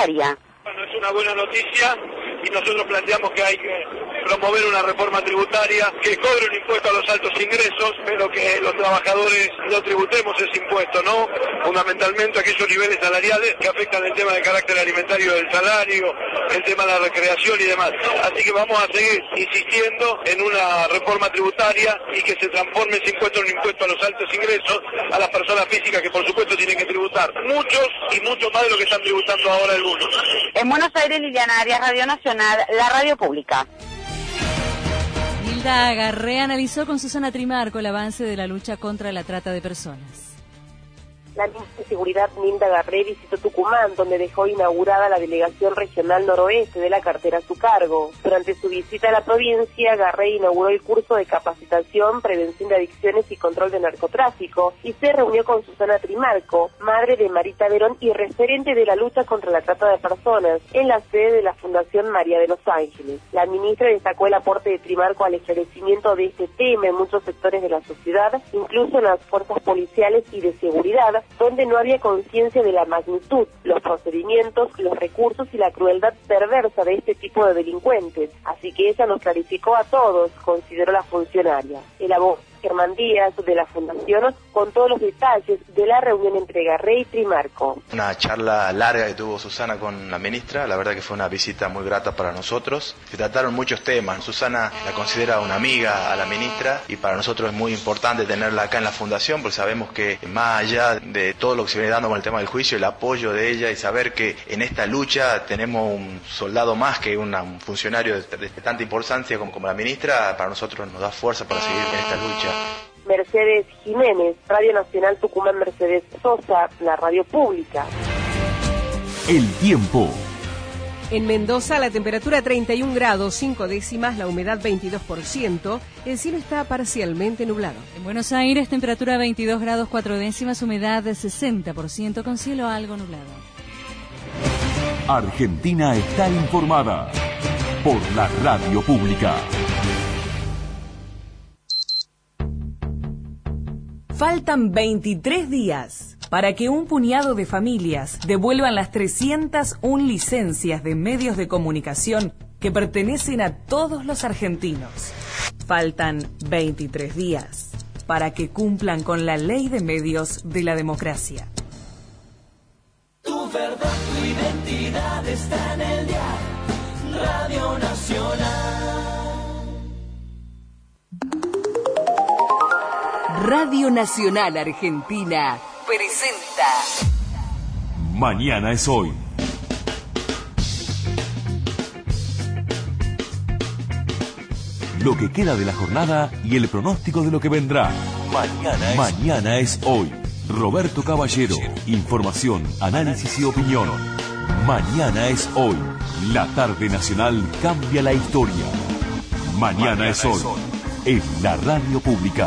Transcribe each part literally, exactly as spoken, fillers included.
tributaria. Bueno, es una buena noticia y nosotros planteamos que hay que promover una reforma tributaria que cobre un impuesto a los altos ingresos, pero que los trabajadores no tributemos ese impuesto, ¿no? Fundamentalmente aquellos niveles salariales que afectan el tema del carácter alimentario del salario, el tema de la recreación y demás. Así que vamos a seguir insistiendo en una reforma tributaria y que se transforme ese impuesto en un impuesto a los altos ingresos, a las personas físicas que por supuesto tienen que tributar muchos y mucho más de lo que están tributando ahora algunos. En Buenos Aires, Liliana Arias, Radio Nacional, la radio pública. Nilda Garré analizó con Susana Trimarco el avance de la lucha contra la trata de personas. La ministra de Seguridad, Nilda Garré, visitó Tucumán, donde dejó inaugurada la Delegación Regional Noroeste de la cartera a su cargo. Durante su visita a la provincia, Garré inauguró el curso de capacitación, prevención de adicciones y control de narcotráfico, y se reunió con Susana Trimarco, madre de Marita Verón y referente de la lucha contra la trata de personas, en la sede de la Fundación María de los Ángeles. La ministra destacó el aporte de Trimarco al esclarecimiento de este tema en muchos sectores de la sociedad, incluso en las fuerzas policiales y de seguridad, donde no había conciencia de la magnitud, los procedimientos, los recursos y la crueldad perversa de este tipo de delincuentes. Así que ella nos clarificó a todos, consideró la funcionaria. El abogado Germán Díaz, de la Fundación, con todos los detalles de la reunión entre Garré y Trimarco. Una charla larga que tuvo Susana con la ministra, la verdad que fue una visita muy grata para nosotros. Se trataron muchos temas. Susana la considera una amiga a la ministra y para nosotros es muy importante tenerla acá en la Fundación porque sabemos que más allá de todo lo que se viene dando con el tema del juicio, el apoyo de ella y saber que en esta lucha tenemos un soldado más que una, un funcionario de, de tanta importancia como, como la ministra, para nosotros nos da fuerza para seguir en esta lucha. Mercedes Jiménez, Radio Nacional Tucumán. Mercedes Sosa, la radio pública. El tiempo. En Mendoza la temperatura treinta y un grados, cinco décimas, la humedad veintidós por ciento, el cielo está parcialmente nublado. En Buenos Aires temperatura veintidós grados, cuatro décimas, humedad de sesenta por ciento con cielo algo nublado. Argentina está informada por la radio pública. Faltan veintitrés días para que un puñado de familias devuelvan las trescientas una licencias de medios de comunicación que pertenecen a todos los argentinos. Faltan veintitrés días para que cumplan con la ley de medios de la democracia. Tu verdad, tu identidad está en el diario Radio Nacional. Radio Nacional Argentina presenta Mañana es hoy. Lo que queda de la jornada y el pronóstico de lo que vendrá. Mañana es, Mañana es hoy. Roberto Caballero. Información, análisis y opinión. Mañana es hoy. La tarde nacional cambia la historia. Mañana, Mañana es hoy. En la radio pública.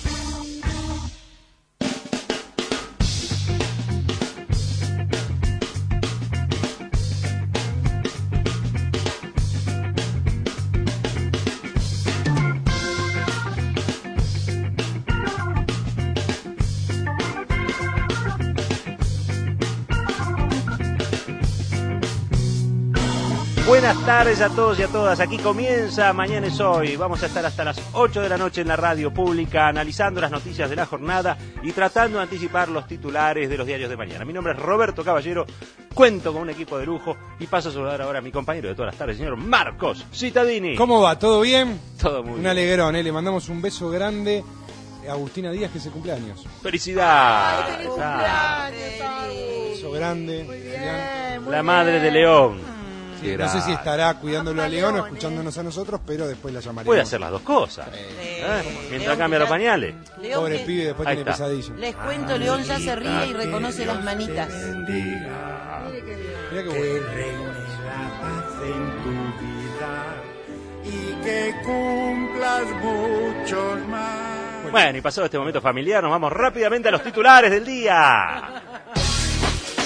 Buenas tardes a todos y a todas. Aquí comienza Mañana es hoy. Vamos a estar hasta las ocho de la noche en la radio pública analizando las noticias de la jornada y tratando de anticipar los titulares de los diarios de mañana. Mi nombre es Roberto Caballero, cuento con un equipo de lujo y paso a saludar ahora a mi compañero de todas las tardes, señor Marcos Cittadini. ¿Cómo va? ¿Todo bien? Todo muy un bien. Un alegrón, ¿eh? Le mandamos un beso grande a Agustina Díaz, que es el cumpleaños. ¡Felicidades! ¡Feliz cumpleaños! Un beso grande. Muy bien, muy la madre de León. Sí, no sé si estará cuidándolo a León o escuchándonos a nosotros, pero después la llamaremos. Puede hacer las dos cosas. ¿Eh? Mientras León cambia los pañales. León, Pobre que... pibe, después Ahí tiene está. pesadilla. Les cuento, León ya se ríe y reconoce las manitas. Mira qué bueno. Y que cumplas muchos más. Bueno, y pasado este momento familiar, nos vamos rápidamente a los titulares del día.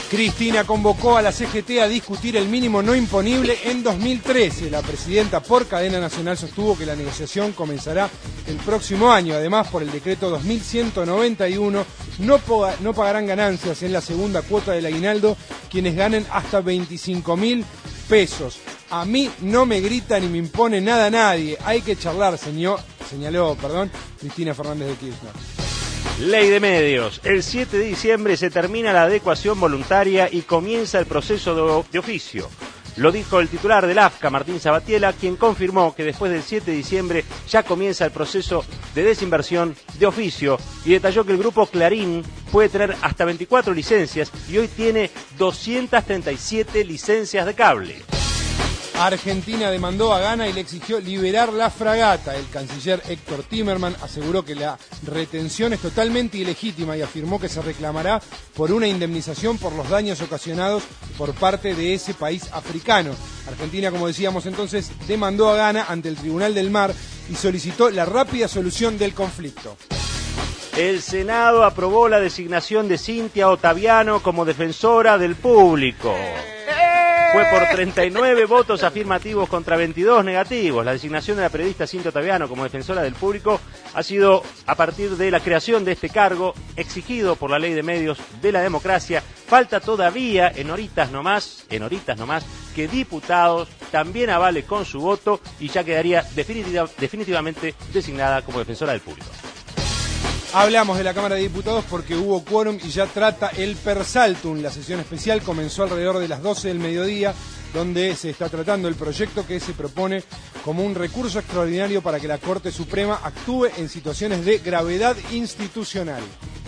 Cristina convocó a la C G T a discutir el mínimo no imponible en dos mil trece. La presidenta por cadena nacional sostuvo que la negociación comenzará el próximo año. Además, por el decreto dos mil ciento noventa y uno, no, no pagarán ganancias en la segunda cuota del aguinaldo quienes ganen hasta veinticinco mil pesos. A mí no me grita ni me impone nada nadie. Hay que charlar, señor, señaló, perdón, Cristina Fernández de Kirchner. Ley de medios. El siete de diciembre se termina la adecuación voluntaria y comienza el proceso de, de oficio. Lo dijo el titular del A F C A, Martín Sabatiela, quien confirmó que después del siete de diciembre ya comienza el proceso de desinversión de oficio y detalló que el grupo Clarín puede tener hasta veinticuatro licencias y hoy tiene doscientas treinta y siete licencias de cable. Argentina demandó a Ghana y le exigió liberar la fragata. El canciller Héctor Timerman aseguró que la retención es totalmente ilegítima y afirmó que se reclamará por una indemnización por los daños ocasionados por parte de ese país africano. Argentina, como decíamos entonces, demandó a Ghana ante el Tribunal del Mar y solicitó la rápida solución del conflicto. El Senado aprobó la designación de Cintia Ottaviano como defensora del público. Fue por treinta y nueve votos afirmativos contra veintidós negativos. La designación de la periodista Cintia Ottaviano como defensora del público ha sido a partir de la creación de este cargo exigido por la Ley de Medios de la Democracia. Falta todavía, en horitas nomás, en horitas nomás, que diputados también avale con su voto y ya quedaría definitiva, definitivamente designada como defensora del público. Hablamos de la Cámara de Diputados porque hubo quórum y ya trata el Persaltum. La sesión especial comenzó alrededor de las doce del mediodía, donde se está tratando el proyecto que se propone como un recurso extraordinario para que la Corte Suprema actúe en situaciones de gravedad institucional.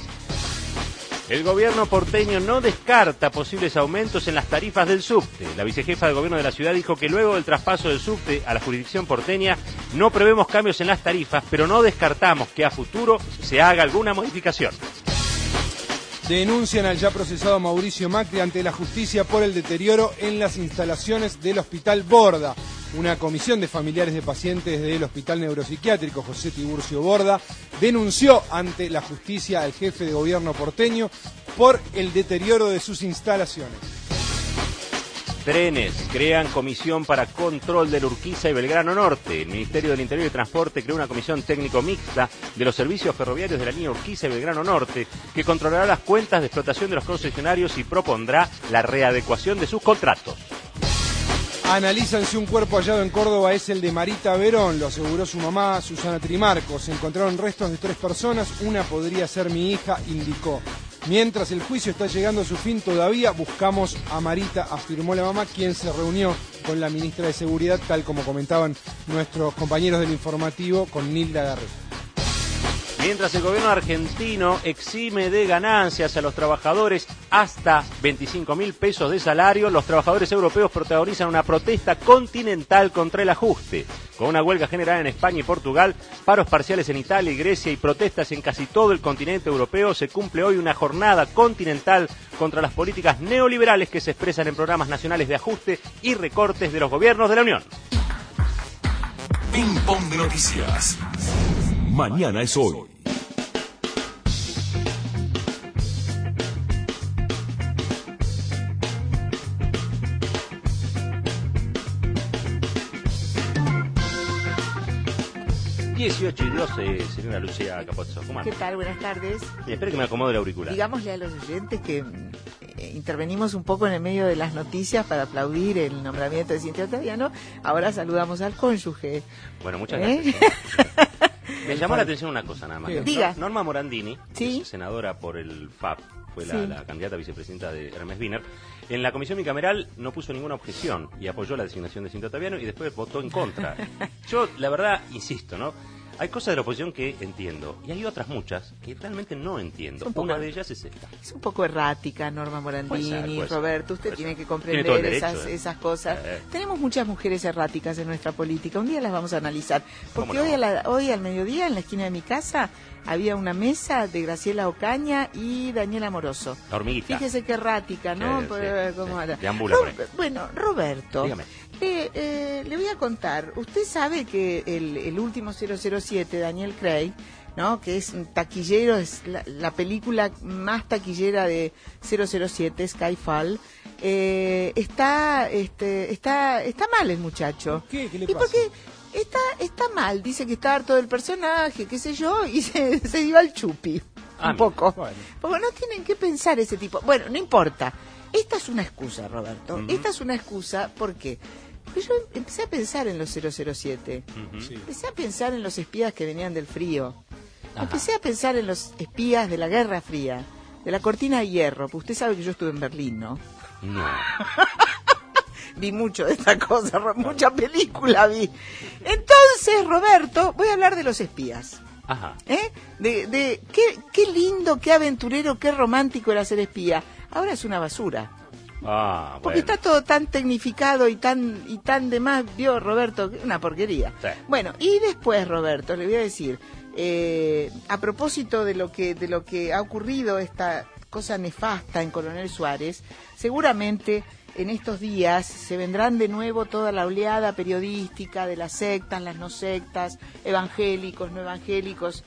El gobierno porteño no descarta posibles aumentos en las tarifas del subte. La vicejefa del gobierno de la ciudad dijo que luego del traspaso del subte a la jurisdicción porteña no prevemos cambios en las tarifas, pero no descartamos que a futuro se haga alguna modificación. Denuncian al ya procesado Mauricio Macri ante la justicia por el deterioro en las instalaciones del Hospital Borda. Una comisión de familiares de pacientes del Hospital Neuropsiquiátrico José Tiburcio Borda denunció ante la justicia al jefe de gobierno porteño por el deterioro de sus instalaciones. Trenes crean comisión para control de Urquiza y Belgrano Norte. El Ministerio del Interior y Transporte creó una comisión técnico mixta de los servicios ferroviarios de la línea Urquiza y Belgrano Norte que controlará las cuentas de explotación de los concesionarios y propondrá la readecuación de sus contratos. Analizan si un cuerpo hallado en Córdoba es el de Marita Verón, lo aseguró su mamá Susana Trimarco. Se encontraron restos de tres personas, una podría ser mi hija, indicó. Mientras el juicio está llegando a su fin, todavía buscamos a Marita, afirmó la mamá, quien se reunió con la ministra de Seguridad, tal como comentaban nuestros compañeros del informativo, con Nilda Garrett. Mientras el gobierno argentino exime de ganancias a los trabajadores hasta veinticinco mil pesos de salario, los trabajadores europeos protagonizan una protesta continental contra el ajuste. Con una huelga general en España y Portugal, paros parciales en Italia y Grecia y protestas en casi todo el continente europeo, se cumple hoy una jornada continental contra las políticas neoliberales que se expresan en programas nacionales de ajuste y recortes de los gobiernos de la Unión. Ping Pong de Noticias. Mañana es hoy. dieciocho y doce, señora Lucía Capozzo. ¿Cómo anda? ¿Qué tal? Buenas tardes. Sí, espere que me acomode el auricular. Digámosle a los oyentes que eh, intervenimos un poco en el medio de las noticias para aplaudir el nombramiento de Cintia Ottaviano. Ahora saludamos al cónyuge. Bueno, muchas ¿Eh? gracias. Me llamó la atención una cosa nada más. Diga. Norma Morandini, ¿Sí? que es senadora por el F A P, fue la, Sí. la candidata vicepresidenta de Hermes Wiener. En la comisión bicameral no puso ninguna objeción y apoyó la designación de Cintia Ottaviano y después votó en contra. Yo, la verdad, insisto, ¿no? Hay cosas de la oposición que entiendo y hay otras muchas que realmente no entiendo. Un poco- Una de ellas es esta. Es un poco errática, Norma Morandini, Puede ser, puede ser. Roberto, usted Puede tiene ser. que Tiene comprender todo el derecho, esas, ¿eh? esas cosas. Eh. Tenemos muchas mujeres erráticas en nuestra política, un día las vamos a analizar. ¿Cómo Porque no? hoy, a la- hoy al mediodía, en la esquina de mi casa, había una mesa de Graciela Ocaña y Daniela Amoroso. La hormiguita. Fíjese qué errática, ¿no? Sí, Por- sí, ¿cómo sí. era? Deambula Ro- por ahí. Bueno, Roberto, Dígame. eh, eh, le voy a contar. Usted sabe que el, el último cero cero siete, Daniel Craig, ¿no? Que es un taquillero, es la, la película más taquillera de cero cero siete, Skyfall. Eh, está, este, está, está mal el muchacho. ¿Qué? ¿Qué le ¿Y pasa? por qué? Está, está mal, dice que está harto del personaje, qué sé yo, y se, se dio al chupi. Ah, un poco. bueno. Porque no tienen que pensar ese tipo. Bueno, no importa. Esta es una excusa, Roberto. Ujú. Esta es una excusa, ¿por qué? Porque yo empecé a pensar en los cero cero siete. Ujú. Sí. Empecé a pensar en los espías que venían del frío. Ajá. Empecé a pensar en los espías de la Guerra Fría, de la cortina de hierro. Pues usted sabe que yo estuve en Berlín, ¿no? No. Vi mucho de esta cosa, Ro- mucha película vi. Entonces, Roberto, voy a hablar de los espías. Ajá. ¿Eh? De, de qué, qué lindo, qué aventurero, qué romántico era ser espía. Ahora es una basura. Ah, Porque bueno. está todo tan tecnificado y tan y tan demás, vio Roberto, una porquería. Sí. Bueno, y después, Roberto, le voy a decir, eh, a propósito de lo que de lo que ha ocurrido, esta cosa nefasta en Coronel Suárez, seguramente en estos días se vendrán de nuevo toda la oleada periodística de las sectas, las no sectas, evangélicos, no evangélicos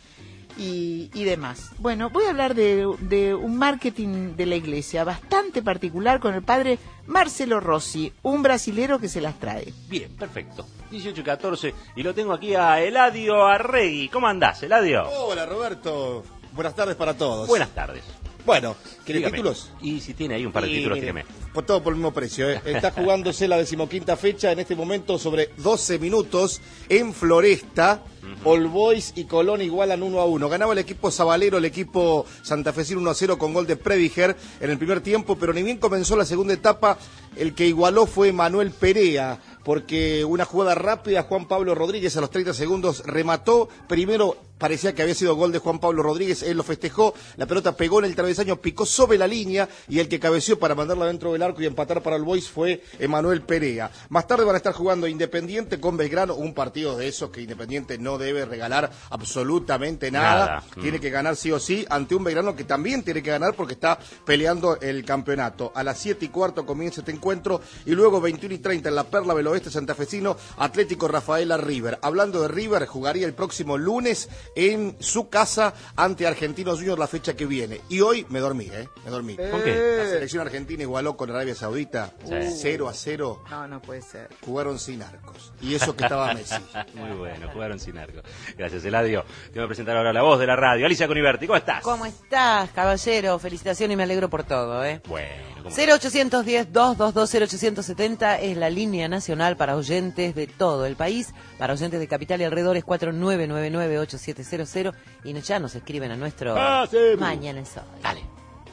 y, y demás. Bueno, voy a hablar de, de un marketing de la iglesia bastante particular con el padre Marcelo Rossi, un brasilero que se las trae. Bien, perfecto. dieciocho y catorce. Y lo tengo aquí a Eladio Arregui. ¿Cómo andás, Eladio? Hola, Roberto. Buenas tardes para todos. Buenas tardes. Bueno, ¿quiere Dígame. títulos? Y si tiene ahí un par de Y, títulos, mire, dígame. Por todo por el mismo precio. ¿eh? Está jugándose la decimoquinta fecha en este momento sobre doce minutos en Floresta. All Boys y Colón igualan uno a uno. Ganaba el equipo Zabalero, el equipo santafesino uno a cero con gol de Prediger en el primer tiempo, pero ni bien comenzó la segunda etapa, el que igualó fue Manuel Perea, porque una jugada rápida, Juan Pablo Rodríguez a los treinta segundos remató, primero parecía que había sido gol de Juan Pablo Rodríguez, él lo festejó, la pelota pegó en el travesaño, picó sobre la línea y el que cabeció para mandarla dentro del arco y empatar para el Boys fue Emanuel Perea. Más tarde van a estar jugando Independiente con Belgrano, un partido de esos que Independiente no debe regalar absolutamente nada, Nada. tiene Mm. que ganar sí o sí ante un Belgrano que también tiene que ganar porque está peleando el campeonato. A las siete y cuarto comienza este encuentro y luego veintiuno y treinta en la Perla del Oeste santafesino, Atlético Rafaela River. Hablando de River, jugaría el próximo lunes en su casa ante Argentinos Juniors la fecha que viene. Y hoy me dormí, ¿eh? Me dormí. ¿Con qué? La selección argentina igualó con Arabia Saudita Sí. cero a cero. No, no puede ser. Jugaron sin arcos. Y eso que estaba Messi. Muy bueno, jugaron sin arco. Gracias, Eladio. Te voy a presentar ahora la voz de la radio. Alicia Coniverti, ¿cómo estás? ¿Cómo estás, caballero? Felicitaciones y me alegro por todo, ¿eh? Bueno, ¿cómo cero ochocientos diez, doscientos veintidós, cero ochocientos setenta es la línea nacional para oyentes de todo el país, para oyentes de Capital y alrededores cuatro nueve nueve nueve, ocho siete cero cero y ya nos escriben a nuestro Ah, sí. Mañana es Hoy. Dale.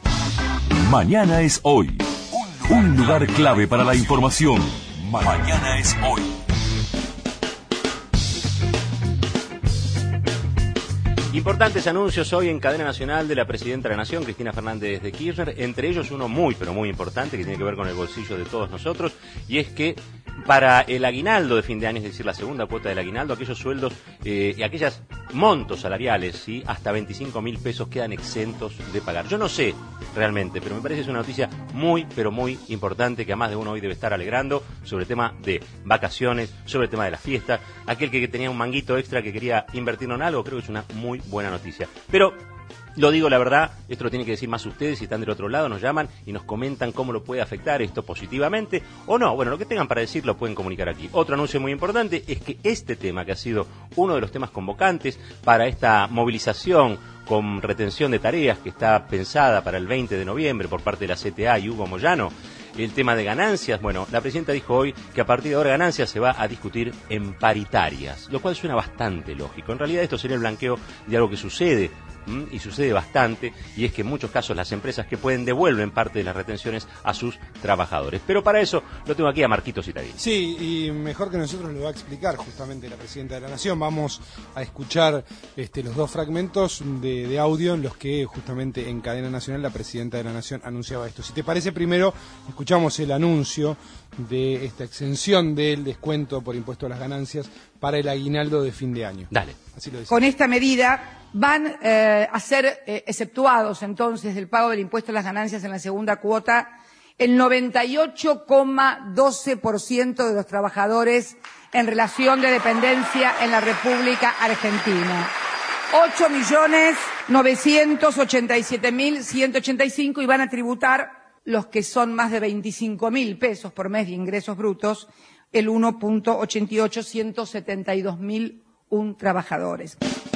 Mañana es hoy. Un lugar clave para la información. Mañana es hoy. Importantes anuncios hoy en cadena nacional de la presidenta de la Nación, Cristina Fernández de Kirchner, entre ellos uno muy, pero muy importante que tiene que ver con el bolsillo de todos nosotros, y es que para el aguinaldo de fin de año, es decir, la segunda cuota del aguinaldo, aquellos sueldos eh, y aquellos montos salariales, ¿sí? Hasta veinticinco mil pesos quedan exentos de pagar. Yo no sé realmente, pero me parece que es una noticia muy, pero muy importante que a más de uno hoy debe estar alegrando sobre el tema de vacaciones, sobre el tema de las fiestas. Aquel que tenía un manguito extra que quería invertirlo en algo, creo que es una muy buena noticia. Pero lo digo la verdad, esto lo tienen que decir más ustedes, si están del otro lado, nos llaman y nos comentan cómo lo puede afectar esto positivamente o no. Bueno, lo que tengan para decir lo pueden comunicar aquí. Otro anuncio muy importante es que este tema, que ha sido uno de los temas convocantes para esta movilización con retención de tareas que está pensada para el veinte de noviembre por parte de la C T A y Hugo Moyano, el tema de ganancias, bueno, la presidenta dijo hoy que a partir de ahora ganancias se va a discutir en paritarias, lo cual suena bastante lógico. En realidad esto sería el blanqueo de algo que sucede, ¿m? y sucede bastante, y es que en muchos casos las empresas que pueden devuelven parte de las retenciones a sus trabajadores. Pero para eso lo tengo aquí a Marquito Citadín. Sí, y mejor que nosotros lo va a explicar justamente la presidenta de la Nación. Vamos a escuchar este, los dos fragmentos de, de audio en los que justamente en cadena nacional la presidenta de la Nación anunciaba esto. Si te parece, primero escuchamos el anuncio de esta exención del descuento por impuesto a las ganancias para el aguinaldo de fin de año. Dale. Así lo dice. Con esta medida van eh, a ser eh, exceptuados entonces del pago del impuesto a las ganancias en la segunda cuota el noventa y ocho coma doce por ciento de los trabajadores en relación de dependencia en la República Argentina. ocho millones novecientos ochenta y siete mil ciento ochenta y cinco y van a tributar los que son más de veinticinco mil pesos por mes de ingresos brutos, el uno punto ochenta y ocho, ciento setenta y dos mil un trabajadores.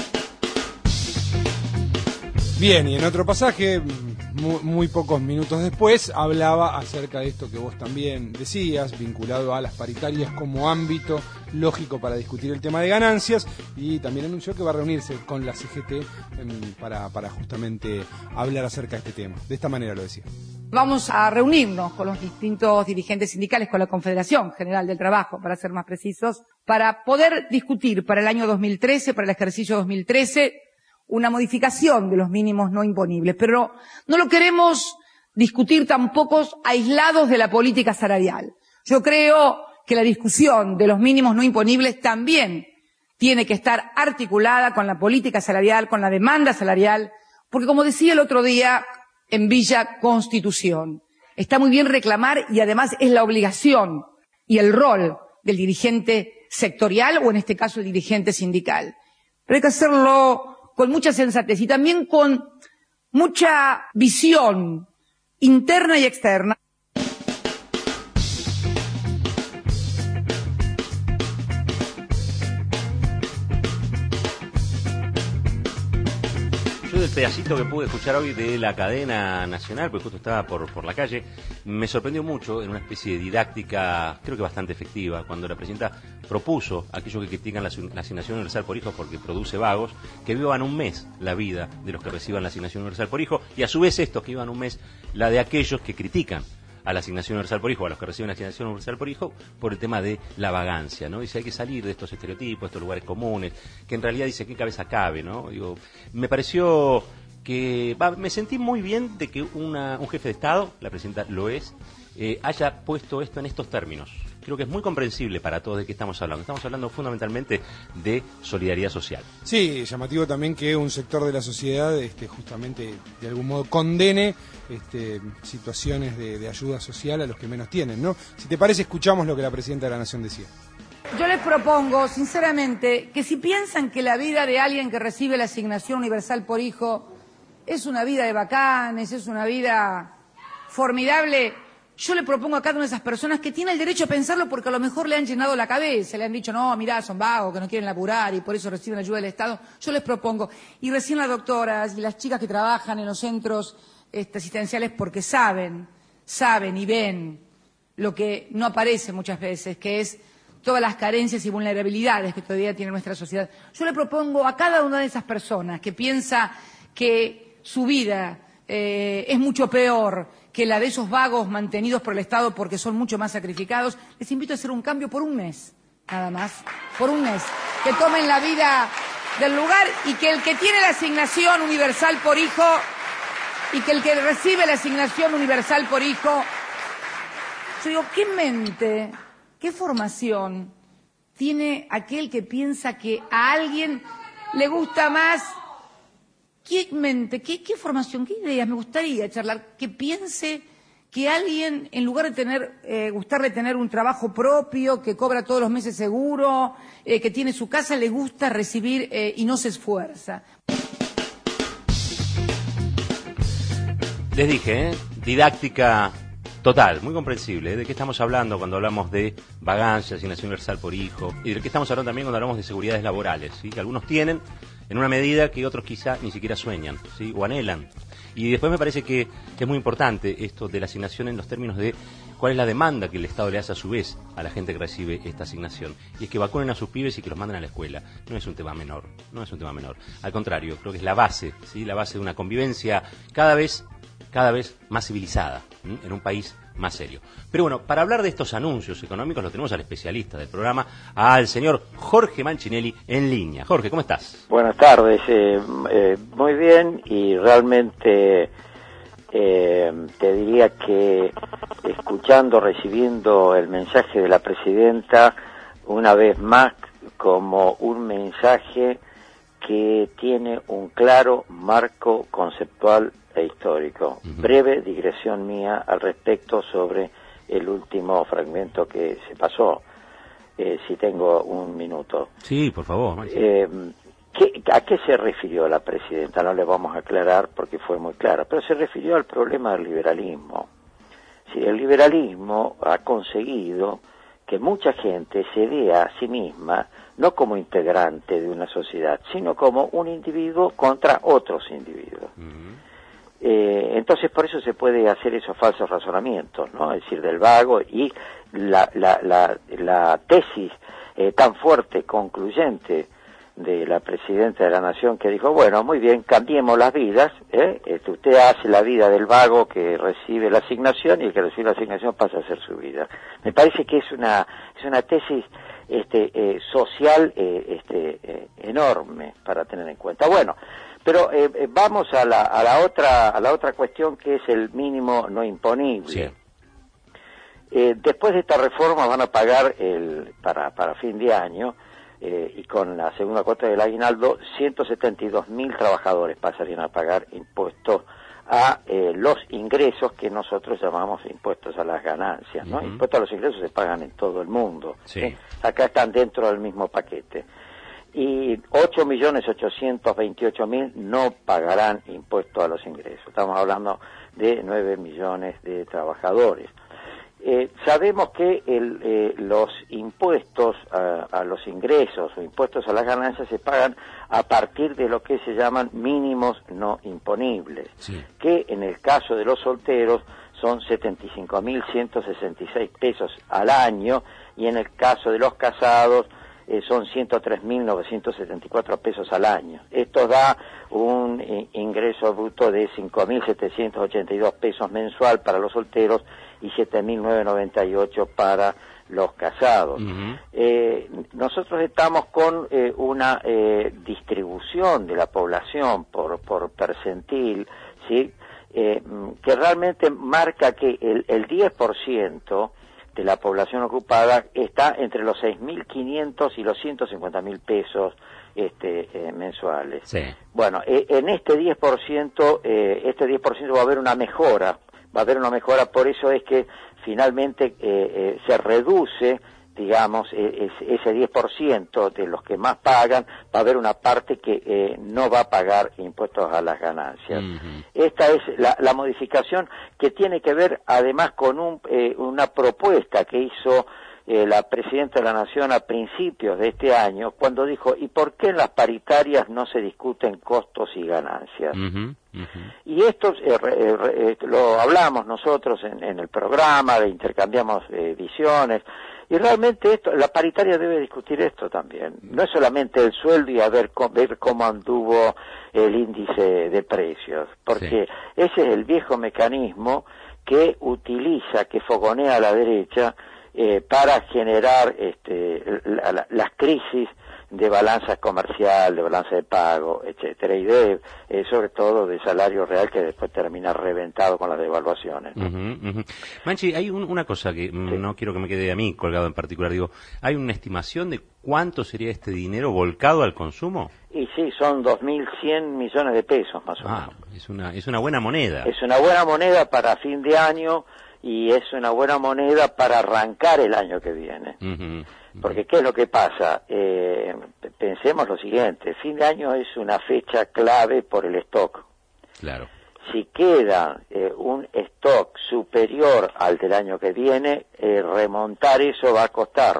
Bien, y en otro pasaje, muy, muy pocos minutos después, hablaba acerca de esto que vos también decías, vinculado a las paritarias como ámbito lógico para discutir el tema de ganancias, y también anunció que va a reunirse con la C G T en, para, para justamente hablar acerca de este tema. De esta manera lo decía. Vamos a reunirnos con los distintos dirigentes sindicales, con la Confederación General del Trabajo, para ser más precisos, para poder discutir para el año dos mil trece, para el ejercicio dos mil trece, una modificación de los mínimos no imponibles. Pero no lo queremos discutir tampoco aislados de la política salarial. Yo creo que la discusión de los mínimos no imponibles también tiene que estar articulada con la política salarial, con la demanda salarial, porque como decía el otro día en Villa Constitución, está muy bien reclamar y además es la obligación y el rol del dirigente sectorial o en este caso el dirigente sindical. Pero hay que hacerlo con mucha sensatez y también con mucha visión interna y externa. Yo del pedacito que pude escuchar hoy de la cadena nacional, porque justo estaba por, por la calle, me sorprendió mucho en una especie de didáctica, creo que bastante efectiva, cuando la presidenta propuso a aquellos que critican la, la asignación universal por hijo porque produce vagos, que vivan un mes la vida de los que reciban la asignación universal por hijo, y a su vez estos que vivan un mes la de aquellos que critican a la asignación universal por hijo, a los que reciben la asignación universal por hijo, por el tema de la vagancia, ¿no? Dice, hay que salir de estos estereotipos, de estos lugares comunes, que en realidad dice, ¿qué cabeza cabe, no? Digo, me pareció que, va, me sentí muy bien de que una, un jefe de Estado, la presidenta lo es, eh, haya puesto esto en estos términos. Creo que es muy comprensible para todos de qué estamos hablando. Estamos hablando fundamentalmente de solidaridad social. Sí, llamativo también que un sector de la sociedad este, justamente de algún modo condene este, situaciones de, de ayuda social a los que menos tienen, ¿no? Si te parece, escuchamos lo que la presidenta de la Nación decía. Yo les propongo, sinceramente, que si piensan que la vida de alguien que recibe la asignación universal por hijo es una vida de bacanes, es una vida formidable, yo le propongo a cada una de esas personas que tiene el derecho a pensarlo porque a lo mejor le han llenado la cabeza, le han dicho, no, mirá, son vagos, que no quieren laburar y por eso reciben ayuda del Estado. Yo les propongo, y recién las doctoras y las chicas que trabajan en los centros este, asistenciales porque saben, saben y ven lo que no aparece muchas veces, que es todas las carencias y vulnerabilidades que todavía tiene nuestra sociedad. Yo le propongo a cada una de esas personas que piensa que su vida eh, es mucho peor que la de esos vagos mantenidos por el Estado porque son mucho más sacrificados, les invito a hacer un cambio por un mes, nada más, por un mes, que tomen la vida del lugar y que el que tiene la asignación universal por hijo y que el que recibe la asignación universal por hijo, yo digo, ¿qué mente, qué formación tiene aquel que piensa que a alguien le gusta más? ¿Qué mente, qué, qué formación, qué ideas? Me gustaría charlar, que piense que alguien, en lugar de tener, eh, gustarle tener un trabajo propio, que cobra todos los meses seguro, eh, que tiene su casa, le gusta recibir eh, y no se esfuerza. Les dije, ¿eh? Didáctica total, muy comprensible. ¿eh? ¿De qué estamos hablando cuando hablamos de vagancia, asignación universal por hijo? Y de qué estamos hablando también cuando hablamos de seguridades laborales, ¿sí? Que algunos tienen en una medida que otros quizá ni siquiera sueñan, ¿sí? O anhelan. Y después me parece que, que es muy importante esto de la asignación en los términos de cuál es la demanda que el Estado le hace a su vez a la gente que recibe esta asignación. Y es que vacunen a sus pibes y que los manden a la escuela. No es un tema menor, no es un tema menor. Al contrario, creo que es la base, ¿sí? La base de una convivencia cada vez, cada vez más civilizada, ¿sí? En un país más serio. Pero bueno, para hablar de estos anuncios económicos lo tenemos al especialista del programa, al señor Jorge Manchinelli en línea. Jorge, ¿cómo estás? Buenas tardes, eh, eh, muy bien, y realmente eh, te diría que escuchando, recibiendo el mensaje de la presidenta, una vez más como un mensaje que tiene un claro marco conceptual e histórico. Uh-huh. Breve digresión mía al respecto sobre el último fragmento que se pasó, eh, si tengo un minuto. Sí, por favor. Eh, ¿qué, ¿a qué se refirió la presidenta? No le vamos a aclarar porque fue muy clara, pero se refirió al problema del liberalismo. Sí, el liberalismo ha conseguido que mucha gente se vea a sí misma no como integrante de una sociedad, sino como un individuo contra otros individuos. Uh-huh. Eh, entonces por eso se puede hacer esos falsos razonamientos, ¿no? Es decir, del vago y la, la, la, la tesis eh, tan fuerte, concluyente de la presidenta de la Nación que dijo, bueno, muy bien, cambiemos las vidas, ¿eh? Este, usted hace la vida del vago que recibe la asignación y el que recibe la asignación pasa a hacer su vida. Me parece que es una es una tesis este eh, social eh, este eh, enorme para tener en cuenta. Bueno, pero eh, eh, vamos a la a la otra a la otra cuestión que es el mínimo no imponible. Sí. Eh, después de esta reforma van a pagar el para para fin de año Eh, y con la segunda cuota del aguinaldo, ciento setenta y dos mil trabajadores pasarían a pagar impuestos a eh, los ingresos que nosotros llamamos impuestos a las ganancias, ¿no? Uh-huh. Impuestos a los ingresos se pagan en todo el mundo. Sí. ¿Sí? Acá están dentro del mismo paquete. Y ocho millones ochocientos veintiocho mil no pagarán impuestos a los ingresos. Estamos hablando de nueve millones de trabajadores. Eh, sabemos que el, eh, los impuestos a, a los ingresos o impuestos a las ganancias se pagan a partir de lo que se llaman mínimos no imponibles, sí. que en el caso de los solteros son setenta y cinco mil ciento sesenta y seis pesos al año y en el caso de los casados eh, son ciento tres mil novecientos setenta y cuatro pesos al año. Esto da un eh, ingreso bruto de cinco mil setecientos ochenta y dos pesos mensual para los solteros y siete mil novecientos noventa y ocho para los casados. Uh-huh. Eh, nosotros estamos con eh, una eh, distribución de la población por, por percentil, ¿sí? Eh, que realmente marca que el, el diez por ciento de la población ocupada está entre los seis mil quinientos y los ciento cincuenta mil pesos este, eh, mensuales. Sí. Bueno, eh, en este diez por ciento, eh, este diez por ciento va a haber una mejora, va a haber una mejora, por eso es que finalmente eh, eh, se reduce, digamos, eh, ese diez por ciento de los que más pagan, va a haber una parte que eh, no va a pagar impuestos a las ganancias. Uh-huh. Esta es la, la modificación que tiene que ver además con un, eh, una propuesta que hizo eh, la Presidenta de la Nación a principios de este año, cuando dijo, ¿y por qué en las paritarias no se discuten costos y ganancias? Uh-huh. Uh-huh. Y esto eh, eh, lo hablamos nosotros en, en el programa, intercambiamos eh, visiones, y realmente esto, la paritaria debe discutir esto también. No es solamente el sueldo y a ver, ver cómo anduvo el índice de precios, porque sí. ese es el viejo mecanismo que utiliza, que fogonea a la derecha eh, para generar este, la, la, las crisis de balanza comercial, de balanza de pago, etcétera, y de, eh, sobre todo de salario real que después termina reventado con las devaluaciones, ¿no? Uh-huh, uh-huh. Manchi, hay un, una cosa que sí. no quiero que me quede a mí colgado en particular, digo, ¿hay una estimación de cuánto sería este dinero volcado al consumo? Y sí, son dos mil cien millones de pesos más o ah, menos. Es una, es una buena moneda. Es una buena moneda para fin de año y es una buena moneda para arrancar el año que viene. Uh-huh. Porque ¿qué es lo que pasa? Eh, pensemos lo siguiente, fin de año es una fecha clave por el stock. Claro. Si queda eh, un stock superior al del año que viene, eh, remontar eso va a costar.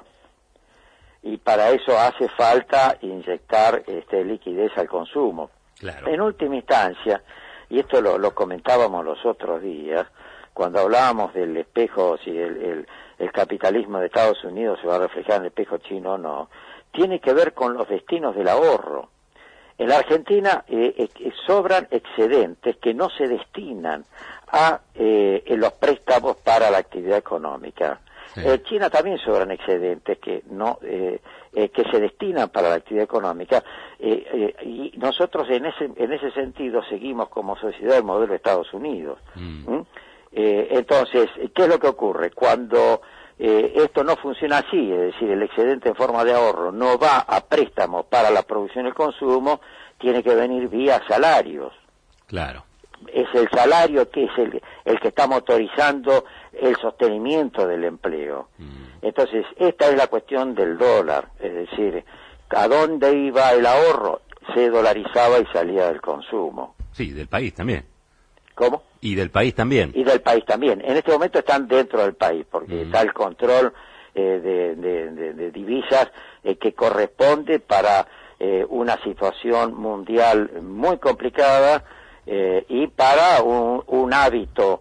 Y para eso hace falta inyectar este, liquidez al consumo. Claro. En última instancia, y esto lo, lo comentábamos los otros días, cuando hablábamos del espejo, si el, el, el capitalismo de Estados Unidos se va a reflejar en el espejo chino o no, tiene que ver con los destinos del ahorro. En la Argentina eh, eh, sobran excedentes que no se destinan a eh, en los préstamos para la actividad económica. Sí. En China también sobran excedentes que no eh, eh, que se destinan para la actividad económica eh, eh, y nosotros en ese en ese sentido seguimos como sociedad el modelo de Estados Unidos. Mm. ¿Mm? Eh, entonces, ¿qué es lo que ocurre? Cuando eh, esto no funciona así, es decir, el excedente en forma de ahorro no va a préstamos para la producción y el consumo, tiene que venir vía salarios. Claro. Es el salario que es el, el que está motorizando el sostenimiento del empleo. Mm. Entonces, esta es la cuestión del dólar, es decir, ¿a dónde iba el ahorro? se dolarizaba y salía del consumo. Sí, del país también. ¿Cómo? Y del país también. Y del país también. En este momento están dentro del país, porque mm. está el control eh, de, de, de, de divisas eh, que corresponde para eh, una situación mundial muy complicada eh, y para un, un hábito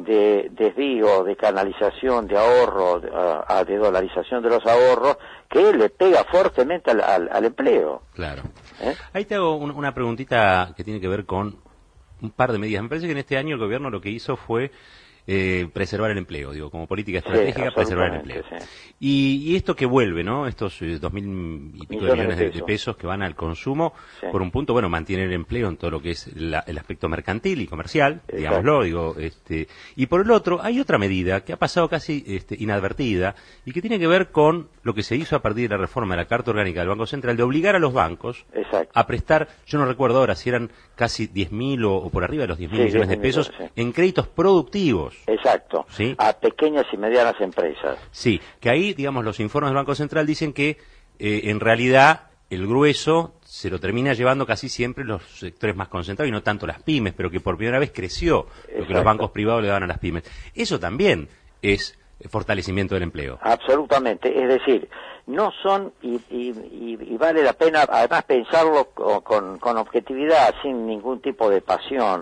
de desvío, de canalización, de ahorro, de, uh, de dolarización de los ahorros, que le pega fuertemente al, al, al empleo. Claro. ¿Eh? Ahí te hago un, una preguntita que tiene que ver con un par de medidas. Me parece que en este año el gobierno lo que hizo fue eh, preservar el empleo, digo, como política estratégica, sí, preservar el empleo. Sí. Y, y esto que vuelve, ¿no? Estos eh, dos mil y pico de millones de, de, pesos. de pesos que van al consumo, sí. por un punto, bueno, mantienen el empleo en todo lo que es la, el aspecto mercantil y comercial, exacto. digámoslo, digo, este, y por el otro, hay otra medida que ha pasado casi este, inadvertida y que tiene que ver con lo que se hizo a partir de la reforma de la Carta Orgánica del Banco Central, de obligar a los bancos exacto. a prestar, yo no recuerdo ahora si eran casi diez mil o, o por arriba de los diez mil sí, millones de pesos millones, sí. en créditos productivos. Exacto, ¿sí? A pequeñas y medianas empresas. Sí, que ahí, digamos, los informes del Banco Central dicen que eh, en realidad el grueso se lo termina llevando casi siempre los sectores más concentrados y no tanto las pymes, pero que por primera vez creció Exacto. lo que los bancos privados le daban a las pymes. Eso también es fortalecimiento del empleo. Absolutamente, es decir, no son, y, y, y, y vale la pena además pensarlo con, con, con objetividad, sin ningún tipo de pasión,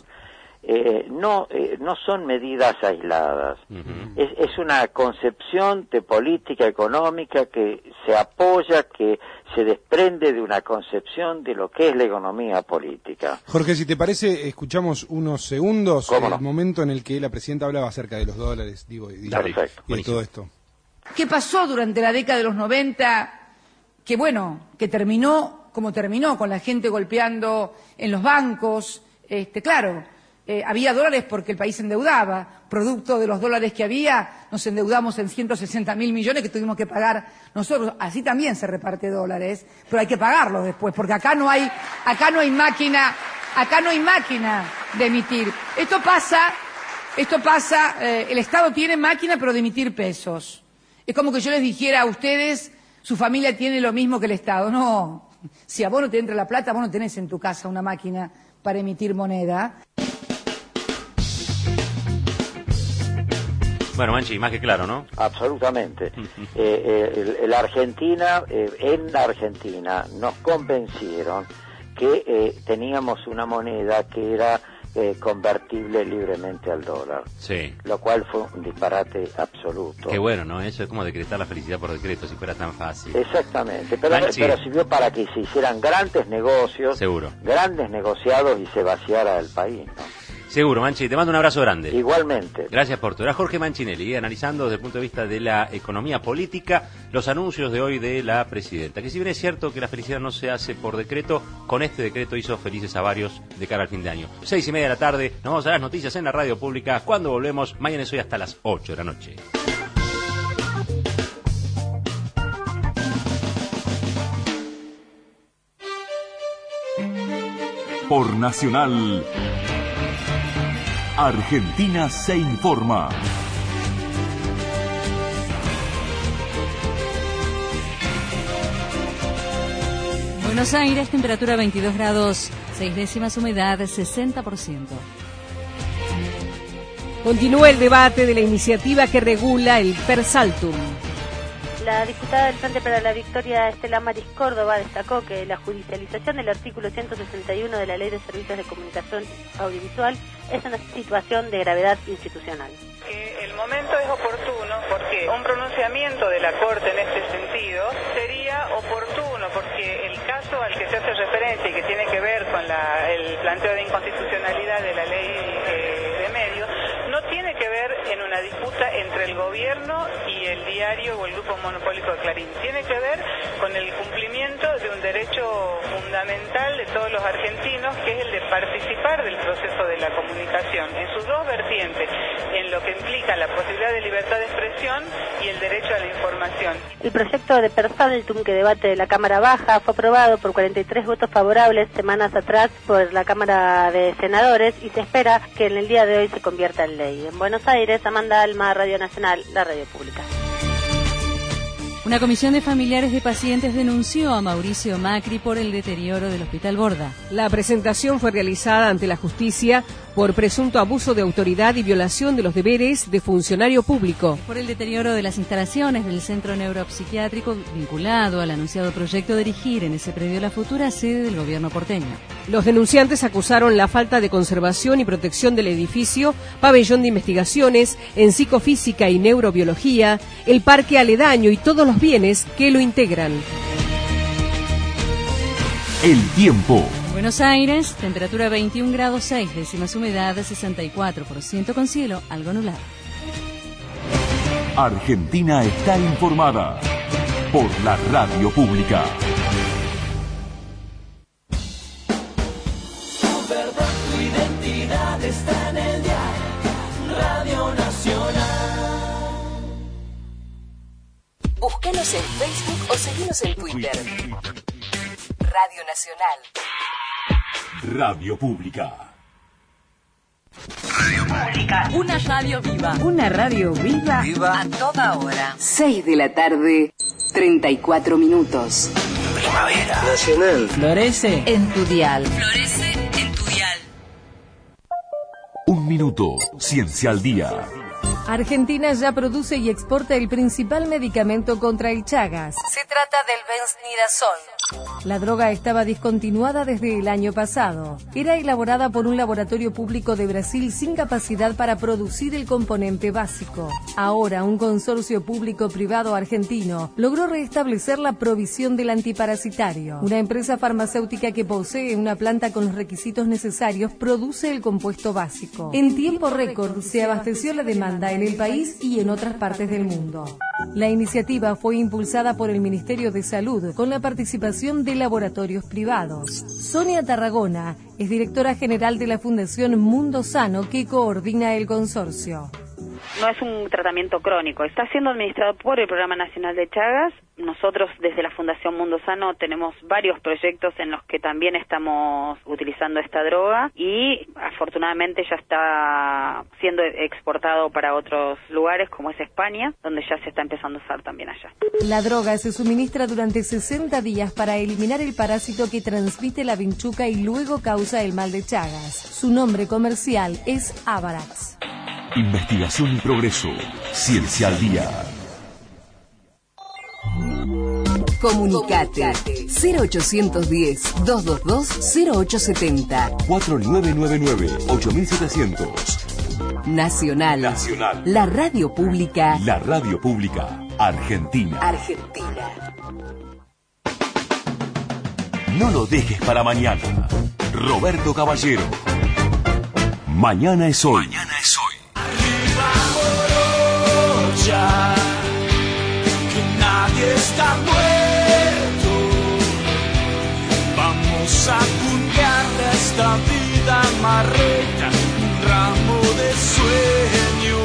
eh, no, eh, no son medidas aisladas, uh-huh. es, es una concepción de política económica que se apoya, que se desprende de una concepción de lo que es la economía política. Jorge, si te parece, escuchamos unos segundos el no? momento en el que la presidenta hablaba acerca de los dólares, digo, y, Perfecto. y de todo esto. ¿Qué pasó durante la década de los noventa? Que bueno, que terminó como terminó, con la gente golpeando en los bancos, este, claro. Eh, había dólares porque el país se endeudaba, producto de los dólares que había, nos endeudamos en ciento sesenta mil millones que tuvimos que pagar nosotros. Así también se reparte dólares, pero hay que pagarlos después, porque acá no hay, acá no hay máquina, acá no hay máquina de emitir. Esto pasa, esto pasa, eh, el Estado tiene máquina pero de emitir pesos. Es como que yo les dijera a ustedes, su familia tiene lo mismo que el Estado. No, si a vos no te entra la plata, vos no tenés en tu casa una máquina para emitir moneda. Bueno, Manchi, más que claro, ¿no? Absolutamente. eh, eh, el, la Argentina, eh, en la Argentina nos convencieron que eh, teníamos una moneda que era eh, convertible libremente al dólar. Sí. Lo cual fue un disparate absoluto. Qué bueno, ¿no? Eso es como decretar la felicidad por decreto, si fuera tan fácil. Exactamente, pero, pero sirvió para que se hicieran grandes negocios, seguro, grandes negociados y se vaciara el país, ¿no? Seguro, Manchi, te mando un abrazo grande. Igualmente. Gracias por todo. Era Jorge Manchinelli, eh, analizando desde el punto de vista de la economía política los anuncios de hoy de la presidenta. Que si bien es cierto que la felicidad no se hace por decreto, con este decreto hizo felices a varios de cara al fin de año. Seis y media de la tarde, nos vamos a las noticias en la radio pública. Cuando volvemos, mañana es hoy hasta las ocho de la noche. Por Nacional, Argentina se informa. Buenos Aires, temperatura veintidós grados, seis décimas, humedad sesenta por ciento. Continúa el debate de la iniciativa que regula el per saltum. La diputada del Frente para la Victoria, Estela Maris Córdoba, destacó que la judicialización del artículo ciento sesenta y uno de la Ley de Servicios de Comunicación Audiovisual es una situación de gravedad institucional. Que el momento es oportuno porque un pronunciamiento de la Corte en este sentido sería oportuno porque el caso al que se hace referencia y que tiene que ver con la, el planteo de inconstitucionalidad de la ley eh, de medios no tiene que ver en una disputa entre el gobierno y el diario o el grupo monopólico de Clarín. Tiene que ver con el cumplimiento de un derecho fundamental de todos los argentinos, que es el de participar del proceso de la comunicación, en sus dos vertientes, en lo que implica la posibilidad de libertad de expresión y el derecho a la información. El proyecto de per saltum que debate la Cámara Baja fue aprobado por cuarenta y tres votos favorables semanas atrás por la Cámara de Senadores y se espera que en el día de hoy se convierta en ley. En Buenos Aires, Amanda Alma, Radio Nacional, la radio pública. Una comisión de familiares de pacientes denunció a Mauricio Macri por el deterioro del Hospital Borda. La presentación fue realizada ante la justicia por presunto abuso de autoridad y violación de los deberes de funcionario público. Por el deterioro de las instalaciones del centro neuropsiquiátrico vinculado al anunciado proyecto de erigir en ese predio la futura sede del gobierno porteño. Los denunciantes acusaron la falta de conservación y protección del edificio, pabellón de investigaciones en psicofísica y neurobiología, el parque aledaño y todos los bienes que lo integran. El tiempo. Buenos Aires, temperatura veintiún grados seis décimas, humedad de sesenta y cuatro por ciento con cielo algo nublado. Argentina está informada por la radio pública. Tu verdad, tu identidad está en el diario Radio Nacional. Búscanos en Facebook o seguinos en Twitter. Radio Nacional. Radio Pública. Radio Pública. Una radio viva. Una radio viva. Viva. A toda hora. seis de la tarde, treinta y cuatro minutos. Primavera Nacional. Florece en tu dial. Florece en tu dial. Un minuto. Ciencia al día. Argentina ya produce y exporta el principal medicamento contra el Chagas. Se trata del Bensnidazol. La droga estaba discontinuada desde el año pasado. Era elaborada por un laboratorio público de Brasil sin capacidad para producir el componente básico. Ahora, un consorcio público-privado argentino logró restablecer la provisión del antiparasitario. Una empresa farmacéutica que posee una planta con los requisitos necesarios produce el compuesto básico. En tiempo récord se abasteció la demanda en el país y en otras partes del mundo. La iniciativa fue impulsada por el Ministerio de Salud con la participación de laboratorios privados. Sonia Tarragona es directora general de la Fundación Mundo Sano que coordina el consorcio. No es un tratamiento crónico, está siendo administrado por el Programa Nacional de Chagas. Nosotros desde la Fundación Mundo Sano tenemos varios proyectos en los que también estamos utilizando esta droga y afortunadamente ya está siendo exportado para otros lugares como es España, donde ya se está empezando a usar también allá. La droga se suministra durante sesenta días para eliminar el parásito que transmite la vinchuca y luego causa el mal de Chagas. Su nombre comercial es Avarax. Investigación y progreso. Ciencia al día. Comunicate cero ochocientos diez, doscientos veintidós, cero ocho setenta. cuatro nueve nueve nueve, ocho mil setecientos. Nacional. Nacional. La radio pública. La radio pública Argentina. Argentina. No lo dejes para mañana. Roberto Caballero. Mañana es hoy. Mañana es hoy. Ya que nadie está muerto, vamos a cumpliar esta vida marreta, un ramo de sueños.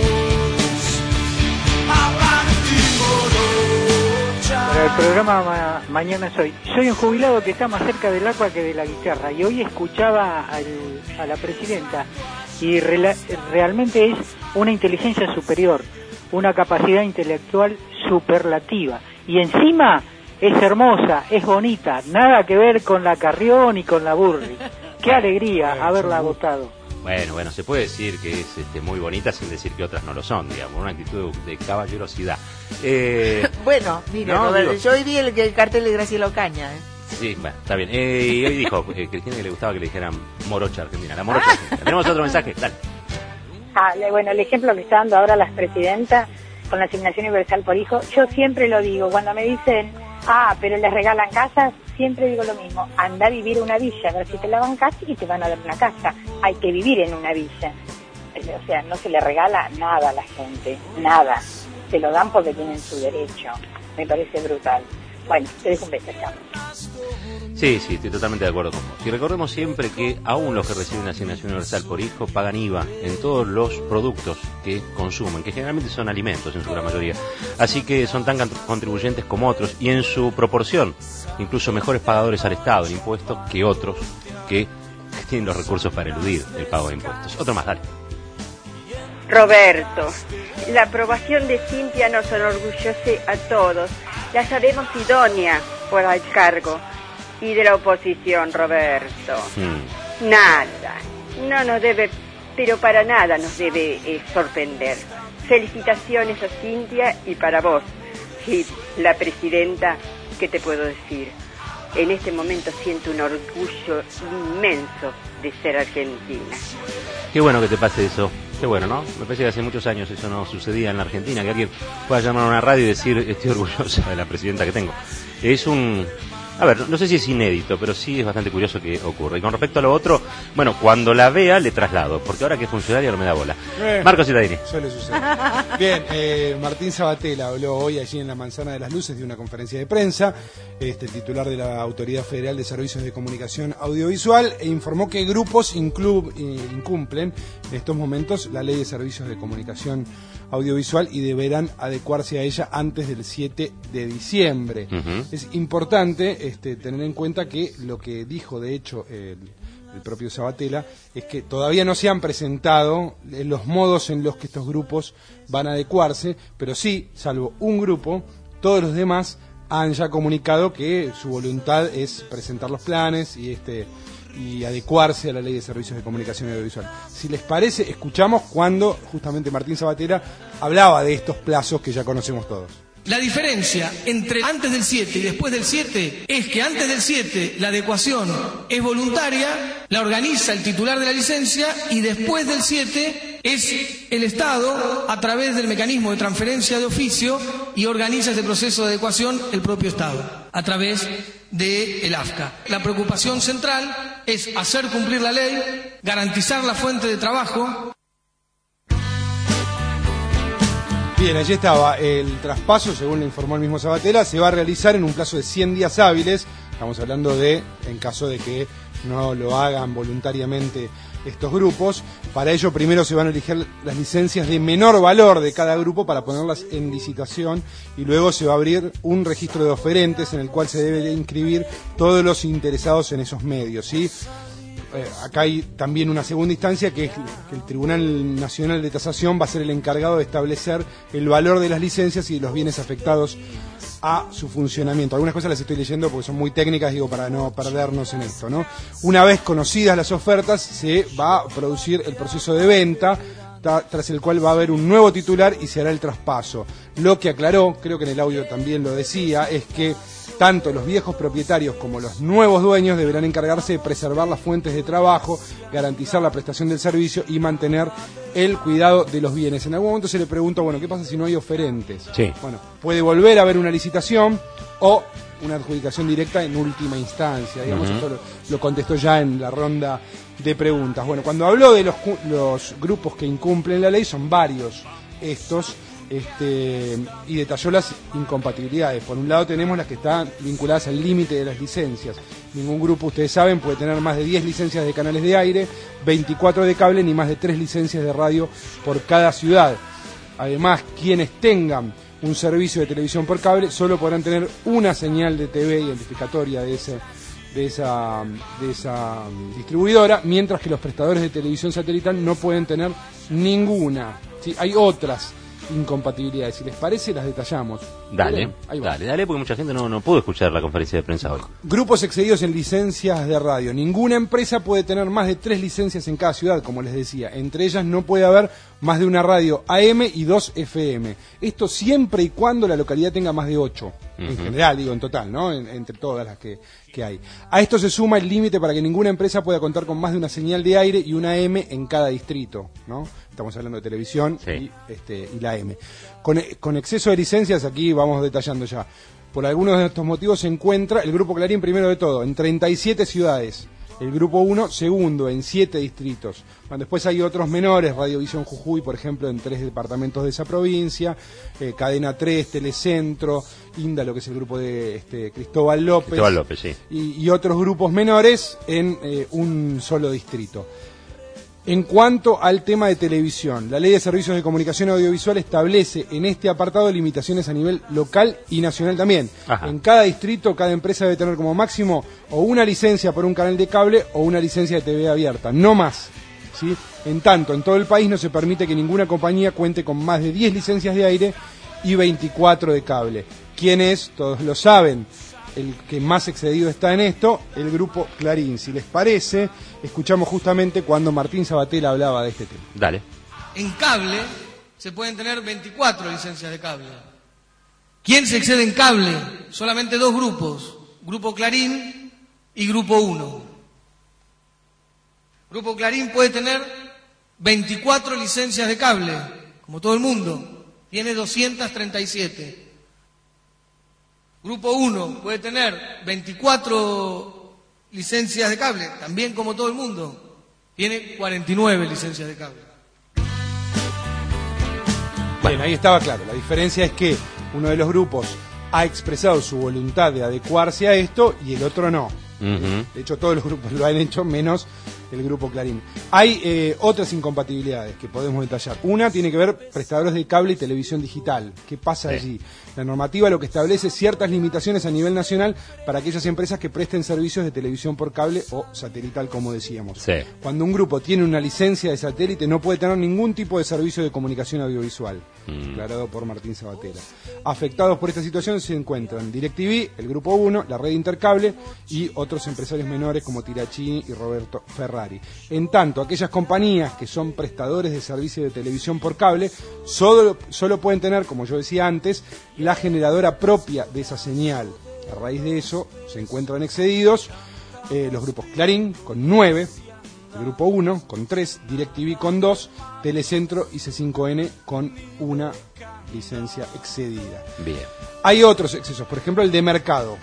Avanti morocha. Para el programa ma Mañana Soy. Soy un jubilado que está más cerca del agua que de la guitarra y hoy escuchaba al, a la presidenta y re realmente es una inteligencia superior, una capacidad intelectual superlativa y encima es hermosa, es bonita, nada que ver con la Carrión y con la Burri. Qué alegría haberla votado. Bueno, bueno, se puede decir que es este, muy bonita sin decir que otras no lo son, digamos, una actitud de caballerosidad. Eh, bueno, mira, no, Roberto, digo, yo hoy vi el, el cartel de Graciela Ocaña, ¿eh? Sí, bueno, está bien. Eh, y hoy dijo eh, Cristina que le gustaba que le dijeran morocha argentina, la morocha argentina. Tenemos otro mensaje, dale. Ah, bueno, el ejemplo que está dando ahora las presidentas con la asignación universal por hijo, yo siempre lo digo, cuando me dicen, ah, pero les regalan casas, siempre digo lo mismo, anda a vivir en una villa, a ver si te la van casa y te van a dar una casa, hay que vivir en una villa, o sea, no se le regala nada a la gente, nada, se lo dan porque tienen su derecho, me parece brutal. Bueno, te dejo un beso, chao. Sí, sí, estoy totalmente de acuerdo con vos. Y recordemos siempre que aún los que reciben asignación universal por hijo pagan I V A en todos los productos que consumen, que generalmente son alimentos en su gran mayoría. Así que son tan contribuyentes como otros y en su proporción, incluso mejores pagadores al Estado en impuestos que otros que tienen los recursos para eludir el pago de impuestos. Otro más, dale. Roberto, la aprobación de Cintia nos enorgullece a todos. la sabemos idónea para el cargo. Y de la oposición, Roberto, Mm. nada, no nos debe, pero para nada nos debe eh, sorprender. Felicitaciones a Cintia y para vos, y la presidenta, ¿qué te puedo decir? En este momento siento un orgullo inmenso de ser argentina. Qué bueno que te pase eso. Qué bueno, ¿no? Me parece que hace muchos años eso no sucedía en la Argentina, que alguien pueda llamar a una radio y decir, estoy orgullosa de la presidenta que tengo. Es un... A ver, no sé si es inédito, pero sí es bastante curioso que ocurra. Y con respecto a lo otro, bueno, cuando la vea le traslado, porque ahora que es funcionaria no me da bola. Eh, Marcos Citadini. Suele suceder. Bien, eh, Martín Sabatella habló hoy allí en la Manzana de las Luces de una conferencia de prensa, este, el titular de la Autoridad Federal de Servicios de Comunicación Audiovisual, e informó que grupos inclu- eh, incumplen en estos momentos la Ley de Servicios de Comunicación Audiovisual y deberán adecuarse a ella antes del siete de diciembre. Uh-huh. Es importante este, tener en cuenta que lo que dijo, de hecho, el, el propio Sabatella, es que todavía no se han presentado los modos en los que estos grupos van a adecuarse, pero sí, salvo un grupo, todos los demás han ya comunicado que su voluntad es presentar los planes y este y adecuarse a la Ley de Servicios de Comunicación Audiovisual. Si les parece, escuchamos cuando justamente Martín Sabatella hablaba de estos plazos que ya conocemos todos. La diferencia entre antes del siete y después del siete es que antes del siete la adecuación es voluntaria, la organiza el titular de la licencia, y después del siete es el Estado a través del mecanismo de transferencia de oficio, y organiza ese proceso de adecuación el propio Estado a través del A F C A. La preocupación central es hacer cumplir la ley, garantizar la fuente de trabajo. Bien, allí estaba el traspaso, según le informó el mismo Sabatella, se va a realizar en un plazo de cien días hábiles. Estamos hablando de, en caso de que no lo hagan voluntariamente estos grupos. Para ello, primero se van a elegir las licencias de menor valor de cada grupo para ponerlas en licitación, y luego se va a abrir un registro de oferentes en el cual se debe de inscribir todos los interesados en esos medios, ¿sí? Eh, acá hay también una segunda instancia, que es que el Tribunal Nacional de Tasación va a ser el encargado de establecer el valor de las licencias y de los bienes afectados a su funcionamiento. Algunas cosas las estoy leyendo porque son muy técnicas, digo, para no perdernos en esto, ¿no? Una vez conocidas las ofertas, se va a producir el proceso de venta, tras el cual va a haber un nuevo titular y se hará el traspaso. Lo que aclaró, creo que en el audio también lo decía, es que tanto los viejos propietarios como los nuevos dueños deberán encargarse de preservar las fuentes de trabajo, garantizar la prestación del servicio y mantener el cuidado de los bienes. En algún momento se le pregunta, bueno, ¿qué pasa si no hay oferentes? Sí. Bueno, puede volver a haber una licitación o una adjudicación directa en última instancia. Digamos, Uh-huh. esto lo, lo contestó ya en la ronda de preguntas. Bueno, cuando habló de los, los grupos que incumplen la ley, son varios estos, este, y detalló las incompatibilidades. Por un lado tenemos las que están vinculadas al límite de las licencias. Ningún grupo, ustedes saben, puede tener más de diez licencias de canales de aire, veinticuatro de cable, ni más de tres licencias de radio por cada ciudad. Además, quienes tengan un servicio de televisión por cable solo podrán tener una señal de T V identificatoria de ese de esa de esa distribuidora, mientras que los prestadores de televisión satelital no pueden tener ninguna. ¿Sí? Hay otras incompatibilidades. Si les parece, las detallamos. Dale, Bien, ahí va. dale, dale, porque mucha gente no, no pudo escuchar la conferencia de prensa hoy. Grupos excedidos en licencias de radio. Ninguna empresa puede tener más de tres licencias en cada ciudad, como les decía. Entre ellas no puede haber más de una radio A M y dos F M. Esto siempre y cuando la localidad tenga más de ocho. En Ujú. general, digo, en total, ¿no? En- entre todas las que, que hay. A esto se suma el límite para que ninguna empresa pueda contar con más de una señal de aire y una M en cada distrito, ¿no? Estamos hablando de televisión y, este, y la M. Con, con exceso de licencias, aquí vamos detallando ya. Por algunos de estos motivos se encuentra el Grupo Clarín, primero de todo, en treinta y siete ciudades. El Grupo uno, segundo, en siete distritos. Bueno, después hay otros menores, Radiovisión Jujuy, por ejemplo, en tres departamentos de esa provincia, eh, Cadena tres, Telecentro, Índalo, que es el grupo de este, Cristóbal López. Cristóbal López, sí. Y, y otros grupos menores en eh, un solo distrito. En cuanto al tema de televisión, la Ley de Servicios de Comunicación Audiovisual establece en este apartado limitaciones a nivel local y nacional también. Ajá. En cada distrito, cada empresa debe tener como máximo o una licencia por un canal de cable o una licencia de T V abierta, no más. ¿Sí? En tanto, en todo el país no se permite que ninguna compañía cuente con más de diez licencias de aire y veinticuatro de cable. ¿Quién es? Todos lo saben. El que más excedido está en esto, el grupo Clarín. Si les parece, escuchamos justamente cuando Martín Sabatel hablaba de este tema. Dale. En cable se pueden tener veinticuatro licencias de cable. ¿Quién se excede en cable? Solamente dos grupos, Grupo Clarín y Grupo uno. Grupo Clarín puede tener veinticuatro licencias de cable, como todo el mundo, tiene doscientas treinta y siete. Grupo uno puede tener veinticuatro licencias de cable, también como todo el mundo, tiene cuarenta y nueve licencias de cable. Bueno, ahí estaba claro, la diferencia es que uno de los grupos ha expresado su voluntad de adecuarse a esto y el otro no. Uh-huh. De hecho, todos los grupos lo han hecho, menos el grupo Clarín. Hay eh, otras incompatibilidades que podemos detallar. Una tiene que ver prestadores de cable y televisión digital. ¿Qué pasa sí. allí? La normativa lo que establece ciertas limitaciones a nivel nacional para aquellas empresas que presten servicios de televisión por cable o satelital, como decíamos. Sí. Cuando un grupo tiene una licencia de satélite, no puede tener ningún tipo de servicio de comunicación audiovisual. Mm. Aclarado por Martín Sabatella. Afectados por esta situación se encuentran DirecTV, el grupo uno, la red Intercable y otros empresarios menores como Tirachini y Roberto Ferrari. En tanto, aquellas compañías que son prestadores de servicio de televisión por cable solo, solo pueden tener, como yo decía antes, la generadora propia de esa señal. A raíz de eso se encuentran excedidos eh, los grupos Clarín con nueve, el grupo uno con tres, DirecTV con dos, Telecentro y C cinco N con una licencia excedida. Bien. Hay otros excesos, por ejemplo el de mercado.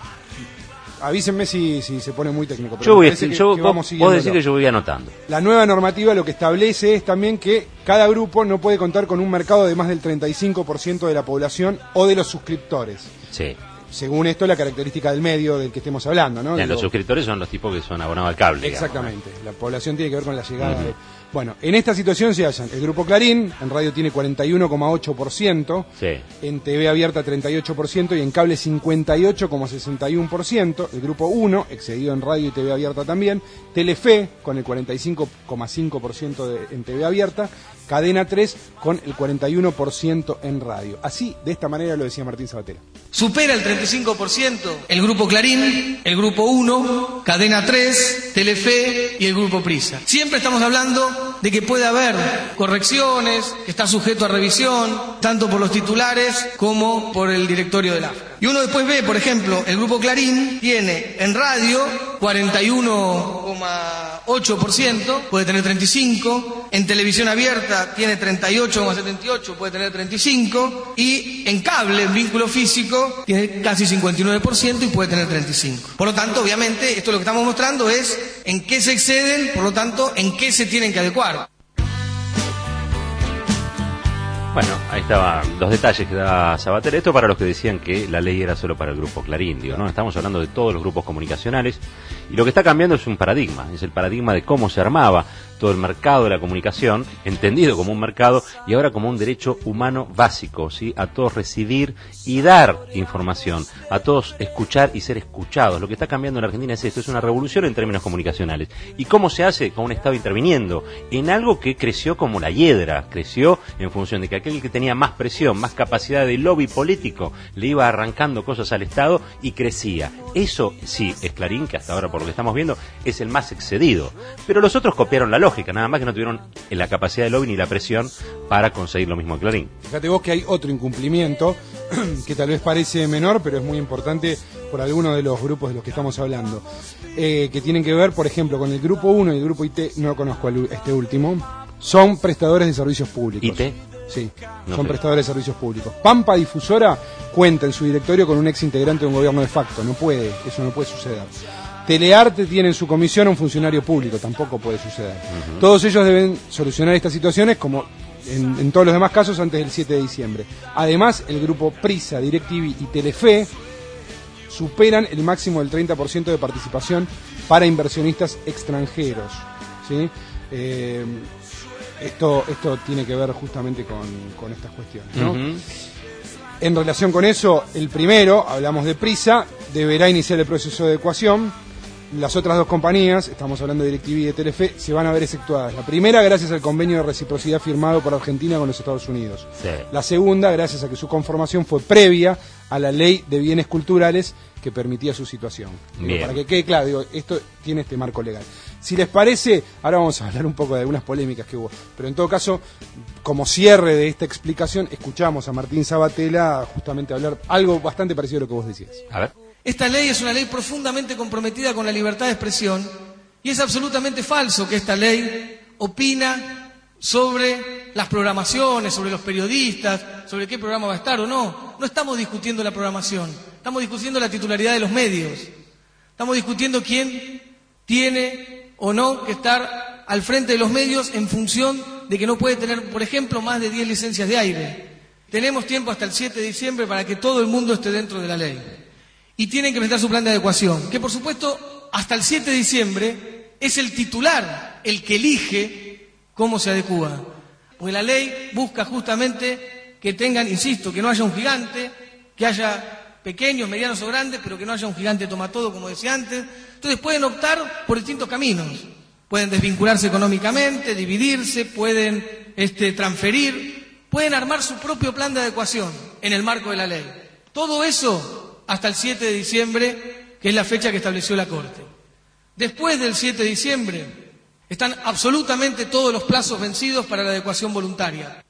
Avísenme si, si se pone muy técnico. Pero yo voy, que, yo, que vos, vos decís que yo voy anotando. La nueva normativa lo que establece es también que cada grupo no puede contar con un mercado de más del treinta y cinco por ciento de la población o de los suscriptores. Sí. Según esto, la característica del medio del que estemos hablando, ¿no? Ya, Digo, los suscriptores son los tipos que son abonados al cable. Exactamente. Digamos, ¿eh? La población tiene que ver con la llegada Uh-huh. de... Bueno, en esta situación se hallan el grupo Clarín, en radio tiene cuarenta y uno coma ocho por ciento, sí. en T V abierta treinta y ocho por ciento y en cable cincuenta y ocho coma sesenta y uno por ciento, el grupo uno, excedido en radio y T V abierta también, Telefe con el cuarenta y cinco coma cinco por ciento de, en T V abierta, Cadena tres con el cuarenta y uno por ciento en radio. Así, de esta manera lo decía Martín Sabatella. Supera el treinta y cinco por ciento el grupo Clarín, el grupo uno, Cadena tres, Telefe y el grupo Prisa. Siempre estamos hablando de que puede haber correcciones, que está sujeto a revisión, tanto por los titulares como por el directorio del A F A. Y uno después ve, por ejemplo, el grupo Clarín tiene en radio cuarenta y uno coma ocho por ciento, puede tener treinta y cinco por ciento, en televisión abierta tiene treinta y ocho coma setenta y ocho por ciento, puede tener treinta y cinco por ciento, y en cable, en vínculo físico, tiene casi cincuenta y nueve por ciento y puede tener treinta y cinco por ciento. Por lo tanto, obviamente, esto lo que estamos mostrando es en qué se exceden, por lo tanto, en qué se tienen que adecuar. Bueno, ahí estaban los detalles que da Sabater. Esto para los que decían que la ley era solo para el grupo Clarín, digo, ¿no? Estamos hablando de todos los grupos comunicacionales y lo que está cambiando es un paradigma, es el paradigma de cómo se armaba todo el mercado de la comunicación, entendido como un mercado y ahora como un derecho humano básico, ¿sí? A todos recibir y dar información, a todos escuchar y ser escuchados. Lo que está cambiando en la Argentina es esto, es una revolución en términos comunicacionales. ¿Y cómo se hace? Con un Estado interviniendo en algo que creció como la hiedra, creció en función de que aquel que tenía más presión, más capacidad de lobby político, le iba arrancando cosas al Estado y crecía. Eso sí es Clarín, que hasta ahora por lo que estamos viendo es el más excedido. Pero los otros copiaron la lógica, nada más que no tuvieron la capacidad de lobby ni la presión para conseguir lo mismo en Clarín. Fíjate vos que hay otro incumplimiento que tal vez parece menor, pero es muy importante por algunos de los grupos de los que estamos hablando, eh, que tienen que ver, por ejemplo, con el grupo uno y el grupo I T, no conozco el, este último, son prestadores de servicios públicos. ¿I T? Sí, no son sé. prestadores de servicios públicos. Pampa Difusora cuenta en su directorio con un ex integrante de un gobierno de facto, no puede, eso no puede suceder. Telearte tiene en su comisión a un funcionario público, tampoco puede suceder. Uh-huh. Todos ellos deben solucionar estas situaciones como en, en todos los demás casos antes del siete de diciembre. Además, el grupo Prisa, DirecTV y Telefe superan el máximo del treinta por ciento de participación para inversionistas extranjeros, ¿sí? Eh, esto, esto tiene que ver justamente con, con estas cuestiones, ¿no? Uh-huh. En relación con eso, el primero, hablamos de Prisa, deberá iniciar el proceso de adecuación las otras dos compañías, estamos hablando de DirecTV y de Telefe, se van a ver exceptuadas. La primera, gracias al convenio de reciprocidad firmado por Argentina con los Estados Unidos. Sí. La segunda, gracias a que su conformación fue previa a la ley de bienes culturales que permitía su situación. Digo, Bien. para que quede claro, digo, esto tiene este marco legal. Si les parece, ahora vamos a hablar un poco de algunas polémicas que hubo, pero en todo caso, como cierre de esta explicación, escuchamos a Martín Sabatella justamente hablar algo bastante parecido a lo que vos decías. A ver. Esta ley es una ley profundamente comprometida con la libertad de expresión y es absolutamente falso que esta ley opina sobre las programaciones, sobre los periodistas, sobre qué programa va a estar o no. No estamos discutiendo la programación, estamos discutiendo la titularidad de los medios. Estamos discutiendo quién tiene o no que estar al frente de los medios en función de que no puede tener, por ejemplo, más de diez licencias de aire. Tenemos tiempo hasta el siete de diciembre para que todo el mundo esté dentro de la ley. Y tienen que presentar su plan de adecuación, que por supuesto hasta el siete de diciembre es el titular el que elige cómo se adecúa. Porque la ley busca justamente que tengan, insisto, que no haya un gigante, que haya pequeños, medianos o grandes, pero que no haya un gigante toma todo, como decía antes. Entonces pueden optar por distintos caminos. Pueden desvincularse económicamente, dividirse, pueden este, transferir, pueden armar su propio plan de adecuación en el marco de la ley. Todo eso hasta el siete de diciembre, que es la fecha que estableció la Corte. Después del siete de diciembre, están absolutamente todos los plazos vencidos para la adecuación voluntaria.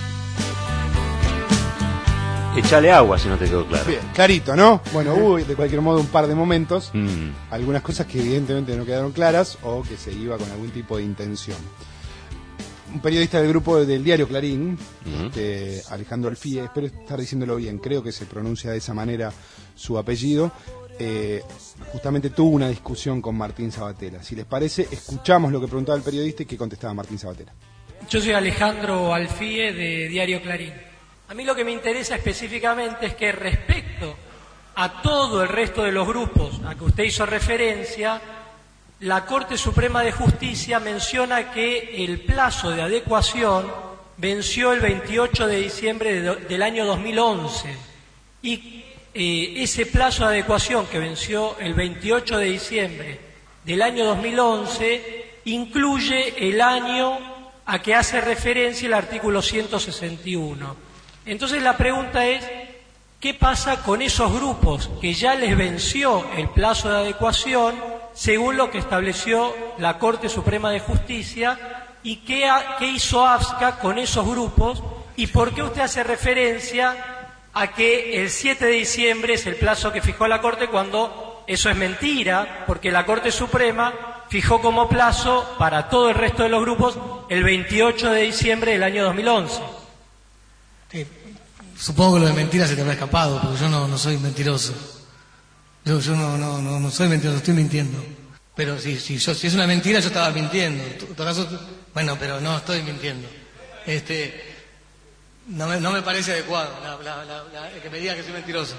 Échale agua si no te quedó claro. Bien, clarito, ¿no? Bueno, hubo de cualquier modo un par de momentos, Mm. algunas cosas que evidentemente no quedaron claras o que se iba con algún tipo de intención. Un periodista del grupo del diario Clarín, Mm. este, Alejandro Alfie, espero estar diciéndolo bien, creo que se pronuncia de esa manera su apellido, eh, justamente tuvo una discusión con Martín Sabatella. Si les parece, escuchamos lo que preguntaba el periodista y qué contestaba Martín Sabatella. Yo soy Alejandro Alfie de Diario Clarín. A mí lo que me interesa específicamente es que respecto a todo el resto de los grupos a que usted hizo referencia, la Corte Suprema de Justicia menciona que el plazo de adecuación venció el veintiocho de diciembre de, del año dos mil once y eh, ese plazo de adecuación que venció el veintiocho de diciembre del año dos mil once incluye el año a que hace referencia el artículo ciento sesenta y uno. Entonces la pregunta es, ¿qué pasa con esos grupos que ya les venció el plazo de adecuación según lo que estableció la Corte Suprema de Justicia? ¿Y qué, ha, qué hizo A F S C A con esos grupos? ¿Y por qué usted hace referencia a que el siete de diciembre es el plazo que fijó la Corte cuando eso es mentira? Porque la Corte Suprema fijó como plazo para todo el resto de los grupos el veintiocho de diciembre del año dos mil once. Sí, supongo que lo de mentira se te habrá escapado, porque yo no, no soy mentiroso. Yo, yo no, no, no, no soy mentiroso, estoy mintiendo. Pero si, si, yo, si es una mentira, yo estaba mintiendo. En todo caso, bueno, pero no estoy mintiendo. Este, no me, no me parece adecuado la, la, la, la, que me diga que soy mentiroso.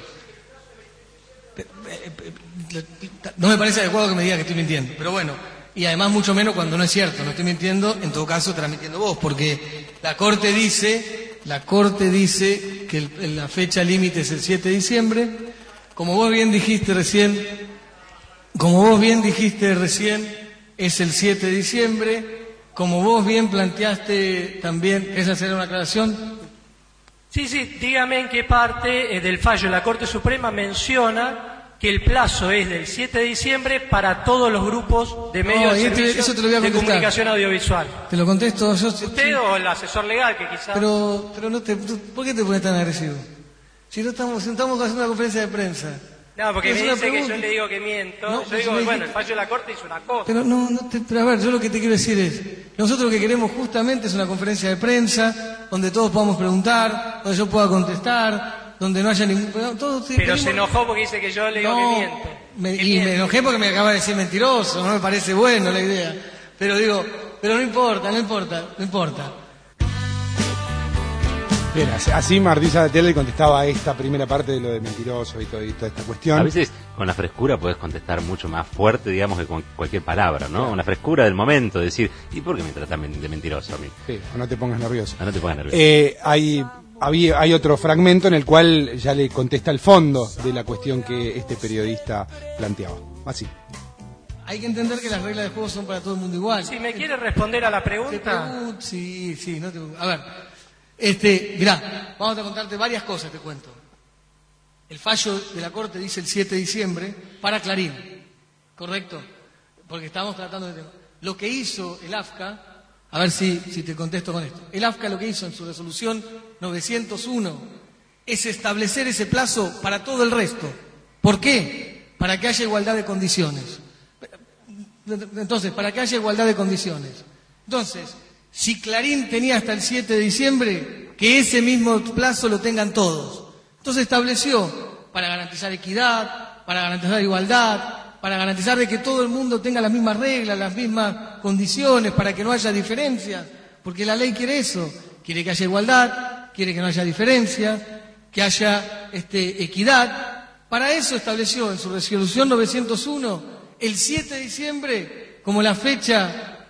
No me parece adecuado que me diga que estoy mintiendo. Pero bueno, y además mucho menos cuando no es cierto, no estoy mintiendo, en todo caso estarás mintiendo vos, porque la Corte dice, la Corte dice que el, la fecha límite es el siete de diciembre. Como vos bien dijiste recién, como vos bien dijiste recién, es el siete de diciembre. Como vos bien planteaste también, ¿querés hacer una aclaración? Sí, sí, dígame en qué parte eh, del fallo de la Corte Suprema menciona que el plazo es del siete de diciembre para todos los grupos de medios No, de, y este- servicios eso te lo voy a de contestar. comunicación audiovisual. Te lo contesto yo. ¿Usted o el asesor legal que quizás... Pero, pero no te, tú- ¿por qué te pones tan agresivo? Si no estamos, si no estamos haciendo una conferencia de prensa. No, porque Es me una dice que pregunta. yo le digo que miento. No, yo pues digo, me bueno, el dijiste- fallo de la Corte hizo una cosa. Pero no, no te, pero a ver, yo lo que te quiero decir es, nosotros lo que queremos justamente es una conferencia de prensa, donde todos podamos preguntar, donde yo pueda contestar, donde no haya ningún... Todo, sí, Pero pedimos- se enojó porque dice que yo le digo No, que miento. me- Que y me miente. enojé porque me acaba de decir mentiroso, no me parece bueno la idea. Pero digo, pero no importa, no importa, no importa. Bien, así- así Martín Sabatella le contestaba a esta primera parte de lo de mentiroso y, todo, y toda esta cuestión. A veces con la frescura puedes contestar mucho más fuerte, digamos, que con cualquier palabra, ¿no? Una frescura del momento, decir, ¿y por qué me tratan de mentiroso a mí? Sí, o no te pongas nervioso. Ah, no te pongas nervioso. Eh, hay, había, hay otro fragmento en el cual ya le contesta el fondo de la cuestión que este periodista planteaba. Así. hay que entender que las reglas de juego son para todo el mundo igual. Si me quiere responder a la pregunta. Pregun- sí, sí, no te A ver, este, mirá, vamos a contarte varias cosas, te cuento. El fallo de la Corte dice el siete de diciembre para Clarín, ¿correcto? Porque estamos tratando de tema. Lo que hizo el A F C A, a ver si, si te contesto con esto. El A F C A lo que hizo en su resolución novecientos uno es establecer ese plazo para todo el resto. ¿Por qué? Para que haya igualdad de condiciones. Entonces, para que haya igualdad de condiciones. Entonces, si Clarín tenía hasta el siete de diciembre, que ese mismo plazo lo tengan todos. Entonces estableció, para garantizar equidad, para garantizar igualdad, para garantizar de que todo el mundo tenga las mismas reglas, las mismas condiciones, para que no haya diferencias, porque la ley quiere eso, quiere que haya igualdad, quiere que no haya diferencias, que haya este, equidad. Para eso estableció en su resolución novecientos uno el siete de diciembre como la fecha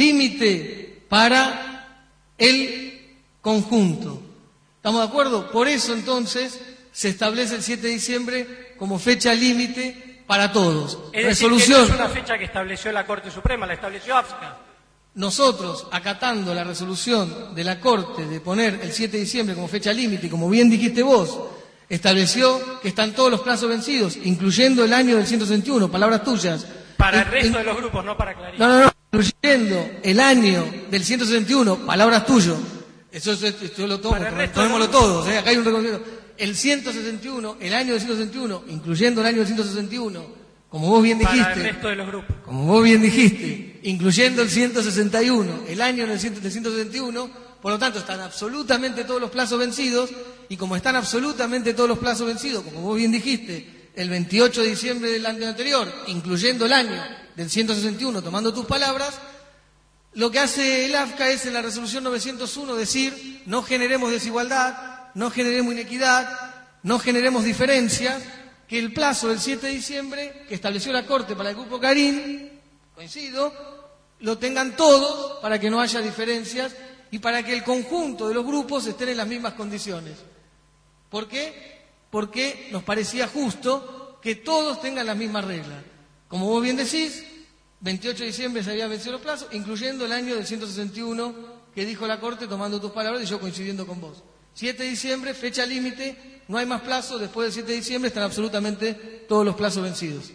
límite para el conjunto. ¿Estamos de acuerdo? Por eso entonces se establece el siete de diciembre como fecha límite para todos. Es Resolución. decir, que no es una fecha que estableció la Corte Suprema, la estableció A F C A. Nosotros, acatando la resolución de la Corte de poner el siete de diciembre como fecha límite, y como bien dijiste vos, estableció que están todos los plazos vencidos, incluyendo el año del ciento sesenta y uno, palabras tuyas. Para el En- resto en- de los grupos, no para Clarín. No, no, no, incluyendo el año del ciento sesenta y uno, palabras tuyas. Eso, eso, esto lo tomo, Para el resto tomémoslo de los todos, ¿eh? Acá hay un reconocimiento. El ciento sesenta y uno, el año del ciento sesenta y uno, incluyendo el año del ciento sesenta y uno, como vos bien Para el dijiste, resto de los grupos. como vos bien dijiste, incluyendo el ciento sesenta y uno, el año del ciento sesenta y uno, por lo tanto están absolutamente todos los plazos vencidos, y como están absolutamente todos los plazos vencidos, como vos bien dijiste, el veintiocho de diciembre del año anterior, incluyendo el año del ciento sesenta y uno, tomando tus palabras, lo que hace el A F C A es en la resolución novecientos uno decir no generemos desigualdad, no generemos inequidad, no generemos diferencias, que el plazo del siete de diciembre que estableció la Corte para el Grupo Clarín, coincido, lo tengan todos para que no haya diferencias y para que el conjunto de los grupos estén en las mismas condiciones. ¿Por qué? Porque nos parecía justo que todos tengan las mismas reglas. Como vos bien decís, veintiocho de diciembre se habían vencido los plazos, incluyendo el año del ciento sesenta y uno que dijo la Corte, tomando tus palabras y yo coincidiendo con vos. siete de diciembre, fecha límite, no hay más plazos, después del siete de diciembre están absolutamente todos los plazos vencidos.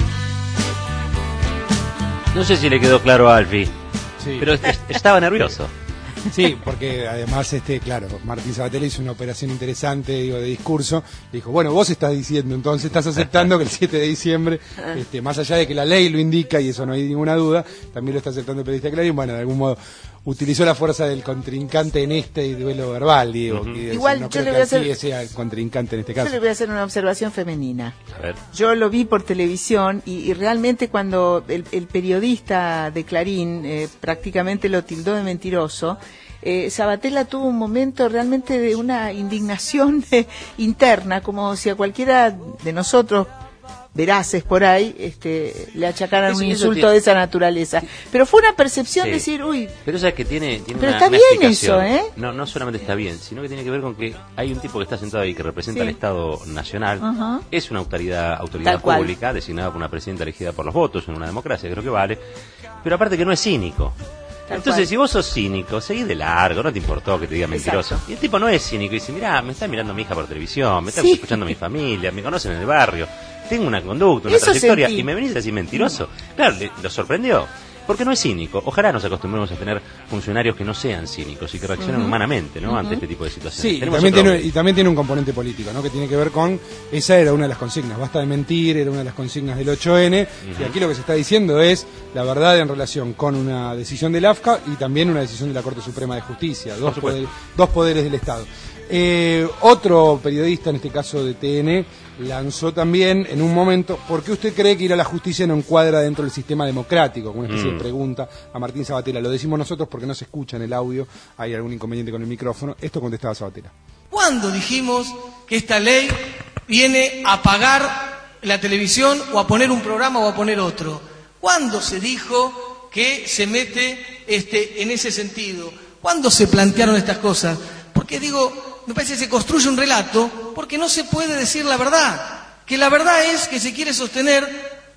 No sé si le quedó claro a Alfi, Sí. pero est- estaba nervioso. Sí, porque además, este, claro, Martín Sabatel hizo una operación interesante, digo, de discurso. Le dijo, bueno, vos estás diciendo, entonces estás aceptando que el siete de diciembre, este, más allá de que la ley lo indica, y eso no hay ninguna duda, también lo está aceptando el periodista Clarín. Bueno, de algún modo utilizó la fuerza del contrincante en este duelo verbal, digo. Ujú. que Igual no yo creo le que voy a hacer- Alfie sea el contrincante en este caso. Yo le voy a hacer una observación femenina. A ver. Yo lo vi por televisión y, y realmente cuando el, el periodista de Clarín eh, prácticamente lo tildó de mentiroso, eh, Sabatella tuvo un momento realmente de una indignación eh, interna, como si a cualquiera de nosotros veraces por ahí este, le achacaran Eso- un eso insulto tiene- de esa naturaleza. Pero fue una percepción Sí. decir, uy, Pero sabes que tiene, tiene Pero una, está una bien explicación. eso, ¿eh? No, no solamente está bien, sino que tiene que ver con que hay un tipo que está sentado ahí que representa Sí. al Estado nacional, Ajá. es una autoridad, autoridad Tal cual. pública designada por una presidenta elegida por los votos en una democracia, creo que vale, pero aparte que no es cínico. Tal Entonces, cual. si vos sos cínico, seguís de largo, no te importó que te diga mentiroso. Exacto. Y el tipo no es cínico y dice, mirá, me está mirando mi hija por televisión, me está Sí. escuchando mi familia, me conocen en el barrio, tengo una conducta, una Eso trayectoria, sentí. y me venís a decir mentiroso. Claro, le- lo sorprendió. Porque no es cínico. Ojalá nos acostumbremos a tener funcionarios que no sean cínicos y que reaccionen Ujú. humanamente, ¿no? Ujú. Ante este tipo de situaciones. Sí, y Tenemos también, otro- tiene, y también tiene un componente político, ¿no? Que tiene que ver con, esa era una de las consignas, basta de mentir, era una de las consignas del ocho ene, Ujú. y aquí lo que se está diciendo es la verdad en relación con una decisión del A F C A y también una decisión de la Corte Suprema de Justicia, dos, Por supuesto. poder- dos poderes del Estado. Eh, otro periodista, en este caso de T N, lanzó también en un momento, ¿por qué usted cree que ir a la justicia no encuadra dentro del sistema democrático? Con una especie Mm. de pregunta a Martín Sabatella. Lo decimos nosotros porque no se escucha en el audio, hay algún inconveniente con el micrófono. Esto contestaba Sabatella. ¿Cuándo dijimos que esta ley viene a pagar la televisión o a poner un programa o a poner otro? ¿Cuándo se dijo que se mete este, en ese sentido? ¿Cuándo se plantearon estas cosas? Porque digo, me parece que se construye un relato porque no se puede decir la verdad. Que la verdad es que se quiere sostener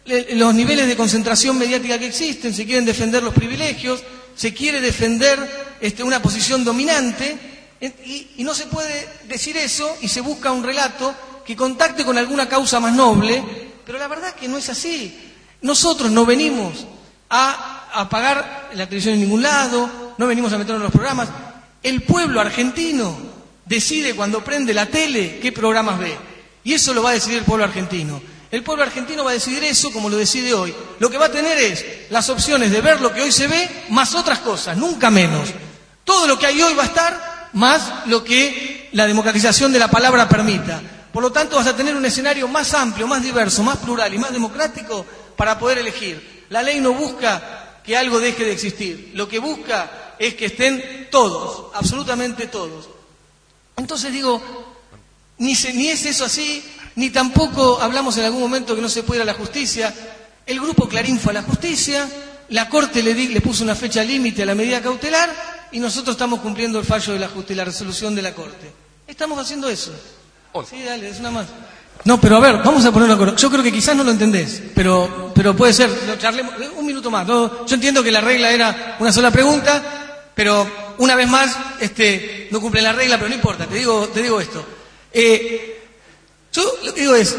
los niveles de concentración mediática que existen, se quieren defender los privilegios, se quiere defender este, una posición dominante, y, y no se puede decir eso y se busca un relato que contacte con alguna causa más noble, pero la verdad que no es así. Nosotros no venimos a apagar la televisión en ningún lado, no venimos a meternos en los programas. El pueblo argentino decide cuando prende la tele qué programas ve, y eso lo va a decidir el pueblo argentino. El pueblo argentino va a decidir eso como lo decide hoy. Lo que va a tener es las opciones de ver lo que hoy se ve, más otras cosas, nunca menos. Todo lo que hay hoy va a estar, más lo que la democratización de la palabra permita. Por lo tanto, vas a tener un escenario más amplio, más diverso, más plural y más democrático para poder elegir. La ley no busca que algo deje de existir. Lo que busca es que estén todos, absolutamente todos. Entonces digo, ni, se, ni es eso así, ni tampoco hablamos en algún momento que no se puede ir a la justicia. El grupo Clarín fue a la justicia, la Corte le, di, le puso una fecha límite a la medida cautelar y nosotros estamos cumpliendo el fallo de la justicia, la resolución de la Corte. Estamos haciendo eso. Sí, dale, es una más. No, pero a ver, vamos a ponerlo acuerdo. Yo creo que quizás no lo entendés, pero, pero puede ser. Lo charlemos, un minuto más. No, yo entiendo que la regla era una sola pregunta, pero una vez más este, no cumplen la regla, pero no importa. Te digo, te digo esto. Eh, Yo lo que digo es,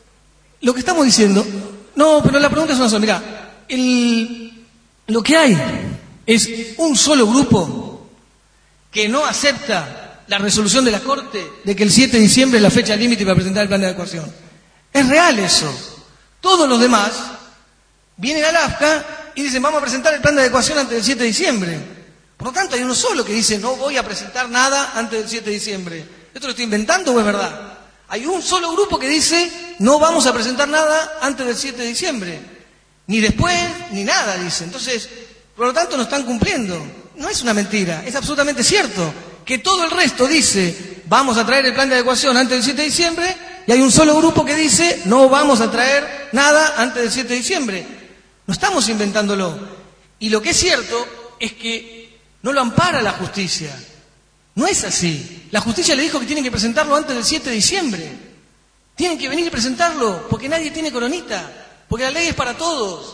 lo que estamos diciendo, no, pero la pregunta es una sola, mirá, el, lo que hay es un solo grupo que no acepta la resolución de la Corte de que el siete de diciembre es la fecha límite para presentar el plan de adecuación. Es real eso. Todos los demás vienen al A F C A y dicen, vamos a presentar el plan de adecuación antes del siete de diciembre. Por lo tanto, hay uno solo que dice, no voy a presentar nada antes del siete de diciembre. ¿Esto lo estoy inventando o es verdad? Hay un solo grupo que dice, no vamos a presentar nada antes del siete de diciembre. Ni después, ni nada, dice. Entonces, por lo tanto, no están cumpliendo. No es una mentira, es absolutamente cierto. Que todo el resto dice, vamos a traer el plan de adecuación antes del siete de diciembre, y hay un solo grupo que dice, no vamos a traer nada antes del siete de diciembre. No estamos inventándolo. Y lo que es cierto es que no lo ampara la justicia. No es así. La justicia le dijo que tienen que presentarlo antes del siete de diciembre. Tienen que venir y presentarlo, porque nadie tiene coronita, porque la ley es para todos.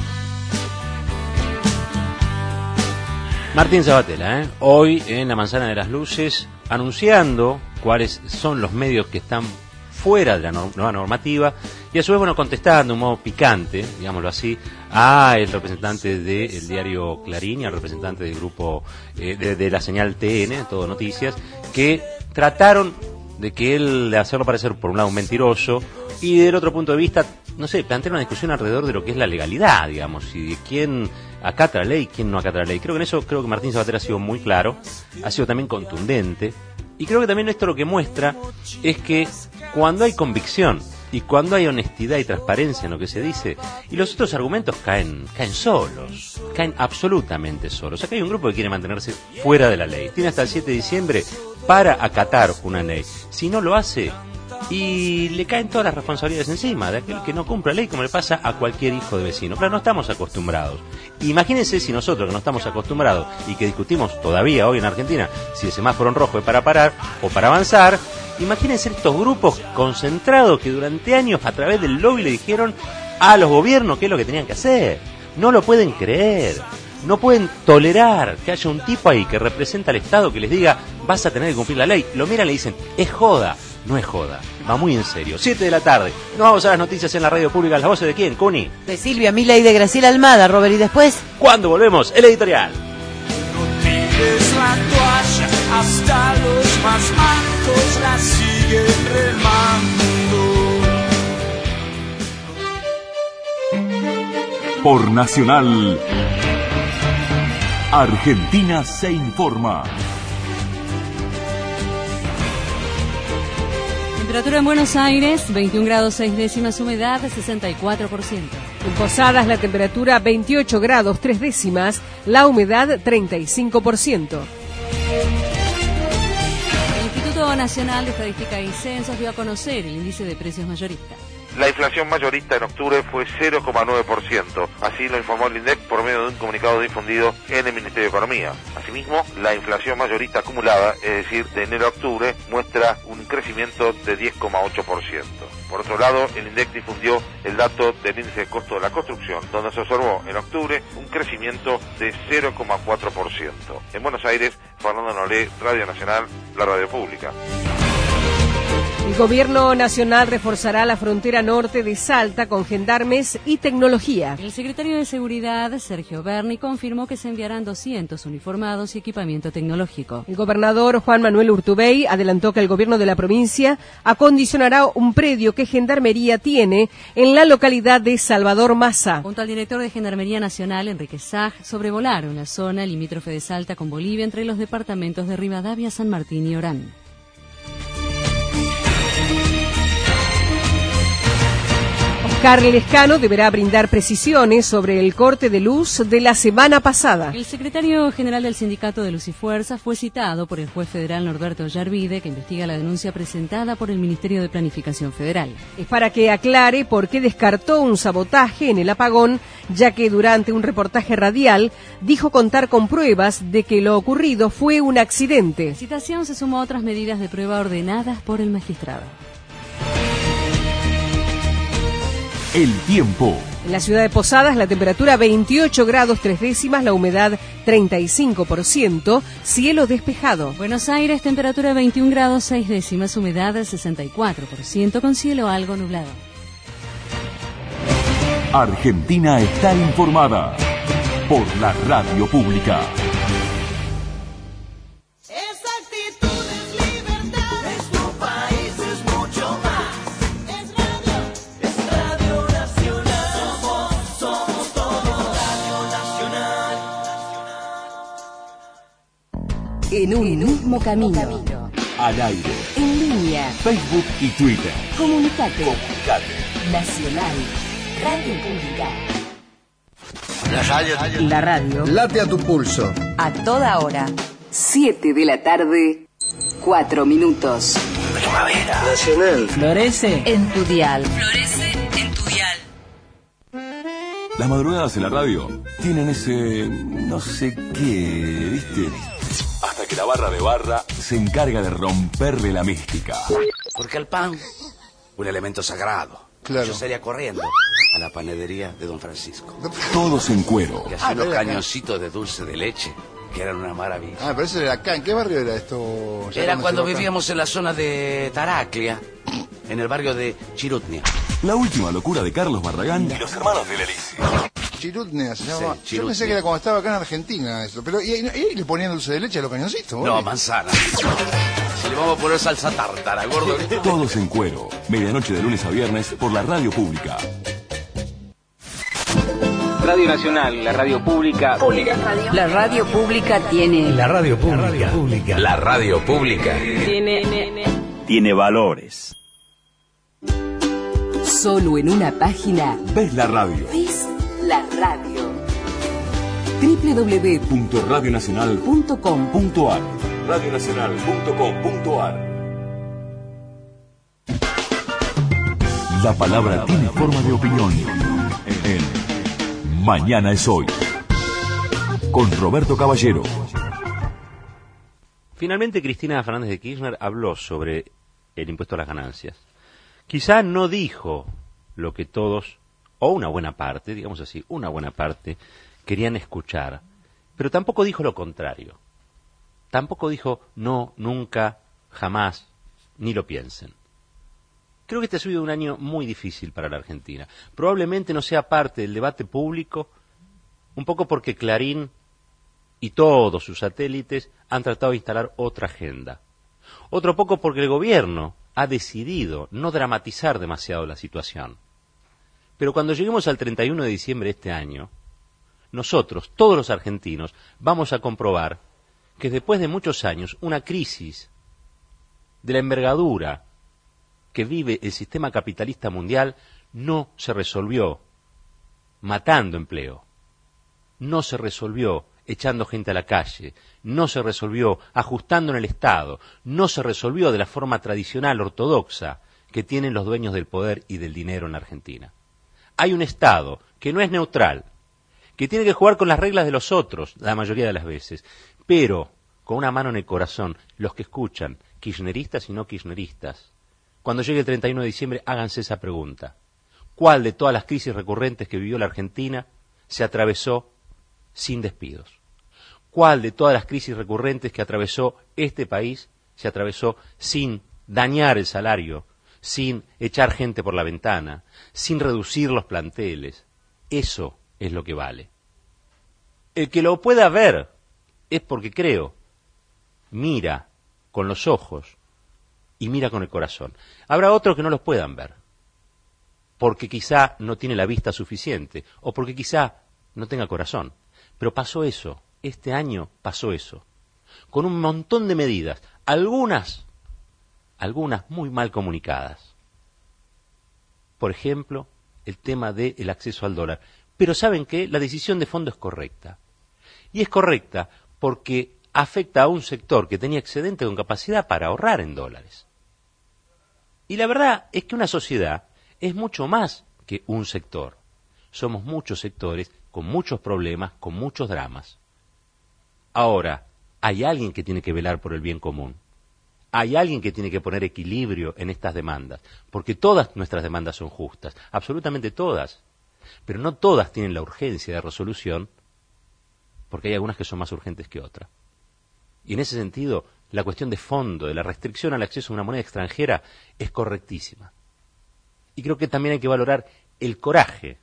Martín Sabatella, ¿eh? hoy en la Manzana de las Luces, anunciando cuáles son los medios que están fuera de la norm- nueva normativa, y a su vez, bueno, contestando de un modo picante, digámoslo así, a el representante del diario Clarín y al representante del grupo eh, de, de la señal T N, Todo Noticias, que trataron de que él de hacerlo parecer por un lado un mentiroso y del otro punto de vista, no sé, plantear una discusión alrededor de lo que es la legalidad, digamos, y de quién acata la ley y quién no acata la ley. Creo que en eso, creo que Martín Sabatella ha sido muy claro, ha sido también contundente, y creo que también esto lo que muestra es que cuando hay convicción y cuando hay honestidad y transparencia en lo que se dice, y los otros argumentos caen, caen solos, caen absolutamente solos. Acá hay un grupo que quiere mantenerse fuera de la ley. Tiene hasta el siete de diciembre para acatar una ley. Si no lo hace, y le caen todas las responsabilidades encima de aquel que no cumple la ley, como le pasa a cualquier hijo de vecino. Pero no estamos acostumbrados. Imagínense si nosotros, que no estamos acostumbrados y que discutimos todavía hoy en Argentina si el semáforo en rojo es para parar o para avanzar, imagínense estos grupos concentrados que durante años a través del lobby le dijeron a los gobiernos qué es lo que tenían que hacer. No lo pueden creer. No pueden tolerar que haya un tipo ahí que representa al Estado que les diga, vas a tener que cumplir la ley. Lo miran y le dicen, es joda. No es joda, va muy en serio. siete de la tarde, nos vamos a las noticias en la radio pública. ¿Las voces de quién, Cuni? De Silvia Mila y de Graciela Almada, Robert, y después... ¿Cuándo volvemos? El editorial. No tires la toalla, hasta los más altos la siguen remando. Por Nacional, Argentina se informa. Temperatura en Buenos Aires, veintiún grados seis décimas, humedad sesenta y cuatro por ciento. En Posadas la temperatura veintiocho grados tres décimas, la humedad treinta y cinco por ciento. El Instituto Nacional de Estadística y Censos dio a conocer el índice de precios mayoristas. La inflación mayorista en octubre fue cero coma nueve por ciento, así lo informó el INDEC por medio de un comunicado difundido en el Ministerio de Economía. Asimismo, la inflación mayorista acumulada, es decir, de enero a octubre, muestra un crecimiento de diez coma ocho por ciento. Por otro lado, el INDEC difundió el dato del índice de costo de la construcción, donde se observó en octubre un crecimiento de cero coma cuatro por ciento. En Buenos Aires, Fernando Nolé, Radio Nacional, la radio pública. El Gobierno Nacional reforzará la frontera norte de Salta con gendarmes y tecnología. El secretario de Seguridad, Sergio Berni, confirmó que se enviarán doscientos uniformados y equipamiento tecnológico. El gobernador Juan Manuel Urtubey adelantó que el gobierno de la provincia acondicionará un predio que Gendarmería tiene en la localidad de Salvador Massa. Junto al director de Gendarmería Nacional, Enrique Sag, sobrevolaron la zona limítrofe de Salta con Bolivia entre los departamentos de Rivadavia, San Martín y Orán. Oscar Lescano deberá brindar precisiones sobre el corte de luz de la semana pasada. El secretario general del Sindicato de Luz y Fuerza fue citado por el juez federal Norberto Ollarvide, que investiga la denuncia presentada por el Ministerio de Planificación Federal. Es para que aclare por qué descartó un sabotaje en el apagón, ya que durante un reportaje radial dijo contar con pruebas de que lo ocurrido fue un accidente. La citación se sumó a otras medidas de prueba ordenadas por el magistrado. El tiempo. En la ciudad de Posadas la temperatura veintiocho grados tres décimas, la humedad treinta y cinco por ciento, cielo despejado. Buenos Aires, temperatura veintiún grados seis décimas, humedad sesenta y cuatro por ciento con cielo algo nublado. Argentina está informada por la radio pública. En un mismo camino. Al aire. En línea. Facebook y Twitter. Comunicate. Comunicate. Nacional. Radio Pública. La radio. La radio. Late a tu pulso. A toda hora. Siete de la tarde. Cuatro minutos. Primavera. Nacional. Florece en tu dial. Florece en tu dial. Las madrugadas en la radio tienen ese no sé qué, ¿viste? Hasta que la barra de barra se encarga de romperle la mística. Porque el pan, un elemento sagrado. Claro. Yo salía corriendo a la panadería de Don Francisco. Todos en cuero. Y hacía Ah, unos pero era cañoncitos de dulce de leche, que eran una maravilla. Ah, pero eso era acá. ¿En qué barrio era esto? Ya Era se cuando va acá. vivíamos en la zona de Taraclia, en el barrio de Chirutnia. La última locura de Carlos Barragán y los hermanos de Lelici. Chirutnia se llama. Sí, Yo Chirutnia. pensé que era cuando estaba acá en Argentina eso. Pero ¿y, y, y le ponían dulce de leche a los cañoncitos? No, boludo? manzana. Si le vamos a poner salsa tártara, gordo. Todos en cuero. Medianoche de lunes a viernes por la radio pública. Radio Nacional, la radio pública. La radio pública tiene. La radio pública. La radio pública. Tiene. Tiene valores. Solo en una página. Ves la radio. ¿Ves la radio? doble u doble u doble u punto radio nacional punto com punto ar radio nacional punto com punto ar. La palabra tiene forma de opinión en Mañana es Hoy con Roberto Caballero. Finalmente Cristina Fernández de Kirchner habló sobre el impuesto a las ganancias. Quizá no dijo lo que todos, o una buena parte, digamos así, una buena parte, querían escuchar, pero tampoco dijo lo contrario. Tampoco dijo no, nunca, jamás, ni lo piensen. Creo que este ha sido un año muy difícil para la Argentina. Probablemente no sea parte del debate público, un poco porque Clarín y todos sus satélites han tratado de instalar otra agenda. Otro poco porque el gobierno ha decidido no dramatizar demasiado la situación. Pero cuando lleguemos al treinta y uno de diciembre de este año, nosotros, todos los argentinos, vamos a comprobar que después de muchos años, una crisis de la envergadura que vive el sistema capitalista mundial no se resolvió matando empleo, no se resolvió echando gente a la calle, no se resolvió ajustando en el Estado, no se resolvió de la forma tradicional, ortodoxa, que tienen los dueños del poder y del dinero en Argentina. Hay un Estado que no es neutral, que tiene que jugar con las reglas de los otros, la mayoría de las veces, pero con una mano en el corazón, los que escuchan, kirchneristas y no kirchneristas, cuando llegue el treinta y uno de diciembre, háganse esa pregunta. ¿Cuál de todas las crisis recurrentes que vivió la Argentina se atravesó sin despidos? ¿Cuál de todas las crisis recurrentes que atravesó este país se atravesó sin dañar el salario, sin echar gente por la ventana, sin reducir los planteles? Eso es lo que vale. El que lo pueda ver es porque, creo, mira con los ojos y mira con el corazón. Habrá otros que no los puedan ver, porque quizá no tiene la vista suficiente, o porque quizá no tenga corazón. Pero pasó eso, este año pasó eso, con un montón de medidas, algunas, algunas muy mal comunicadas. Por ejemplo, el tema del acceso al dólar. Pero ¿saben qué? La decisión de fondo es correcta. Y es correcta porque afecta a un sector que tenía excedente con capacidad para ahorrar en dólares. Y la verdad es que una sociedad es mucho más que un sector. Somos muchos sectores con muchos problemas, con muchos dramas. Ahora, hay alguien que tiene que velar por el bien común. Hay alguien que tiene que poner equilibrio en estas demandas, porque todas nuestras demandas son justas, absolutamente todas. Pero no todas tienen la urgencia de resolución, porque hay algunas que son más urgentes que otras. Y en ese sentido, la cuestión de fondo, de la restricción al acceso a una moneda extranjera, es correctísima. Y creo que también hay que valorar el coraje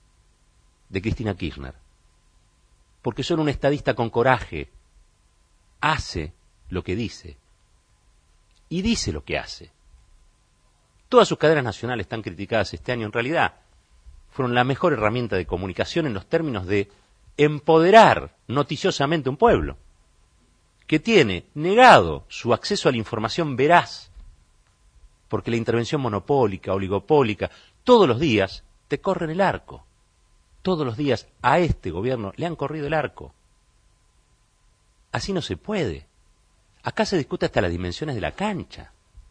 de Cristina Kirchner, porque solo un estadista con coraje hace lo que dice, y dice lo que hace. Todas sus cadenas nacionales tan criticadas este año, en realidad, fueron la mejor herramienta de comunicación en los términos de empoderar noticiosamente un pueblo que tiene negado su acceso a la información veraz, porque la intervención monopólica, oligopólica, todos los días te corren el arco. Todos los días a este gobierno le han corrido el arco. Así no se puede. Acá se discute hasta las dimensiones de la cancha.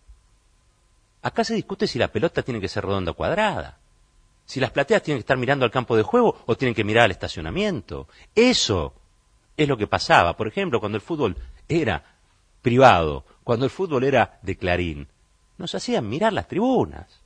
Acá se discute si la pelota tiene que ser redonda o cuadrada. Si las plateas tienen que estar mirando al campo de juego o tienen que mirar al estacionamiento. Eso es lo que pasaba, por ejemplo, cuando el fútbol era privado, cuando el fútbol era de Clarín. Nos hacían mirar las tribunas.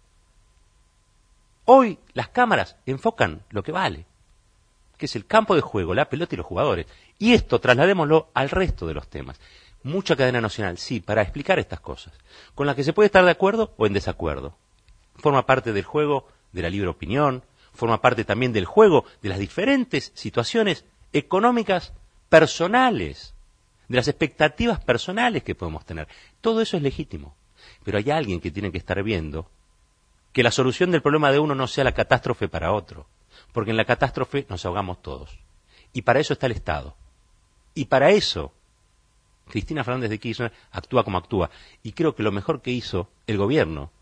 Hoy las cámaras enfocan lo que vale, que es el campo de juego, la pelota y los jugadores. Y esto trasladémoslo al resto de los temas. Mucha cadena nacional, sí, para explicar estas cosas, con las que se puede estar de acuerdo o en desacuerdo. Forma parte del juego de la libre opinión, forma parte también del juego de las diferentes situaciones económicas personales, de las expectativas personales que podemos tener. Todo eso es legítimo, pero hay alguien que tiene que estar viendo que la solución del problema de uno no sea la catástrofe para otro, porque en la catástrofe nos ahogamos todos. Y para eso está el Estado. Y para eso Cristina Fernández de Kirchner actúa como actúa. Y creo que lo mejor que hizo el gobierno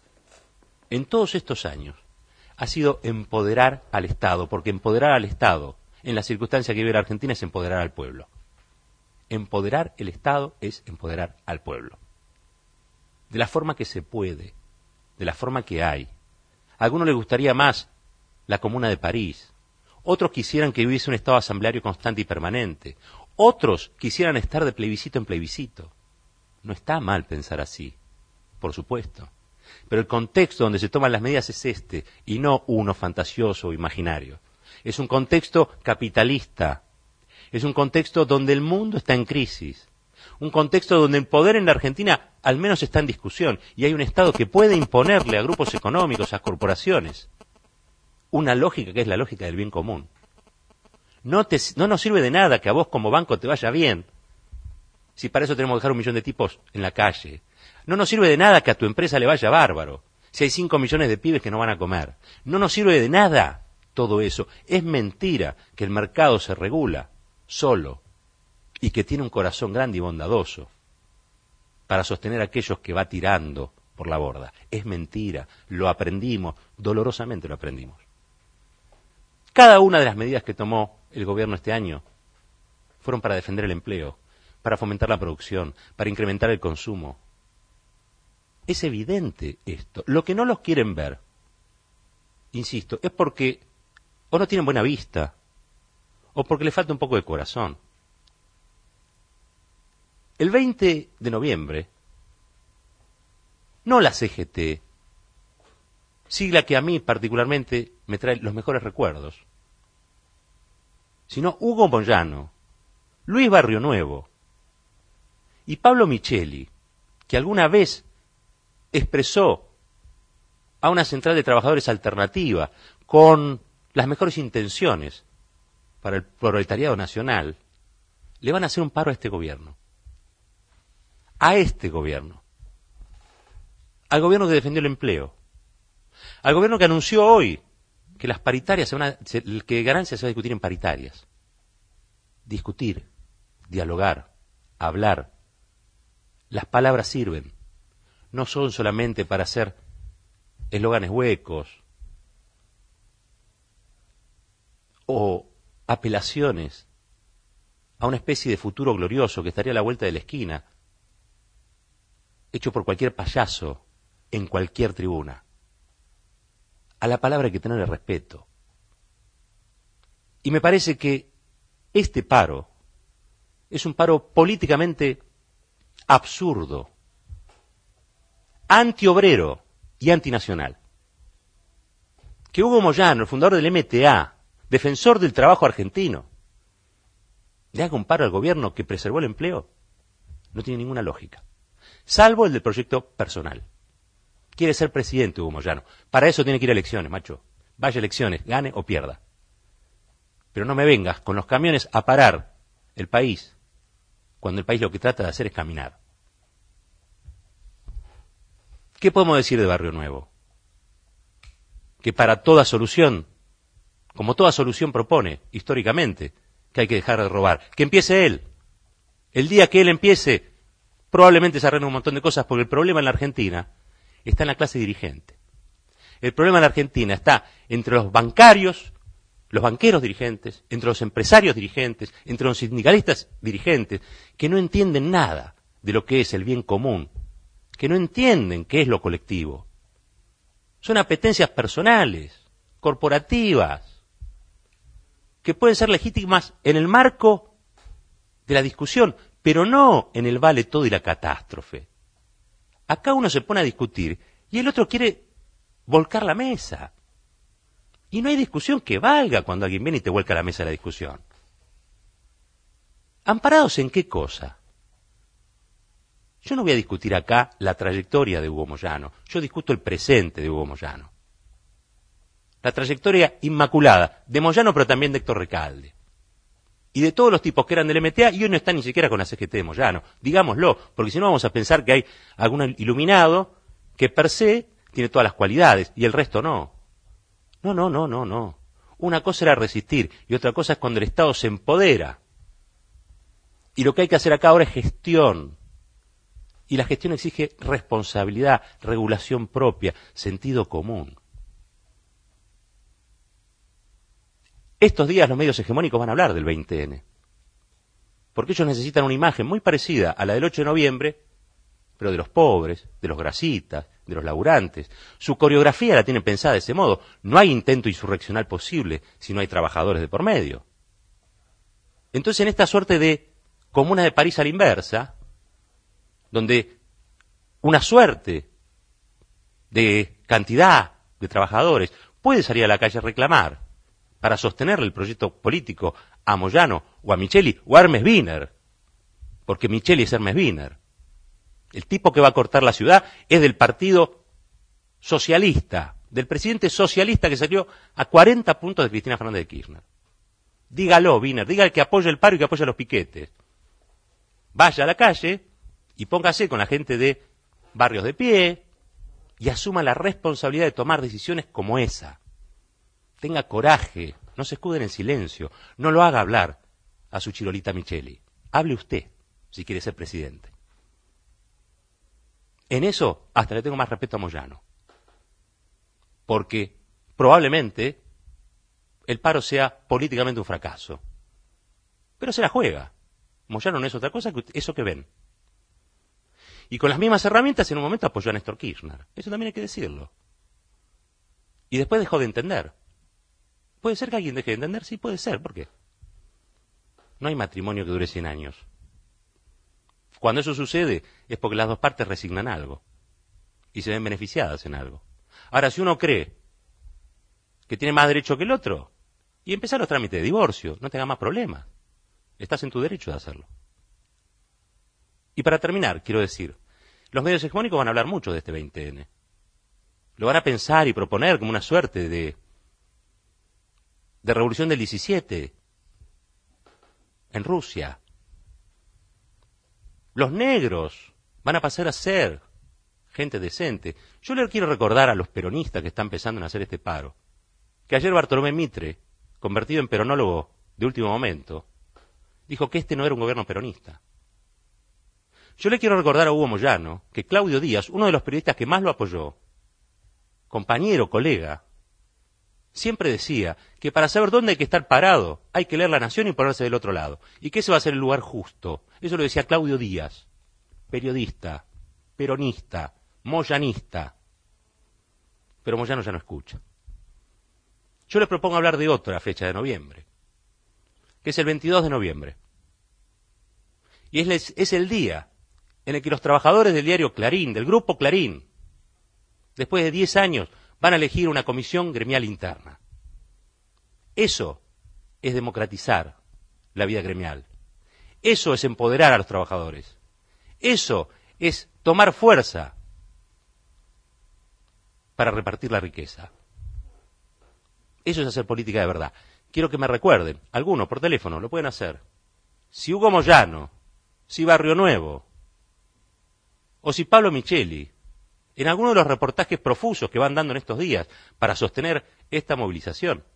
en todos estos años ha sido empoderar al Estado, porque empoderar al Estado en la circunstancia que vive la Argentina es empoderar al pueblo. Empoderar el Estado es empoderar al pueblo. De la forma que se puede, de la forma que hay. A algunos les gustaría más la Comuna de París. Otros quisieran que hubiese un Estado asambleario constante y permanente. Otros quisieran estar de plebiscito en plebiscito. No está mal pensar así, por supuesto. Pero el contexto donde se toman las medidas es este, y no uno fantasioso o imaginario. Es un contexto capitalista. Es un contexto donde el mundo está en crisis. Un contexto donde el poder en la Argentina al menos está en discusión, y hay un Estado que puede imponerle a grupos económicos, a corporaciones, una lógica que es la lógica del bien común. No, te, no nos sirve de nada que a vos como banco te vaya bien, si para eso tenemos que dejar un millón de tipos en la calle. No nos sirve de nada que a tu empresa le vaya bárbaro, si hay cinco millones de pibes que no van a comer. No nos sirve de nada todo eso. Es mentira que el mercado se regula solo y que tiene un corazón grande y bondadoso para sostener a aquellos que va tirando por la borda. Es mentira, lo aprendimos, dolorosamente lo aprendimos. Cada una de las medidas que tomó el gobierno este año fueron para defender el empleo, para fomentar la producción, para incrementar el consumo. Es evidente esto. Lo que no los quieren ver, insisto, es porque o no tienen buena vista, o porque les falta un poco de corazón. El veinte de noviembre, no la C G T, sigla que a mí particularmente me trae los mejores recuerdos, sino Hugo Moyano, Luis Barrio Nuevo y Pablo Micheli, que alguna vez expresó a una central de trabajadores alternativa con las mejores intenciones para el proletariado nacional, le van a hacer un paro a este gobierno. A este gobierno. Al gobierno que defendió el empleo. Al gobierno que anunció hoy que las paritarias se van a, se, que ganancias se va a discutir en paritarias. Discutir, dialogar, hablar. Las palabras sirven. No son solamente para hacer eslóganes huecos o apelaciones a una especie de futuro glorioso que estaría a la vuelta de la esquina, hecho por cualquier payaso en cualquier tribuna. A la palabra hay que tenerle respeto. Y me parece que este paro es un paro políticamente absurdo, antiobrero y antinacional. Que Hugo Moyano, el fundador del M T A, defensor del trabajo argentino, le haga un paro al gobierno que preservó el empleo, no tiene ninguna lógica. Salvo el del proyecto personal. Quiere ser presidente Hugo Moyano. Para eso tiene que ir a elecciones, macho. Vaya a elecciones, gane o pierda. Pero no me vengas con los camiones a parar el país, cuando el país lo que trata de hacer es caminar. ¿Qué podemos decir de Barrio Nuevo? Que para toda solución, como toda solución propone, históricamente, que hay que dejar de robar. Que empiece él. El día que él empiece, probablemente se arreglen un montón de cosas, porque el problema en la Argentina está en la clase dirigente. El problema en la Argentina está entre los bancarios, los banqueros dirigentes, entre los empresarios dirigentes, entre los sindicalistas dirigentes, que no entienden nada de lo que es el bien común, que no entienden qué es lo colectivo. Son apetencias personales, corporativas, que pueden ser legítimas en el marco de la discusión, pero no en el vale todo y la catástrofe. Acá uno se pone a discutir y el otro quiere volcar la mesa. Y no hay discusión que valga cuando alguien viene y te vuelca la mesa de la discusión. ¿Amparados en qué cosa? Yo no voy a discutir acá la trayectoria de Hugo Moyano, yo discuto el presente de Hugo Moyano. La trayectoria inmaculada de Moyano, pero también de Héctor Recalde. Y de todos los tipos que eran del M T A, y hoy no están ni siquiera con la C G T de Moyano. Digámoslo, porque si no vamos a pensar que hay algún iluminado que per se tiene todas las cualidades, y el resto no. No, no, no, no, no. Una cosa era resistir, y otra cosa es cuando el Estado se empodera. Y lo que hay que hacer acá ahora es gestión. Y la gestión exige responsabilidad, regulación propia, sentido común. Estos días los medios hegemónicos van a hablar del veinte ene. Porque ellos necesitan una imagen muy parecida a la del ocho de noviembre, pero de los pobres, de los grasitas, de los laburantes. Su coreografía la tienen pensada de ese modo. No hay intento insurreccional posible si no hay trabajadores de por medio. Entonces, en esta suerte de Comuna de París a la inversa, donde una suerte de cantidad de trabajadores puede salir a la calle a reclamar para sostener el proyecto político a Moyano o a Micheli o a Hermes Wiener, porque Micheli es Hermes Wiener. El tipo que va a cortar la ciudad es del partido socialista, del presidente socialista que salió a cuarenta puntos de Cristina Fernández de Kirchner. Dígalo, Wiener, dígale que apoya el paro y que apoya los piquetes. Vaya a la calle y póngase con la gente de Barrios de Pie y asuma la responsabilidad de tomar decisiones como esa. Tenga coraje, no se escuden en silencio, no lo haga hablar a su chirolita Micheli. Hable usted, si quiere ser presidente. En eso hasta le tengo más respeto a Moyano. Porque probablemente el paro sea políticamente un fracaso. Pero se la juega. Moyano no es otra cosa que eso que ven. Y con las mismas herramientas en un momento apoyó a Néstor Kirchner. Eso también hay que decirlo. Y después dejó de entender. ¿Puede ser que alguien deje de entender? Sí, puede ser. ¿Por qué? No hay matrimonio que dure cien años. Cuando eso sucede es porque las dos partes resignan algo y se ven beneficiadas en algo. Ahora, si uno cree que tiene más derecho que el otro, y empezar los trámites de divorcio, no tenga más problemas. Estás en tu derecho de hacerlo. Y para terminar, quiero decir, los medios hegemónicos van a hablar mucho de este veinte ene. Lo van a pensar y proponer como una suerte de, de revolución del diecisiete en Rusia. Los negros van a pasar a ser gente decente. Yo le quiero recordar a los peronistas que están empezando a hacer este paro, que ayer Bartolomé Mitre, convertido en peronólogo de último momento, dijo que este no era un gobierno peronista. Yo le quiero recordar a Hugo Moyano que Claudio Díaz, uno de los periodistas que más lo apoyó, compañero, colega, siempre decía que para saber dónde hay que estar parado, hay que leer La Nación y ponerse del otro lado. Y que ese va a ser el lugar justo. Eso lo decía Claudio Díaz, periodista, peronista, moyanista. Pero Moyano ya no escucha. Yo les propongo hablar de otra fecha de noviembre, que es el veintidós de noviembre. Y es, es el día en el que los trabajadores del diario Clarín, del grupo Clarín, después de diez años, van a elegir una comisión gremial interna. Eso es democratizar la vida gremial. Eso es empoderar a los trabajadores. Eso es tomar fuerza para repartir la riqueza. Eso es hacer política de verdad. Quiero que me recuerden, algunos por teléfono lo pueden hacer. Si Hugo Moyano, si Barrio Nuevo, o si Pablo Micheli, en alguno de los reportajes profusos que van dando en estos días para sostener esta movilización,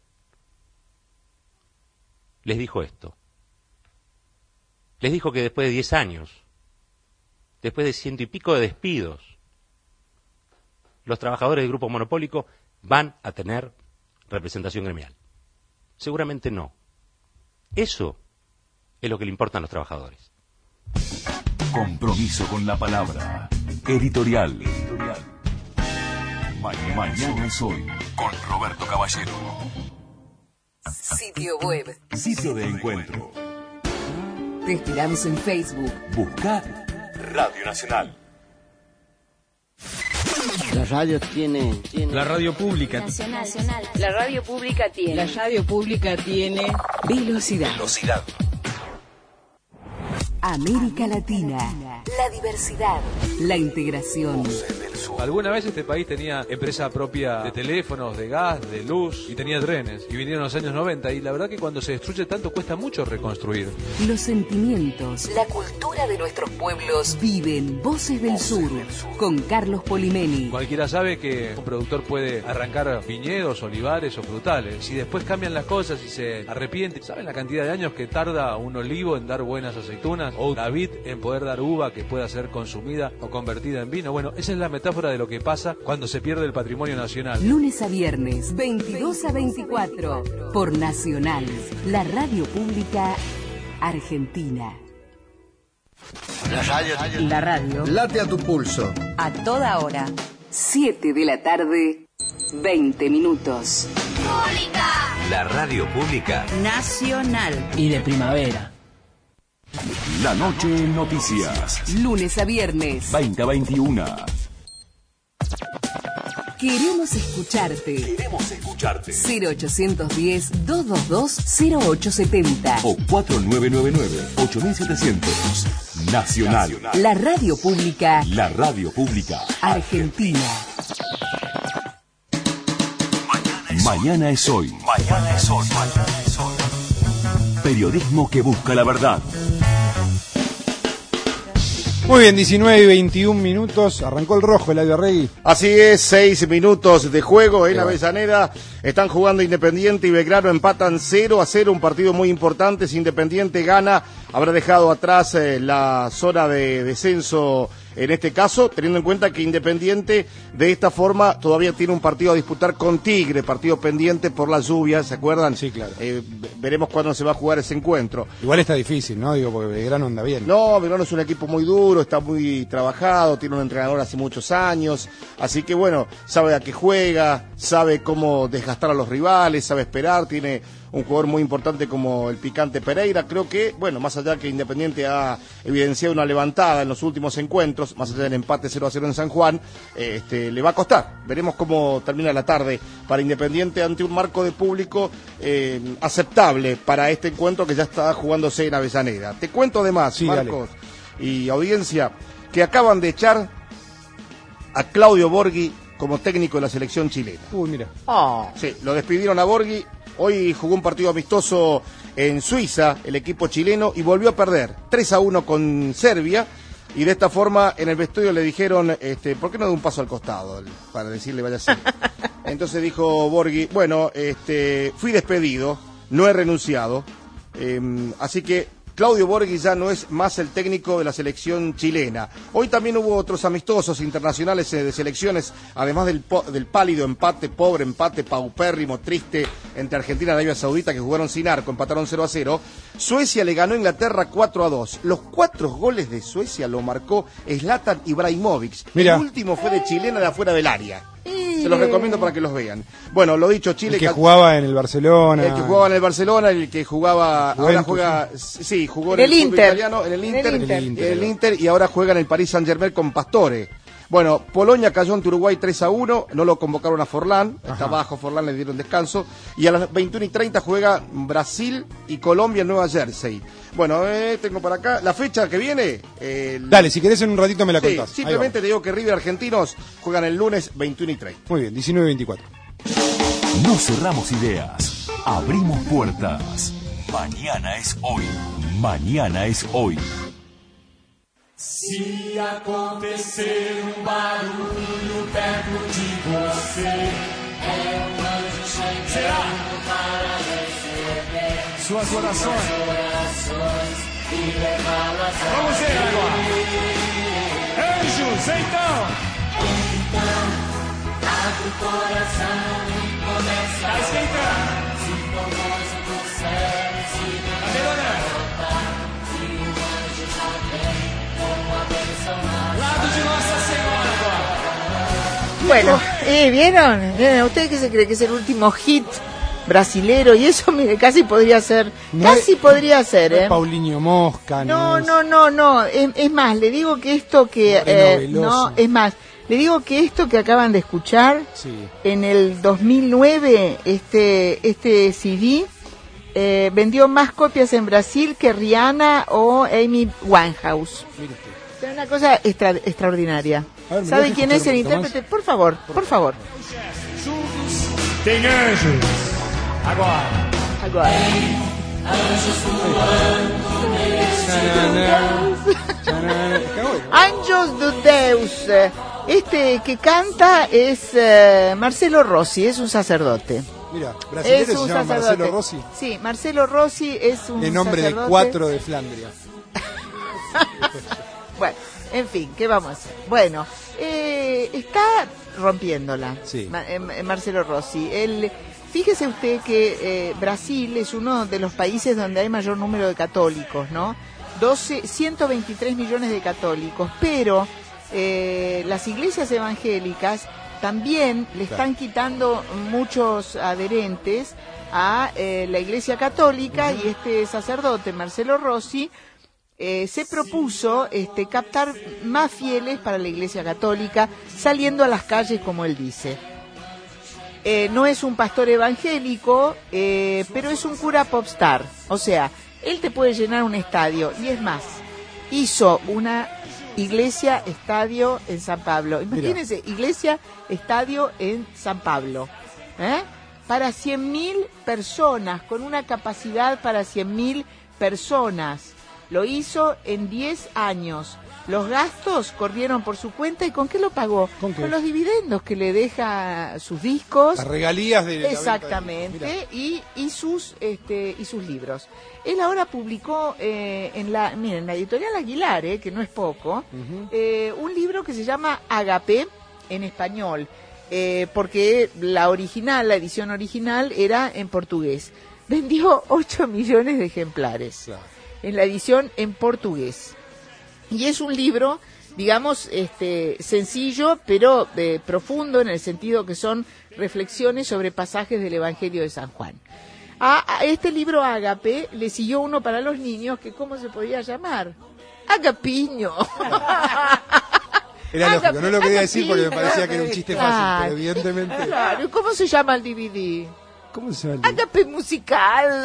les dijo esto. Les dijo que después de diez años, después de ciento y pico de despidos, los trabajadores del grupo monopólico van a tener representación gremial. Seguramente no. Eso es lo que le importan a los trabajadores. Compromiso con la palabra. Editorial. Mañana, Mañana es hoy. Con Roberto Caballero. Sitio web. Sitio de encuentro. Te esperamos en Facebook. Busca Radio Nacional. La radio tiene, tiene... La radio pública. Nacional. Nacional. La radio pública tiene. La radio pública tiene... Velocidad. Velocidad. América Latina. La diversidad. La integración. Alguna vez este país tenía empresa propia de teléfonos, de gas, de luz y tenía trenes. Y vinieron los años noventa y la verdad que cuando se destruye tanto cuesta mucho reconstruir. Los sentimientos, la cultura de nuestros pueblos viven. Voces del Sur con Carlos Polimeni. Cualquiera sabe que un productor puede arrancar viñedos, olivares o frutales. Y después cambian las cosas y se arrepiente. ¿Saben la cantidad de años que tarda un olivo en dar buenas aceitunas? O una vid en poder dar uva que pueda ser consumida o convertida en vino. Bueno, esa es la metáfora de lo que pasa cuando se pierde el patrimonio nacional. Lunes a viernes, veintidós a veinticuatro, por Nacional, la radio pública argentina. La radio. La radio. Late a tu pulso. A toda hora. siete de la tarde, veinte minutos. La radio pública Nacional. Y de primavera. La noche en noticias. Lunes a viernes. veinte a veintiuno. Queremos escucharte. Queremos escucharte. cero ochocientos diez, doscientos veintidós, cero ocho setenta. O cuatro nueve nueve nueve, ocho mil setecientos. Nacional. La radio pública. La radio pública Argentina. Mañana es hoy. Mañana es hoy. Mañana es hoy. Periodismo que busca la verdad. Muy bien, diecinueve y veintiún minutos. Arrancó el rojo, Eladio Arregui. Así es, seis minutos de juego en Avellaneda. Están jugando Independiente y Belgrano, empatan cero a cero. Un partido muy importante. Si Independiente gana, habrá dejado atrás eh, la zona de descenso en este caso, teniendo en cuenta que Independiente de esta forma todavía tiene un partido a disputar con Tigre, partido pendiente por la lluvia, ¿se acuerdan? Sí, claro. Eh, veremos cuándo se va a jugar ese encuentro. Igual está difícil, ¿no? Digo, porque Belgrano anda bien. No, Belgrano es un equipo muy duro, está muy trabajado, tiene un entrenador hace muchos años, así que bueno, sabe a qué juega, sabe cómo desgastar a los rivales, sabe esperar, tiene un jugador muy importante como el Picante Pereira. Creo que, bueno, más allá que Independiente ha evidenciado una levantada en los últimos encuentros, más allá del empate cero a cero en San Juan, eh, este, le va a costar. Veremos cómo termina la tarde para Independiente ante un marco de público eh, aceptable para este encuentro que ya está jugándose en Avellaneda. Te cuento además, sí, Marcos dale. Y audiencia, que acaban de echar a Claudio Borghi como técnico de la selección chilena. Uy, mira. Oh. Sí, lo despidieron a Borghi. Hoy jugó un partido amistoso en Suiza, el equipo chileno, y volvió a perder tres a uno con Serbia. Y de esta forma, en el vestuario le dijeron, este, ¿por qué no da un paso al costado? Para decirle, vaya a ser. Entonces dijo Borghi, bueno, este, fui despedido, no he renunciado. Eh, así que Claudio Borghi ya no es más el técnico de la selección chilena. Hoy también hubo otros amistosos internacionales de selecciones, además del, po del pálido empate, pobre empate, paupérrimo, triste, entre Argentina y Arabia Saudita, que jugaron sin arco, empataron cero a cero. Suecia le ganó a Inglaterra cuatro a dos. Los cuatro goles de Suecia lo marcó Zlatan Ibrahimovic. Mira. El último fue de chilena de afuera del área. Se los recomiendo para que los vean. Bueno, lo dicho, Chile... El que jugaba en el Barcelona. El que jugaba en el Barcelona, el que jugaba... Juventus. Ahora juega... Sí, jugó en, en el, el Inter. Italiano, en el Inter, en el Inter. En el Inter, en el Inter y ahora juega en el Paris Saint-Germain con Pastore. Bueno, Polonia cayó ante Uruguay tres a uno, no lo convocaron a Forlán, Ajá. está bajo Forlán, le dieron descanso, y a las veintiuna y treinta juega Brasil y Colombia en Nueva Jersey. Bueno, eh, tengo para acá la fecha que viene. Eh, Dale, si querés en un ratito me la sí, contás. Simplemente te digo que River Argentinos juegan el lunes veintiuna y treinta. Muy bien, diecinueve y veinticuatro. No cerramos ideas, abrimos puertas. Mañana es hoy. Mañana es hoy. Se acontecer um barulho perto de você, é um anjo chegando para receber suas orações, suas orações e levá-las a Vamos ver agora. Anjos, então. Então, abre o coração e começa a esquentar. Se for voz do céu, se não voltar, se o anjo já vem. Lado de Nossa Senhora agora. Bueno, eh, ¿vieron? ¿Vieron? ¿Ustedes qué se cree que es el último hit brasilero? Y eso, mire, casi podría ser, no casi es, podría ser, ¿eh? Paulinho Mosca, no, no, no, no, es, es más, le digo que esto que, eh, no, es más, le digo que esto que acaban de escuchar, sí. En el dos mil nueve, este, este C D, eh, vendió más copias en Brasil que Rihanna o Amy Winehouse. Es una cosa extra, extraordinaria. Ver, ¿sabe quién es el intérprete? Más? Por favor, por, por favor. Tem anjos. Agora. Agora. Anjos do Deus. Este que canta es uh, Marcelo Rossi, es un sacerdote. Mira, brasileño se llama sacerdote. Marcelo Rossi. Sí, Marcelo Rossi es un el nombre sacerdote. De cuatro de Flandria. Bueno, en fin, ¿qué vamos a hacer? Bueno, eh, está rompiéndola, sí. Ma- eh, Marcelo Rossi. Él, fíjese usted que eh, Brasil es uno de los países donde hay mayor número de católicos, ¿no? doce, ciento veintitrés millones de católicos, pero eh, las iglesias evangélicas también le están quitando muchos adherentes a eh, la iglesia católica, uh-huh. Y este sacerdote, Marcelo Rossi, Eh, se propuso este, captar más fieles para la Iglesia Católica, saliendo a las calles, como él dice. Eh, no es un pastor evangélico, eh, pero es un cura popstar. O sea, él te puede llenar un estadio. Y es más, hizo una iglesia estadio en San Pablo. Imagínense, Mira. iglesia estadio en San Pablo. ¿Eh? Para cien mil personas, con una capacidad para cien mil personas. Lo hizo en diez años. Los gastos corrieron por su cuenta, ¿y con qué lo pagó? ¿Con qué? Con los dividendos que le deja sus discos. Las regalías de la Exactamente, venta de- y, y sus este y sus libros. Él ahora publicó eh, en la miren, la editorial Aguilar, eh, que no es poco, Ujú. eh, un libro que se llama Agape en español, eh, porque la original, la edición original era en portugués. Vendió ocho millones de ejemplares. Claro. En la edición en portugués. Y es un libro, digamos, este sencillo, pero eh, profundo, en el sentido que son reflexiones sobre pasajes del Evangelio de San Juan. A, a este libro Ágape le siguió uno para los niños, que ¿cómo se podía llamar? Agapiño. Era lógico, Agape- no lo quería decir porque me Agapiño, parecía que era un chiste fácil, claro. pero evidentemente... Claro, ¿y cómo se llama el D V D? ¿Cómo se llama? Agape musical.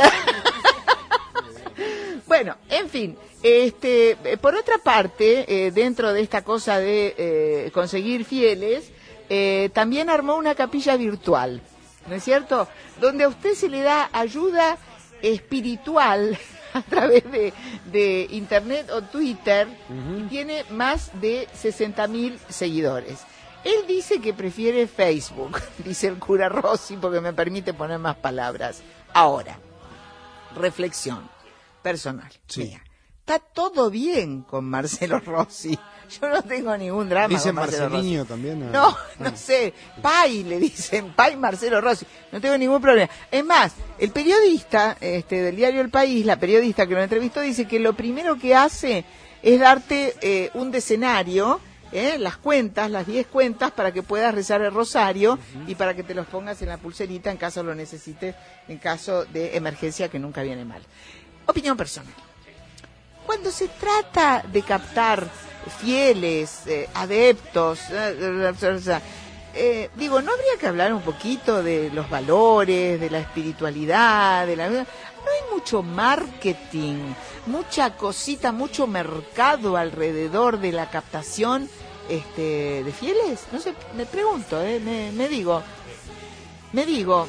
Bueno, en fin, este, eh, por otra parte, eh, dentro de esta cosa de eh, conseguir fieles, eh, también armó una capilla virtual, ¿no es cierto? Donde a usted se le da ayuda espiritual a través de, de internet o Twitter, y tiene más de sesenta mil seguidores. Él dice que prefiere Facebook, dice el cura Rossi, porque me permite poner más palabras. Ahora, reflexión personal. Sí. Mira, está todo bien con Marcelo Rossi. Yo no tengo ningún drama Dicen con Marcelo Marcelinho Rossi. también. No, no sé. Pai le dicen, Pai Marcelo Rossi. No tengo ningún problema. Es más, el periodista este, del diario El País, la periodista que lo entrevistó, dice que lo primero que hace es darte eh, un decenario, eh, las cuentas, las diez cuentas, para que puedas rezar el rosario y para que te los pongas en la pulserita en caso lo necesites, en caso de emergencia, que nunca viene mal. Opinión personal. Cuando se trata de captar fieles, eh, adeptos, eh, eh, eh, digo, ¿no habría que hablar un poquito de los valores, de la espiritualidad, de la... No hay mucho marketing, mucha cosita, mucho mercado alrededor de la captación este, de fieles? No sé, me pregunto, eh, me, me digo, me digo...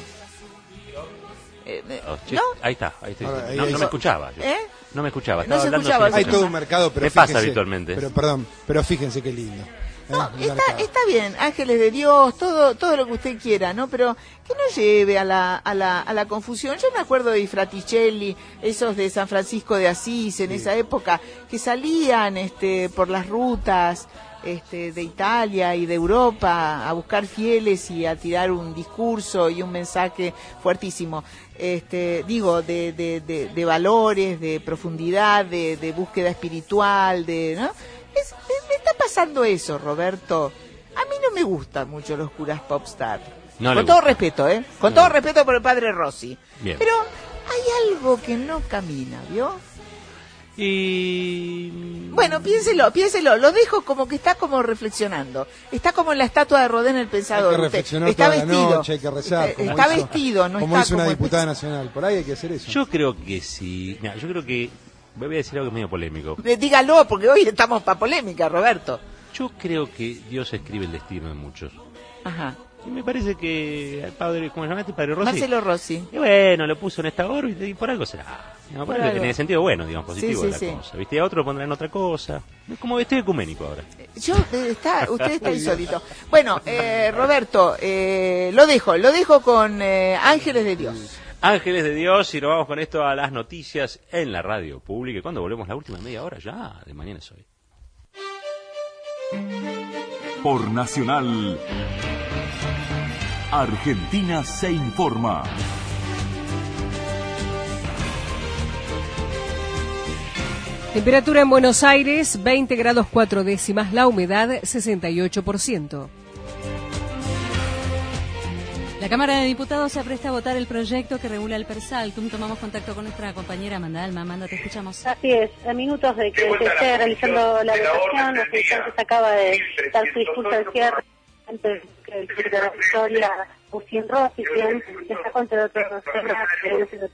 Eh, me- Oh, che, ¿No? Ahí está, ahí estoy. Ahora, ahí- no, ahí no se- me escuchaba. yo. ¿Eh? No me escuchaba. No Estaba se hablando escuchaba, sin Hay escuchar. todo un mercado, pero Me pasa fíjense- habitualmente. Pero perdón, pero fíjense qué lindo. ¿eh? No, Un está, mercado. está bien, ángeles de Dios, todo todo lo que usted quiera, ¿no? Pero que no lleve a la, a la, a la confusión. Yo me acuerdo de Fraticelli, esos de San Francisco de Asís, en esa época, que salían este, por las rutas este, de Italia y de Europa a buscar fieles y a tirar un discurso y un mensaje fuertísimo. Este, digo, de, de, de, de valores, de profundidad, de, de búsqueda espiritual, de, ¿no? Es, me, me está pasando eso, Roberto. A mí no me gustan mucho los curas popstar. No le Con todo gusta. respeto, ¿eh? Con No todo le respeto por el padre Rossi. Bien. Pero hay algo que no camina, ¿vio? Y... Bueno, piénselo, piénselo. Lo dejo como que está como reflexionando. Está como en la estatua de Rodin el pensador. Hay que Usted reflexionar está toda la vestido. noche, hay que rezar. Está, como está hizo- vestido, no Como está hizo una como diputada nacional. Por ahí hay que hacer eso. Yo creo que sí. Mira, yo creo que... Voy a decir algo medio polémico. Eh, Dígalo, porque hoy estamos para polémica, Roberto. Yo creo que Dios escribe el destino de muchos. Ajá. Y me parece que el padre, ¿cómo se llama este padre Rossi? Marcelo Rossi. Y bueno, lo puso en esta órbita y por algo será. No, por Por algo, algo. en el sentido bueno, digamos, positivo Sí, de la sí, sí. cosa. ¿Viste? Y a otro lo pondrán otra cosa. Es como estoy ecuménico ahora. Yo, eh, está, usted está insólito. Bueno, eh, Roberto, eh, lo dejo, lo dejo con eh, Ángeles de Dios. Ángeles de Dios, y nos vamos con esto a las noticias en la radio pública. Cuando volvemos la última media hora ya, de mañana es hoy. Por Nacional, Argentina se informa. Temperatura en Buenos Aires, veinte grados cuatro décimas, la humedad sesenta y ocho por ciento. La Cámara de Diputados se apresta a votar el proyecto que regula el Persaltum. Tomamos contacto con nuestra compañera Amanda Alma. Amanda, te escuchamos. Así es, a minutos de que se esté realizando la votación, hace instantes acaba de dar su discurso de cierre antes que el presidente de la victoria, Agustín Rossi, quien destacó entre otros temas que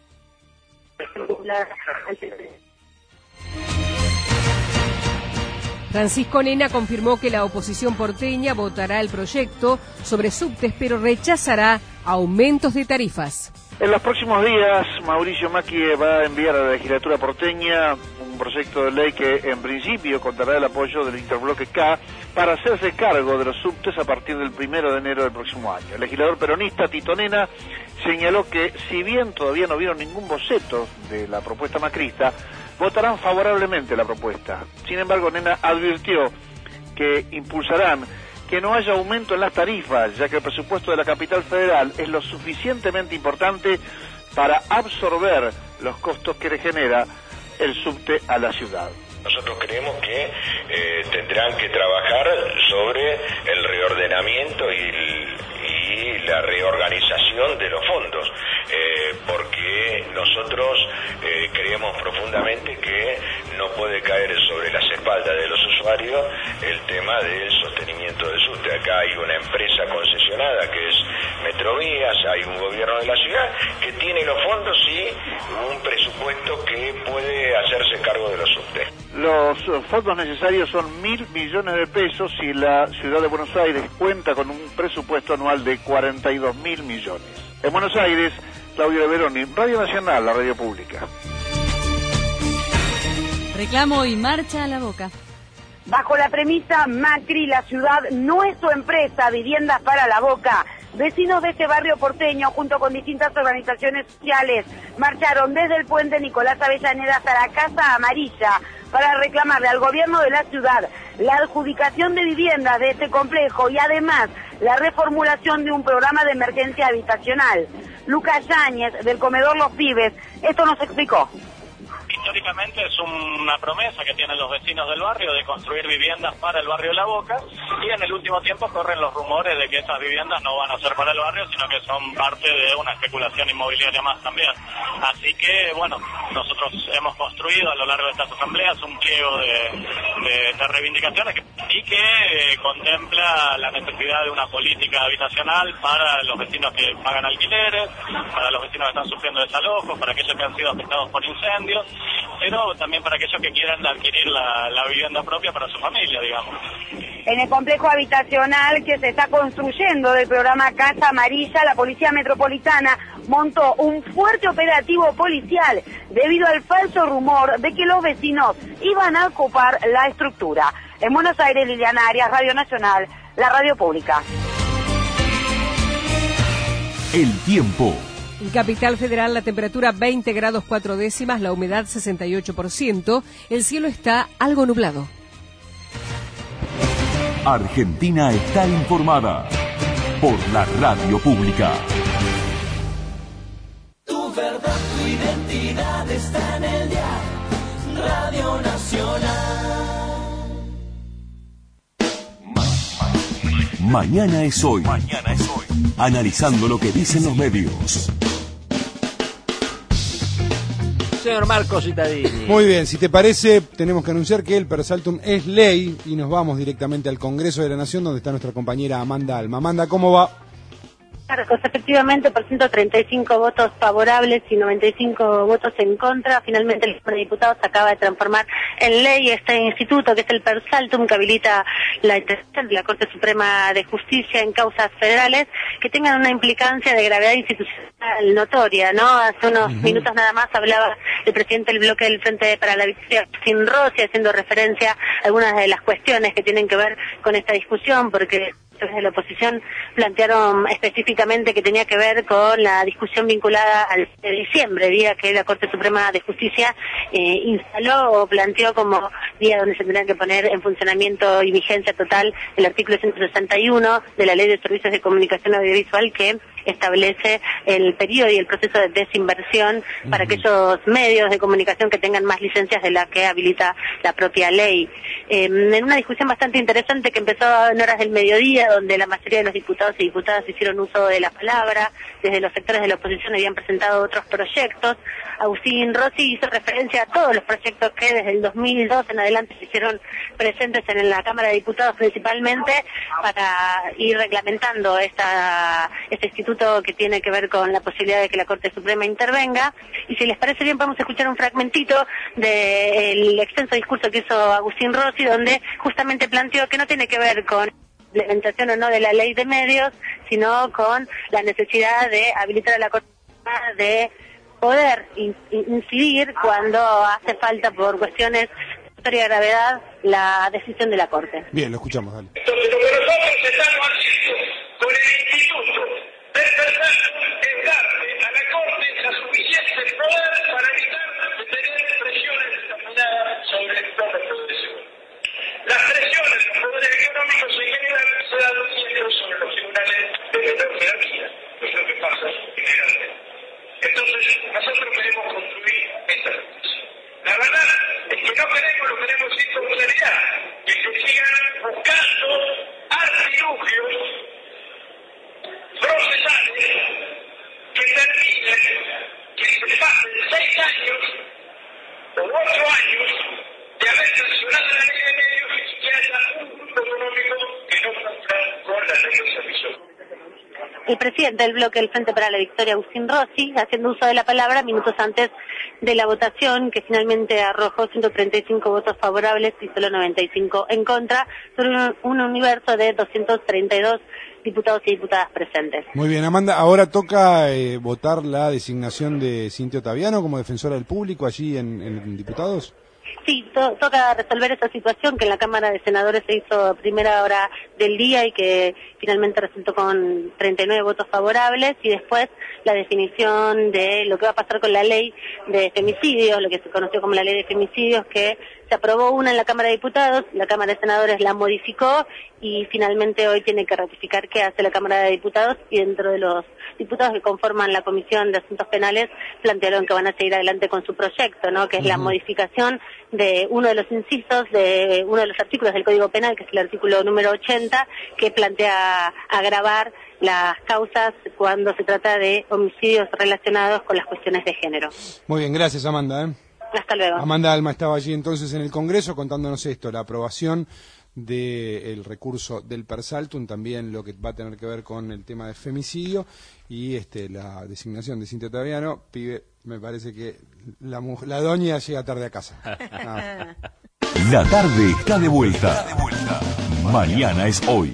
Francisco Nena confirmó que la oposición porteña votará el proyecto sobre subtes, pero rechazará aumentos de tarifas. En los próximos días, Mauricio Macri va a enviar a la legislatura porteña un proyecto de ley que en principio contará el apoyo del interbloque K para hacerse cargo de los subtes a partir del primero de enero del próximo año. El legislador peronista Tito Nena señaló que, si bien todavía no vieron ningún boceto de la propuesta macrista, votarán favorablemente la propuesta. Sin embargo, Nena advirtió que impulsarán que no haya aumento en las tarifas, ya que el presupuesto de la capital federal es lo suficientemente importante para absorber los costos que le genera el subte a la ciudad. Nosotros creemos que eh, tendrán que trabajar sobre el reordenamiento y, el, y la reorganización de los fondos, eh, porque nosotros eh, creemos profundamente que no puede caer sobre las espaldas de los usuarios el tema del sostenimiento del subte. Acá hay una empresa concesionada que es Metrovías, hay un gobierno de la ciudad que tiene los fondos y un presupuesto que puede hacerse cargo de los subtes. Los fondos necesarios son mil millones de pesos y la ciudad de Buenos Aires cuenta con un presupuesto anual de cuarenta y dos mil millones. En Buenos Aires, Claudio de Veroni, Radio Nacional, la radio pública. Reclamo y marcha a la Boca. Bajo la premisa Macri, la ciudad no es su empresa, Viviendas para la Boca. Vecinos de este barrio porteño, junto con distintas organizaciones sociales, marcharon desde el puente Nicolás Avellaneda hasta la Casa Amarilla para reclamarle al gobierno de la ciudad la adjudicación de viviendas de este complejo y además la reformulación de un programa de emergencia habitacional. Lucas Yáñez, del comedor Los Pibes, esto nos explicó. Históricamente es una promesa que tienen los vecinos del barrio de construir viviendas para el barrio La Boca, y en el último tiempo corren los rumores de que esas viviendas no van a ser para el barrio, sino que son parte de una especulación inmobiliaria más también. Así que, bueno, nosotros hemos construido a lo largo de estas asambleas un pliego de, de, de reivindicaciones que, y que eh, contempla la necesidad de una política habitacional para los vecinos que pagan alquileres, para los vecinos que están sufriendo desalojos, para aquellos que han sido afectados por incendios, pero también para aquellos que quieran adquirir la, la vivienda propia para su familia, digamos. En el complejo habitacional que se está construyendo del programa Casa Amarilla, la Policía Metropolitana montó un fuerte operativo policial debido al falso rumor de que los vecinos iban a ocupar la estructura. En Buenos Aires, Liliana Arias, Radio Nacional, la radio pública. El tiempo. En Capital Federal la temperatura veinte grados cuatro décimas, la humedad sesenta y ocho por ciento, el cielo está algo nublado. Argentina está informada por la radio pública. Tu verdad, tu identidad está en el diario Radio Nacional. Mañana es hoy. Mañana es hoy. Analizando lo que dicen los medios. Señor Marcos Cittadini. Muy bien, si te parece, tenemos que anunciar que el Persaltum es ley y nos vamos directamente al Congreso de la Nación, donde está nuestra compañera Amanda Alma. Amanda, ¿cómo va? Marcos, efectivamente, por ciento treinta y cinco votos favorables y noventa y cinco votos en contra, finalmente el Cámara de Diputados acaba de transformar en ley este instituto, que es el Persaltum, que habilita la intervención de la Corte Suprema de Justicia en causas federales que tengan una implicancia de gravedad institucional notoria, ¿no? Hace unos uh-huh. minutos nada más hablaba el presidente del bloque del Frente para la Victoria, Agustín Rossi, haciendo referencia a algunas de las cuestiones que tienen que ver con esta discusión, porque desde la oposición plantearon específicamente que tenía que ver con la discusión vinculada al de diciembre, día que la Corte Suprema de Justicia eh, instaló o planteó como día donde se tendría que poner en funcionamiento y vigencia total el artículo ciento sesenta y uno de la Ley de Servicios de Comunicación Audiovisual, que establece el periodo y el proceso de desinversión uh-huh. para aquellos medios de comunicación que tengan más licencias de las que habilita la propia ley. Eh, en una discusión bastante interesante que empezó en horas del mediodía, donde la mayoría de los diputados y diputadas hicieron uso de la palabra, desde los sectores de la oposición habían presentado otros proyectos. Agustín Rossi hizo referencia a todos los proyectos que desde el dos mil dos en adelante se hicieron presentes en la Cámara de Diputados, principalmente para ir reglamentando esta, este instituto que tiene que ver con la posibilidad de que la Corte Suprema intervenga. Y si les parece bien, podemos escuchar un fragmentito del extenso discurso que hizo Agustín Rossi, donde justamente planteó que no tiene que ver con la implementación o no de la ley de medios, sino con la necesidad de habilitar a la Corte forma de poder in- incidir cuando hace falta por cuestiones de historia de gravedad la decisión de la Corte. Bien, lo escuchamos, dale. Entonces, lo que nosotros estamos haciendo con el instituto del Persaltum es darle a la Corte la suficiente poder para evitar tener presiones determinadas sobre el sector de producción. Las presiones de los poderes económicos en general se dan siempre sobre los tribunales de menor jerarquía, que es lo que pasa generalmente. Entonces, nosotros queremos construir esta justicia. La verdad es que no queremos, lo queremos decir con claridad, que se sigan buscando artilugios procesales que permiten que se pasen seis años o ocho años de haber sancionado la ley de medios y siquiera haya un grupo económico que no cumpla con la ley de servicios. El presidente del bloque del Frente para la Victoria, Agustín Rossi, haciendo uso de la palabra minutos antes de la votación, que finalmente arrojó ciento treinta y cinco votos favorables y solo noventa y cinco en contra, sobre un, un universo de doscientos treinta y dos diputados y diputadas presentes. Muy bien, Amanda, ahora toca eh, votar la designación de Cintia Ottaviano como defensora del público allí en, en Diputados. Sí, to toca resolver esa situación que en la Cámara de Senadores se hizo a primera hora del día y que finalmente resultó con treinta y nueve votos favorables, y después la definición de lo que va a pasar con la ley de femicidios, lo que se conoció como la ley de femicidios, que se aprobó una en la Cámara de Diputados, la Cámara de Senadores la modificó y finalmente hoy tiene que ratificar qué hace la Cámara de Diputados, y dentro de los diputados que conforman la Comisión de Asuntos Penales plantearon que van a seguir adelante con su proyecto, ¿no? Que es la Uh-huh. modificación de uno de los incisos de uno de los artículos del Código Penal, que es el artículo número ochenta, que plantea agravar las causas cuando se trata de homicidios relacionados con las cuestiones de género. Muy bien, gracias, Amanda. ¿eh? Hasta luego. Amanda Alma estaba allí entonces en el Congreso contándonos esto, la aprobación del recurso del Persaltum, también lo que va a tener que ver con el tema de femicidio y este la designación de Cintia Ottaviano. Pibe, me parece que la, la doña llega tarde a casa. Ah. La tarde está de vuelta. Mañana es hoy.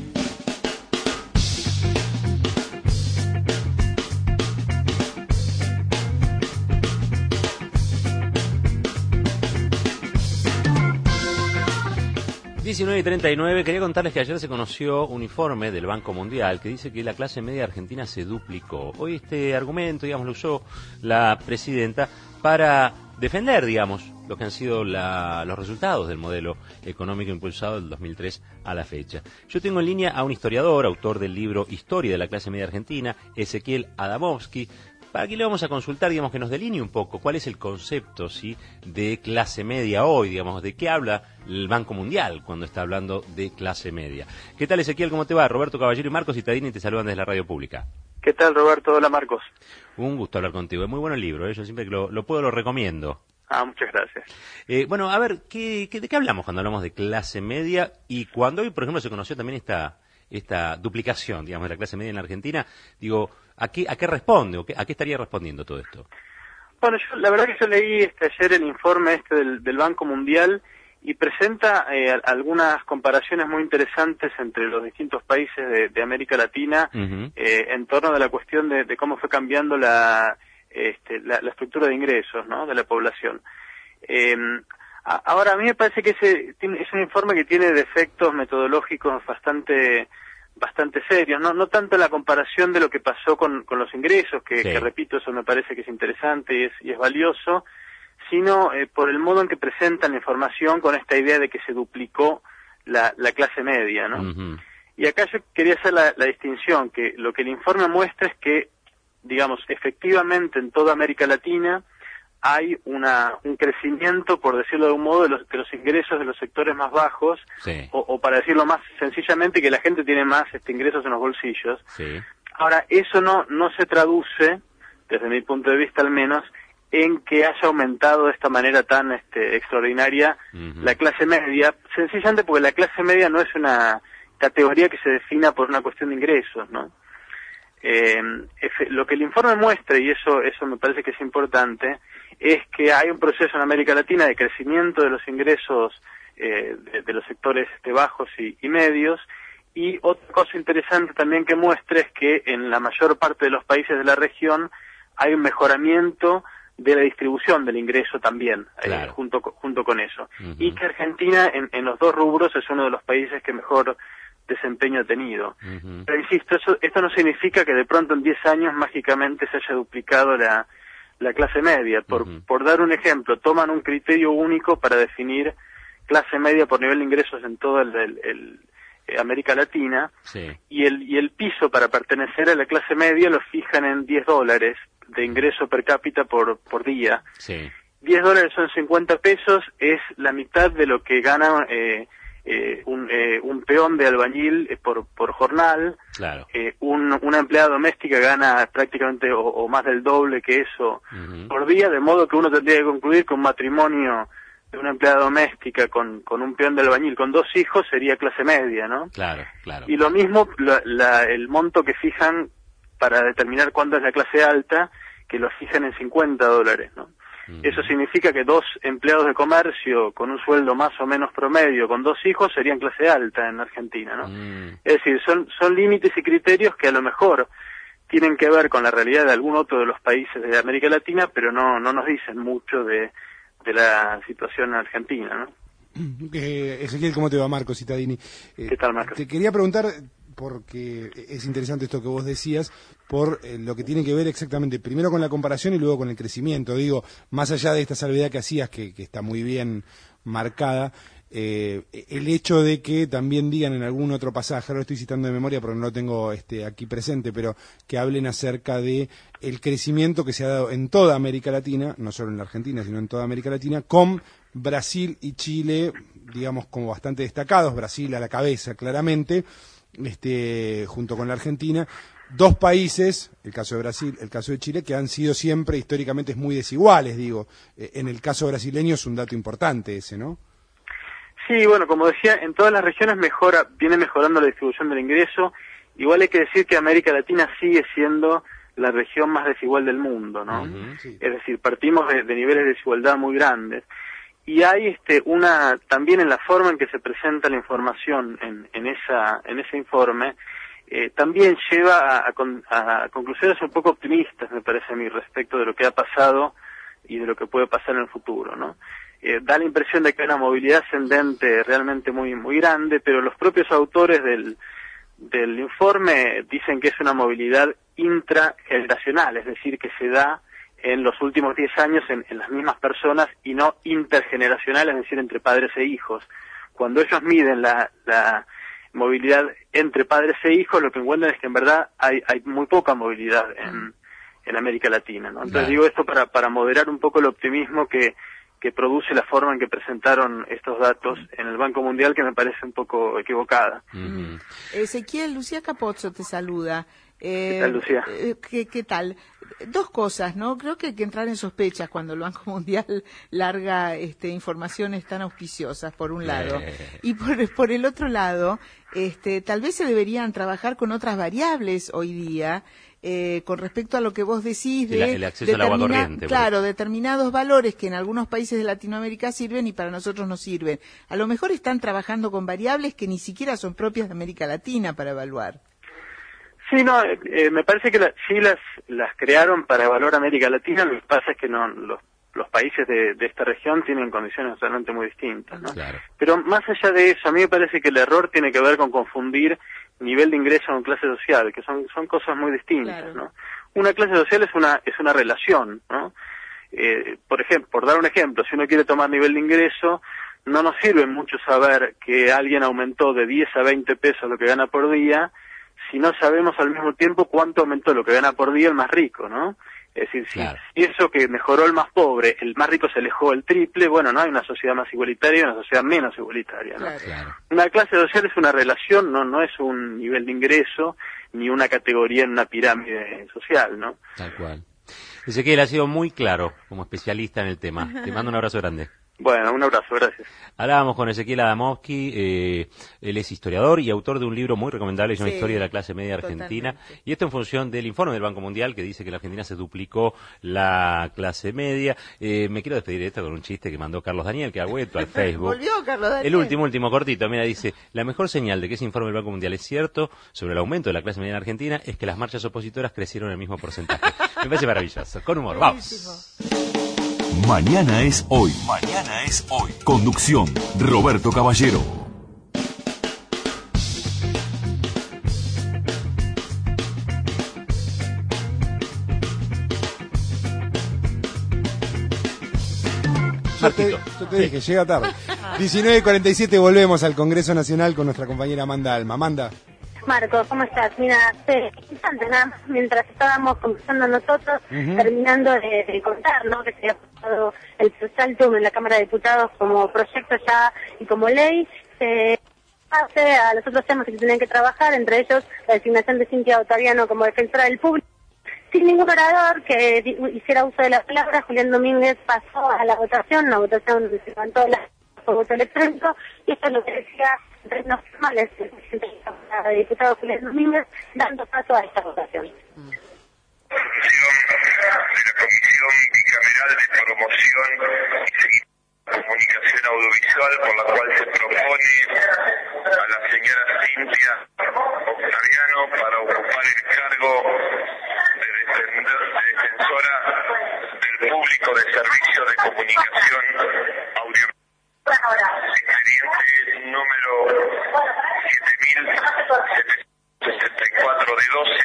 diecinueve y treinta y nueve, quería contarles que ayer se conoció un informe del Banco Mundial que dice que la clase media argentina se duplicó. Hoy este argumento, digamos, lo usó la presidenta para defender, digamos, lo que han sido la, los resultados del modelo económico impulsado del dos mil tres a la fecha. Yo tengo en línea a un historiador, autor del libro Historia de la clase media argentina, Ezequiel Adamovsky. Para aquí le vamos a consultar, digamos, que nos delinee un poco cuál es el concepto, ¿sí?, de clase media hoy, digamos, de qué habla el Banco Mundial cuando está hablando de clase media. ¿Qué tal, Ezequiel? ¿Cómo te va? Roberto Caballero y Marcos Citadini te saludan desde la radio pública. ¿Qué tal, Roberto? Hola, Marcos. Un gusto hablar contigo. Es muy bueno el libro, ¿eh? Yo siempre que lo, lo puedo lo recomiendo. Ah, muchas gracias. Eh, bueno, a ver, ¿qué, qué, ¿de qué hablamos cuando hablamos de clase media? Y cuando hoy, por ejemplo, se conoció también esta esta duplicación, digamos, de la clase media en la Argentina, digo, ¿a qué, a qué responde o qué, a qué estaría respondiendo todo esto? Bueno, yo, la verdad que yo leí este ayer el informe este del, del Banco Mundial y presenta eh, algunas comparaciones muy interesantes entre los distintos países de, de América Latina Uh-huh. eh, en torno de la cuestión de, de cómo fue cambiando la, este, la, la estructura de ingresos, ¿no?, de la población. Eh, a, ahora, a mí me parece que ese tiene, es un informe que tiene defectos metodológicos bastante bastante serios, no no tanto en la comparación de lo que pasó con, con los ingresos, que, Sí. que repito, eso me parece que es interesante y es, y es valioso, sino eh, por el modo en que presentan la información con esta idea de que se duplicó la, la clase media, ¿no? Uh-huh. Y acá yo quería hacer la, la distinción, que lo que el informe muestra es que, digamos, efectivamente en toda América Latina hay una un crecimiento, por decirlo de algún modo, de los, de los ingresos de los sectores más bajos, Sí, o, o para decirlo más sencillamente, que la gente tiene más este, ingresos en los bolsillos. sí. Ahora, eso no no se traduce, desde mi punto de vista al menos, en que haya aumentado de esta manera tan este, extraordinaria Uh-huh. la clase media, sencillamente porque la clase media no es una categoría que se defina por una cuestión de ingresos, ¿no? Eh, efe- lo que el informe muestra, y eso eso me parece que es importante, es que hay un proceso en América Latina de crecimiento de los ingresos eh, de, de los sectores este, bajos y, y medios, y otra cosa interesante también que muestra es que en la mayor parte de los países de la región hay un mejoramiento de la distribución del ingreso también, claro. eh, junto, junto con eso. Uh-huh. Y que Argentina en, en los dos rubros es uno de los países que mejor desempeño ha tenido. Uh-huh. Pero insisto, eso, esto no significa que de pronto en diez años mágicamente se haya duplicado la, la clase media. Por, uh-huh. por dar un ejemplo, toman un criterio único para definir clase media por nivel de ingresos en toda el, el, el, eh, América Latina, sí. y, el, y el piso para pertenecer a la clase media lo fijan en diez dólares de ingreso per cápita por, por día. Sí. diez dólares son cincuenta pesos, es la mitad de lo que gana eh, eh, un, eh, un peón de albañil eh, por, por jornal. Claro. Eh, un, una empleada doméstica gana prácticamente o, o más del doble que eso uh-huh. por día, de modo que uno tendría que concluir que un matrimonio de una empleada doméstica con, con un peón de albañil con dos hijos sería clase media, ¿no? Claro, claro. Y lo mismo la, la, el monto que fijan para determinar cuándo es la clase alta, que lo fijan en cincuenta dólares, ¿no? Mm. Eso significa que dos empleados de comercio con un sueldo más o menos promedio, con dos hijos, serían clase alta en Argentina, ¿no? Mm. Es decir, son, son límites y criterios que a lo mejor tienen que ver con la realidad de algún otro de los países de América Latina, pero no, no nos dicen mucho de, de la situación argentina, ¿no? Eh, Ezequiel, ¿cómo te va? Marcos Cittadini. Eh, ¿Qué tal, Marcos? Te quería preguntar, porque es interesante esto que vos decías, por eh, lo que tiene que ver exactamente, primero con la comparación y luego con el crecimiento. Digo, más allá de esta salvedad que hacías, que, que está muy bien marcada, eh, el hecho de que también digan en algún otro pasaje, ahora lo estoy citando de memoria porque no lo tengo este, aquí presente, pero que hablen acerca de el crecimiento que se ha dado en toda América Latina, no solo en la Argentina, sino en toda América Latina, con Brasil y Chile, digamos, como bastante destacados, Brasil a la cabeza, claramente, este, junto con la Argentina, dos países, el caso de Brasil, el caso de Chile, que han sido siempre históricamente muy desiguales, digo. En el caso brasileño es un dato importante ese, ¿no? Sí, bueno, como decía, en todas las regiones mejora, viene mejorando la distribución del ingreso. Igual hay que decir que América Latina sigue siendo la región más desigual del mundo, ¿no? Uh-huh, sí. Es decir, partimos de, de niveles de desigualdad muy grandes. Y hay este una también en la forma en que se presenta la información en, en esa en ese informe, eh, también lleva a, a, a conclusiones un poco optimistas, me parece a mí, respecto de lo que ha pasado y de lo que puede pasar en el futuro, ¿no? Eh, da la impresión de que hay una movilidad ascendente realmente muy muy grande, pero los propios autores del del informe dicen que es una movilidad intrageneracional, es decir, que se da en los últimos diez años en, en las mismas personas y no intergeneracional, es decir, entre padres e hijos. Cuando ellos miden la, la movilidad entre padres e hijos, lo que encuentran es que en verdad hay, hay muy poca movilidad en, en América Latina, ¿no? Entonces claro. digo esto para, para moderar un poco el optimismo que, que produce la forma en que presentaron estos datos en el Banco Mundial, que me parece un poco equivocada. Mm. Ezequiel, Lucía Capozzo te saluda. Eh, ¿Qué tal, Lucía? Eh, ¿qué, ¿Qué tal? Dos cosas, ¿no? Creo que hay que entrar en sospechas cuando el Banco Mundial larga este, informaciones tan auspiciosas, por un lado. Eh. Y por, por el otro lado, este, tal vez se deberían trabajar con otras variables hoy día, eh, con respecto a lo que vos decís de... El, el acceso al agua corriente. Claro, determinados valores que en algunos países de Latinoamérica sirven y para nosotros no sirven. A lo mejor están trabajando con variables que ni siquiera son propias de América Latina para evaluar. Sí, no, eh, me parece que la, sí las las crearon para evaluar América Latina. Lo que pasa es que no los los países de, de esta región tienen condiciones realmente muy distintas, ¿no? Claro. Pero más allá de eso, a mí me parece que el error tiene que ver con confundir nivel de ingreso con clase social, que son son cosas muy distintas, claro. ¿no? Una clase social es una es una relación, ¿no? Eh, por ejemplo, por dar un ejemplo, si uno quiere tomar nivel de ingreso, no nos sirve mucho saber que alguien aumentó de diez a veinte pesos lo que gana por día, si no sabemos al mismo tiempo cuánto aumentó lo que gana por día el más rico, ¿no? Es decir, claro. si eso que mejoró el más pobre, el más rico se alejó el triple, bueno, no hay una sociedad más igualitaria y una sociedad menos igualitaria, ¿no? Claro, claro. Una clase social es una relación, no no es un nivel de ingreso ni una categoría en una pirámide social, ¿no? Tal cual. Ezequiel, ha sido muy claro como especialista en el tema. Te mando un abrazo grande. Bueno, un abrazo, gracias. Hablábamos con Ezequiel Adamovsky, eh, él es historiador y autor de un libro muy recomendable, es una Sí, historia de la clase media argentina, totalmente. y esto en función del informe del Banco Mundial que dice que en la Argentina se duplicó la clase media. Eh, me quiero despedir de esto con un chiste que mandó Carlos Daniel, que ha vuelto al Facebook. Volvió Carlos Daniel. El último, último cortito, mira, dice, la mejor señal de que ese informe del Banco Mundial es cierto sobre el aumento de la clase media en Argentina es que las marchas opositoras crecieron en el mismo porcentaje. Me parece maravilloso, con humor, vamos. Mañana es hoy. Mañana es hoy. Conducción, Roberto Caballero. Yo te, yo te dije, llega tarde. diecinueve cuarenta y siete volvemos al Congreso Nacional con nuestra compañera Amanda Alma. Amanda. Marcos, ¿cómo estás? Mira, hace instantes nada más, mientras estábamos conversando nosotros, Ujú. terminando de, de contar, ¿no?, que se había aprobado el Prosaltum en la Cámara de Diputados como proyecto ya y como ley, se hace a los otros temas que se tenían que trabajar, entre ellos la designación de Cintia Ottaviano como defensora del público. Sin ningún orador que di- hiciera uso de la palabra, Julián Domínguez pasó a la votación, una votación donde se levantó la por voto electrónico, y esto es lo que decía en términos formales el presidente de la Cámara de Diputados, Julián Domínguez, dando paso a esta votación. de la Comisión Bicameral de Promoción y Comunicación Audiovisual, por la cual se propone a la señora Cintia Ottaviano para ocupar el cargo de, defender, de defensora del público de servicios de comunicación audiovisual. Expediente número siete mil setecientos sesenta y cuatro de doce,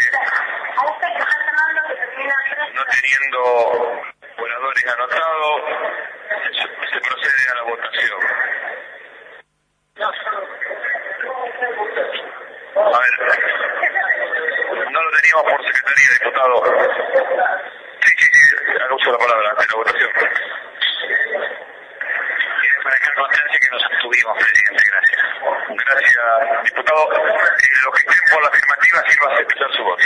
no teniendo oradores anotados, se, se procede a la votación. A ver, no lo teníamos por secretaría, diputado. Sí, sí, sí, haga uso de la palabra en la votación. Quiere para dejar constancia que nos abstuvimos, presidente, gracias. Gracias, diputado. Eh, los que estén por la afirmativa, sirva a escuchar su voz.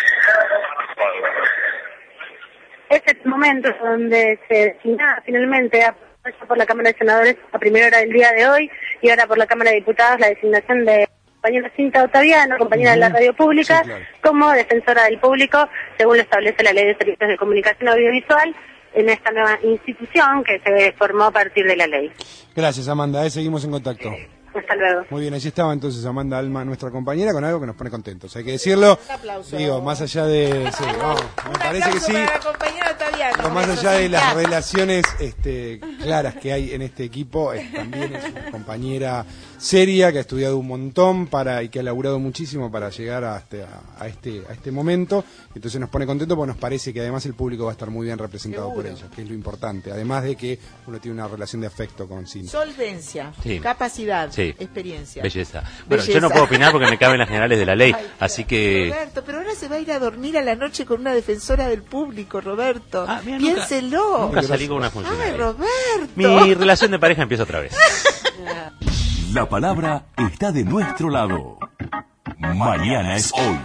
Este es el momento donde se designaba finalmente a por la Cámara de Senadores a primera hora del día de hoy y ahora por la Cámara de Diputados la designación de compañera Cintia Ottaviano, compañera de la radio pública, Sí, claro. como defensora del público, según lo establece la Ley de Servicios de Comunicación Audiovisual, en esta nueva institución que se formó a partir de la ley. Gracias, Amanda. Eh, seguimos en contacto. Hasta luego. Muy bien, allí estaba entonces Amanda Alma, nuestra compañera, con algo que nos pone contentos. Hay que decirlo. Un aplauso. Digo, más allá de... Sí, vamos, me Un parece que aplauso sí. para la compañera Ottaviano. Pero más Por allá eso, de las Cintia. relaciones este, claras que hay en este equipo, eh, también es una compañera seria que ha estudiado un montón para y que ha laburado muchísimo para llegar a este, a, a este, a este momento. Entonces nos pone contento porque nos parece que además el público va a estar muy bien representado Seguro. por ella, que es lo importante. Además de que uno tiene una relación de afecto con Cintia. Solvencia, Sí. capacidad, Sí. experiencia. Belleza. Bueno, Belleza. yo no puedo opinar porque me caben las generales de la ley, Ay, así que... Roberto, pero ahora se va a ir a dormir a la noche con una defensora del público, Roberto. Ah, mira, nunca- Piénselo. Nunca salí con una Ay, funcionaria. Roberto. Mi relación de pareja empieza otra vez. La palabra está de nuestro lado. Mañana es hoy.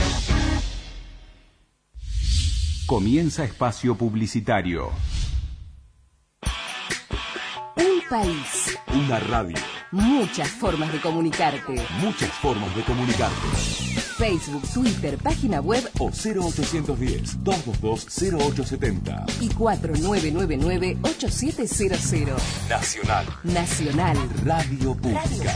Comienza espacio publicitario. Un país, Una radio. muchas formas de comunicarte. Muchas formas de comunicarte. Facebook, Twitter, página web O cero ochocientos diez, doscientos veintidós, cero ocho setenta. y cuatro nueve nueve nueve ocho siete cero cero. Nacional. Nacional. Radio Pública.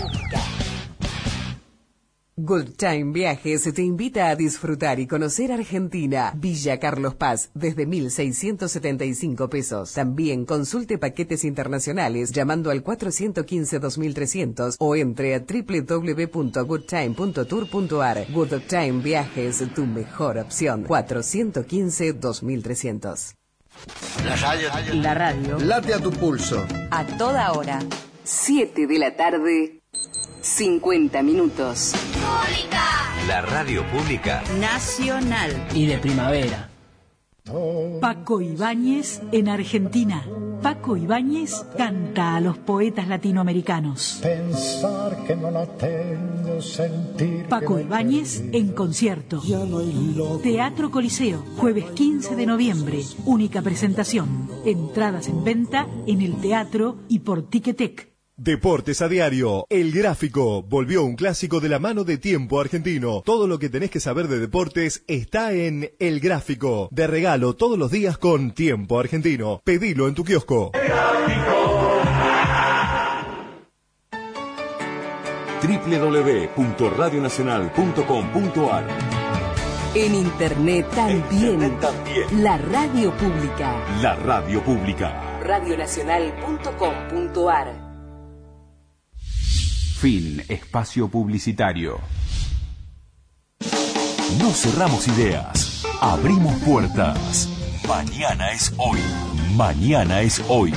Good Time Viajes te invita a disfrutar y conocer Argentina. Villa Carlos Paz, desde mil seiscientos setenta y cinco pesos. También consulte paquetes internacionales llamando al cuatrocientos quince dos mil trescientos o entre a doble u doble u doble u punto good time punto tour punto a r. Good Time Viajes, tu mejor opción. cuatrocientos quince dos mil trescientos. La radio. La radio. Late a tu pulso. A toda hora. siete de la tarde, cincuenta minutos. La radio pública. Nacional. Y de primavera. Paco Ibáñez en Argentina. Paco Ibáñez canta a los poetas latinoamericanos. Pensar que no la tengo quiero sentir. Paco Ibáñez en concierto. Teatro Coliseo, jueves quince de noviembre. Única presentación. Entradas en venta en el teatro y por Ticketek. Deportes a diario. El Gráfico volvió un clásico de la mano de Tiempo Argentino. Todo lo que tenés que saber de deportes está en El Gráfico. De regalo todos los días con Tiempo Argentino. Pedilo en tu kiosco. doble u doble u doble u punto radio nacional punto com punto a r. En internet también. Internet también. La radio pública. La radio pública. radio nacional punto com punto a r. Fin espacio publicitario. No cerramos ideas, abrimos puertas. Mañana es hoy. Mañana es hoy.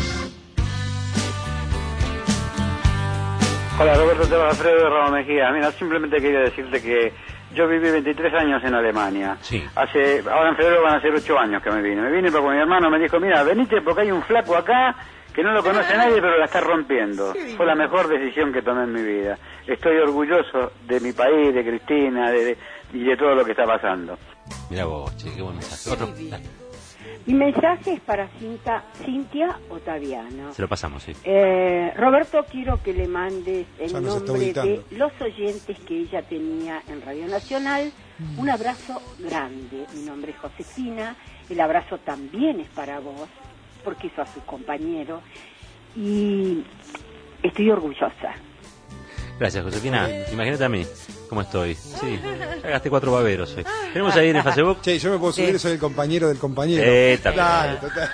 Hola Roberto, te habla Alfredo de Ramos Mejía. Mira, simplemente quería decirte que yo viví veintitrés años en Alemania. Sí. Hace, ahora en febrero van a ser ocho años que me vine. Me vine porque mi hermano me dijo, mira, venite porque hay un flaco acá que no lo conoce nadie, pero la está rompiendo. Fue la mejor decisión que tomé en mi vida. Estoy orgulloso de mi país, de Cristina, de, de, y de todo lo que está pasando. Mira vos, che, qué buen mensaje. Otro. Mi mensaje es para Cinta, Cintia Otaviano. Se lo pasamos, sí. Eh, Roberto, quiero que le mandes Ya en nos está nombre de ubicando. los oyentes que ella tenía en Radio Nacional un abrazo grande. Mi nombre es Josefina. El abrazo también es para vos, porque hizo a su compañero. Y estoy orgullosa. Gracias, Josefina. Imagínate a mí cómo estoy. Sí, ya gasté cuatro baberos hoy. Tenemos ahí en el Facebook. Che, yo me puedo subir, Sí. soy el compañero del compañero. Eh, también. Dale, total.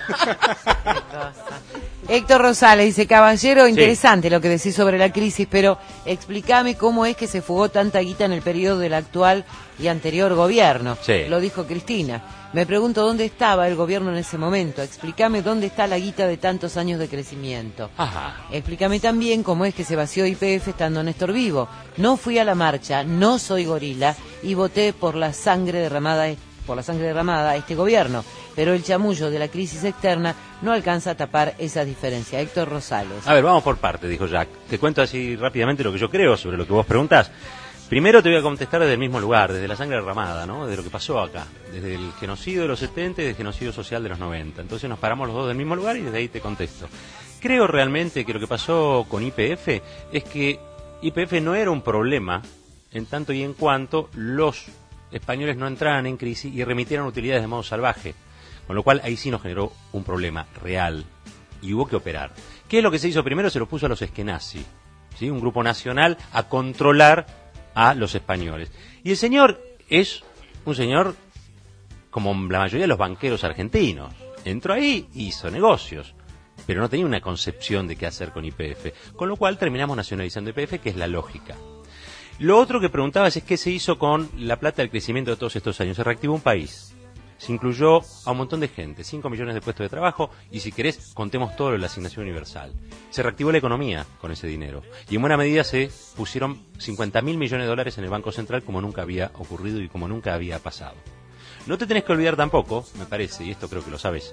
Héctor Rosales dice, caballero, interesante lo que decís sobre la crisis, pero explícame cómo es que se fugó tanta guita en el periodo del actual y anterior gobierno. Sí. Lo dijo Cristina. Me pregunto dónde estaba el gobierno en ese momento. Explícame dónde está la guita de tantos años de crecimiento. Ajá. Explícame también cómo es que se vació Y P F estando Néstor vivo. No fui a la marcha, no soy gorila y voté por la sangre derramada, por la sangre derramada a este gobierno. Pero el chamullo de la crisis externa no alcanza a tapar esa diferencia. Héctor Rosales. A ver, vamos por parte, dijo Jack. Te cuento así rápidamente lo que yo creo sobre lo que vos preguntás. Primero te voy a contestar desde el mismo lugar, desde la sangre derramada, ¿no? Desde lo que pasó acá, desde el genocidio de los setenta y del genocidio social de los noventa. Entonces nos paramos los dos del mismo lugar y desde ahí te contesto. Creo realmente que lo que pasó con Y P F es que Y P F no era un problema en tanto y en cuanto los españoles no entraran en crisis y remitieran utilidades de modo salvaje. Con lo cual ahí sí nos generó un problema real y hubo que operar. ¿Qué es lo que se hizo primero? Se lo puso a los eskenazi, ¿sí? Un grupo nacional a controlar a los españoles. Y el señor es un señor como la mayoría de los banqueros argentinos. Entró ahí y hizo negocios, pero no tenía una concepción de qué hacer con Y P F. Con lo cual terminamos nacionalizando Y P F, que es la lógica. Lo otro que preguntabas es qué se hizo con la plata del crecimiento de todos estos años. Se reactivó un país. Se incluyó a un montón de gente, cinco millones de puestos de trabajo, y si querés, contemos todo lo de la asignación universal. Se reactivó la economía con ese dinero, y en buena medida se pusieron cincuenta mil millones de dólares en el Banco Central como nunca había ocurrido y como nunca había pasado. No te tenés que olvidar tampoco, me parece, y esto creo que lo sabes,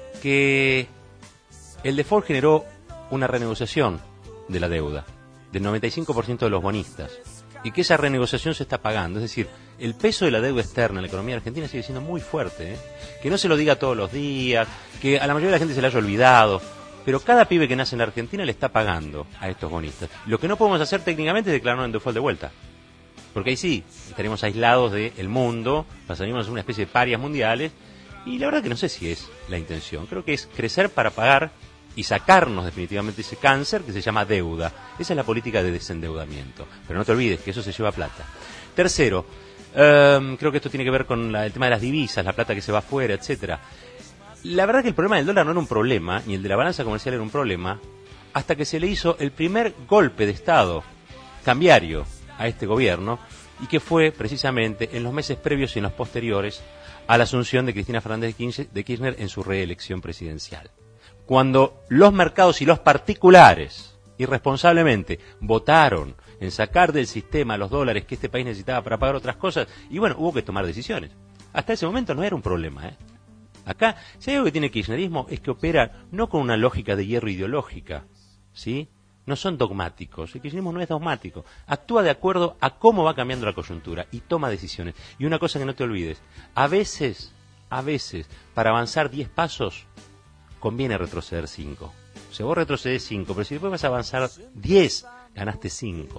que el default generó una renegociación de la deuda del noventa y cinco por ciento de los bonistas, y que esa renegociación se está pagando. Es decir, el peso de la deuda externa en la economía argentina sigue siendo muy fuerte, ¿eh? Que no se lo diga todos los días, que a la mayoría de la gente se le haya olvidado, pero cada pibe que nace en la Argentina le está pagando a estos bonistas. Lo que no podemos hacer técnicamente es declararnos en default de vuelta, porque ahí sí, estaremos aislados del mundo, pasaríamos a ser una especie de parias mundiales, y la verdad que no sé si es la intención. Creo que es crecer para pagar y sacarnos definitivamente ese cáncer que se llama deuda. Esa es la política de desendeudamiento. Pero no te olvides que eso se lleva plata. Tercero, um, creo que esto tiene que ver con la, el tema de las divisas, la plata que se va afuera, etcétera. La verdad que el problema del dólar no era un problema, ni el de la balanza comercial era un problema, hasta que se le hizo el primer golpe de Estado cambiario a este gobierno, y que fue precisamente en los meses previos y en los posteriores a la asunción de Cristina Fernández de Kirchner en su reelección presidencial. Cuando los mercados y los particulares irresponsablemente votaron en sacar del sistema los dólares que este país necesitaba para pagar otras cosas, y bueno, hubo que tomar decisiones. Hasta ese momento no era un problema, ¿eh? Acá, si hay algo que tiene el kirchnerismo, es que opera no con una lógica de hierro ideológica, ¿sí? no son dogmáticos. El kirchnerismo no es dogmático. Actúa de acuerdo a cómo va cambiando la coyuntura y toma decisiones. Y una cosa que no te olvides, a veces, a veces, para avanzar diez pasos, conviene retroceder cinco. O sea, vos retrocedes cinco, pero si después vas a avanzar diez, ganaste cinco.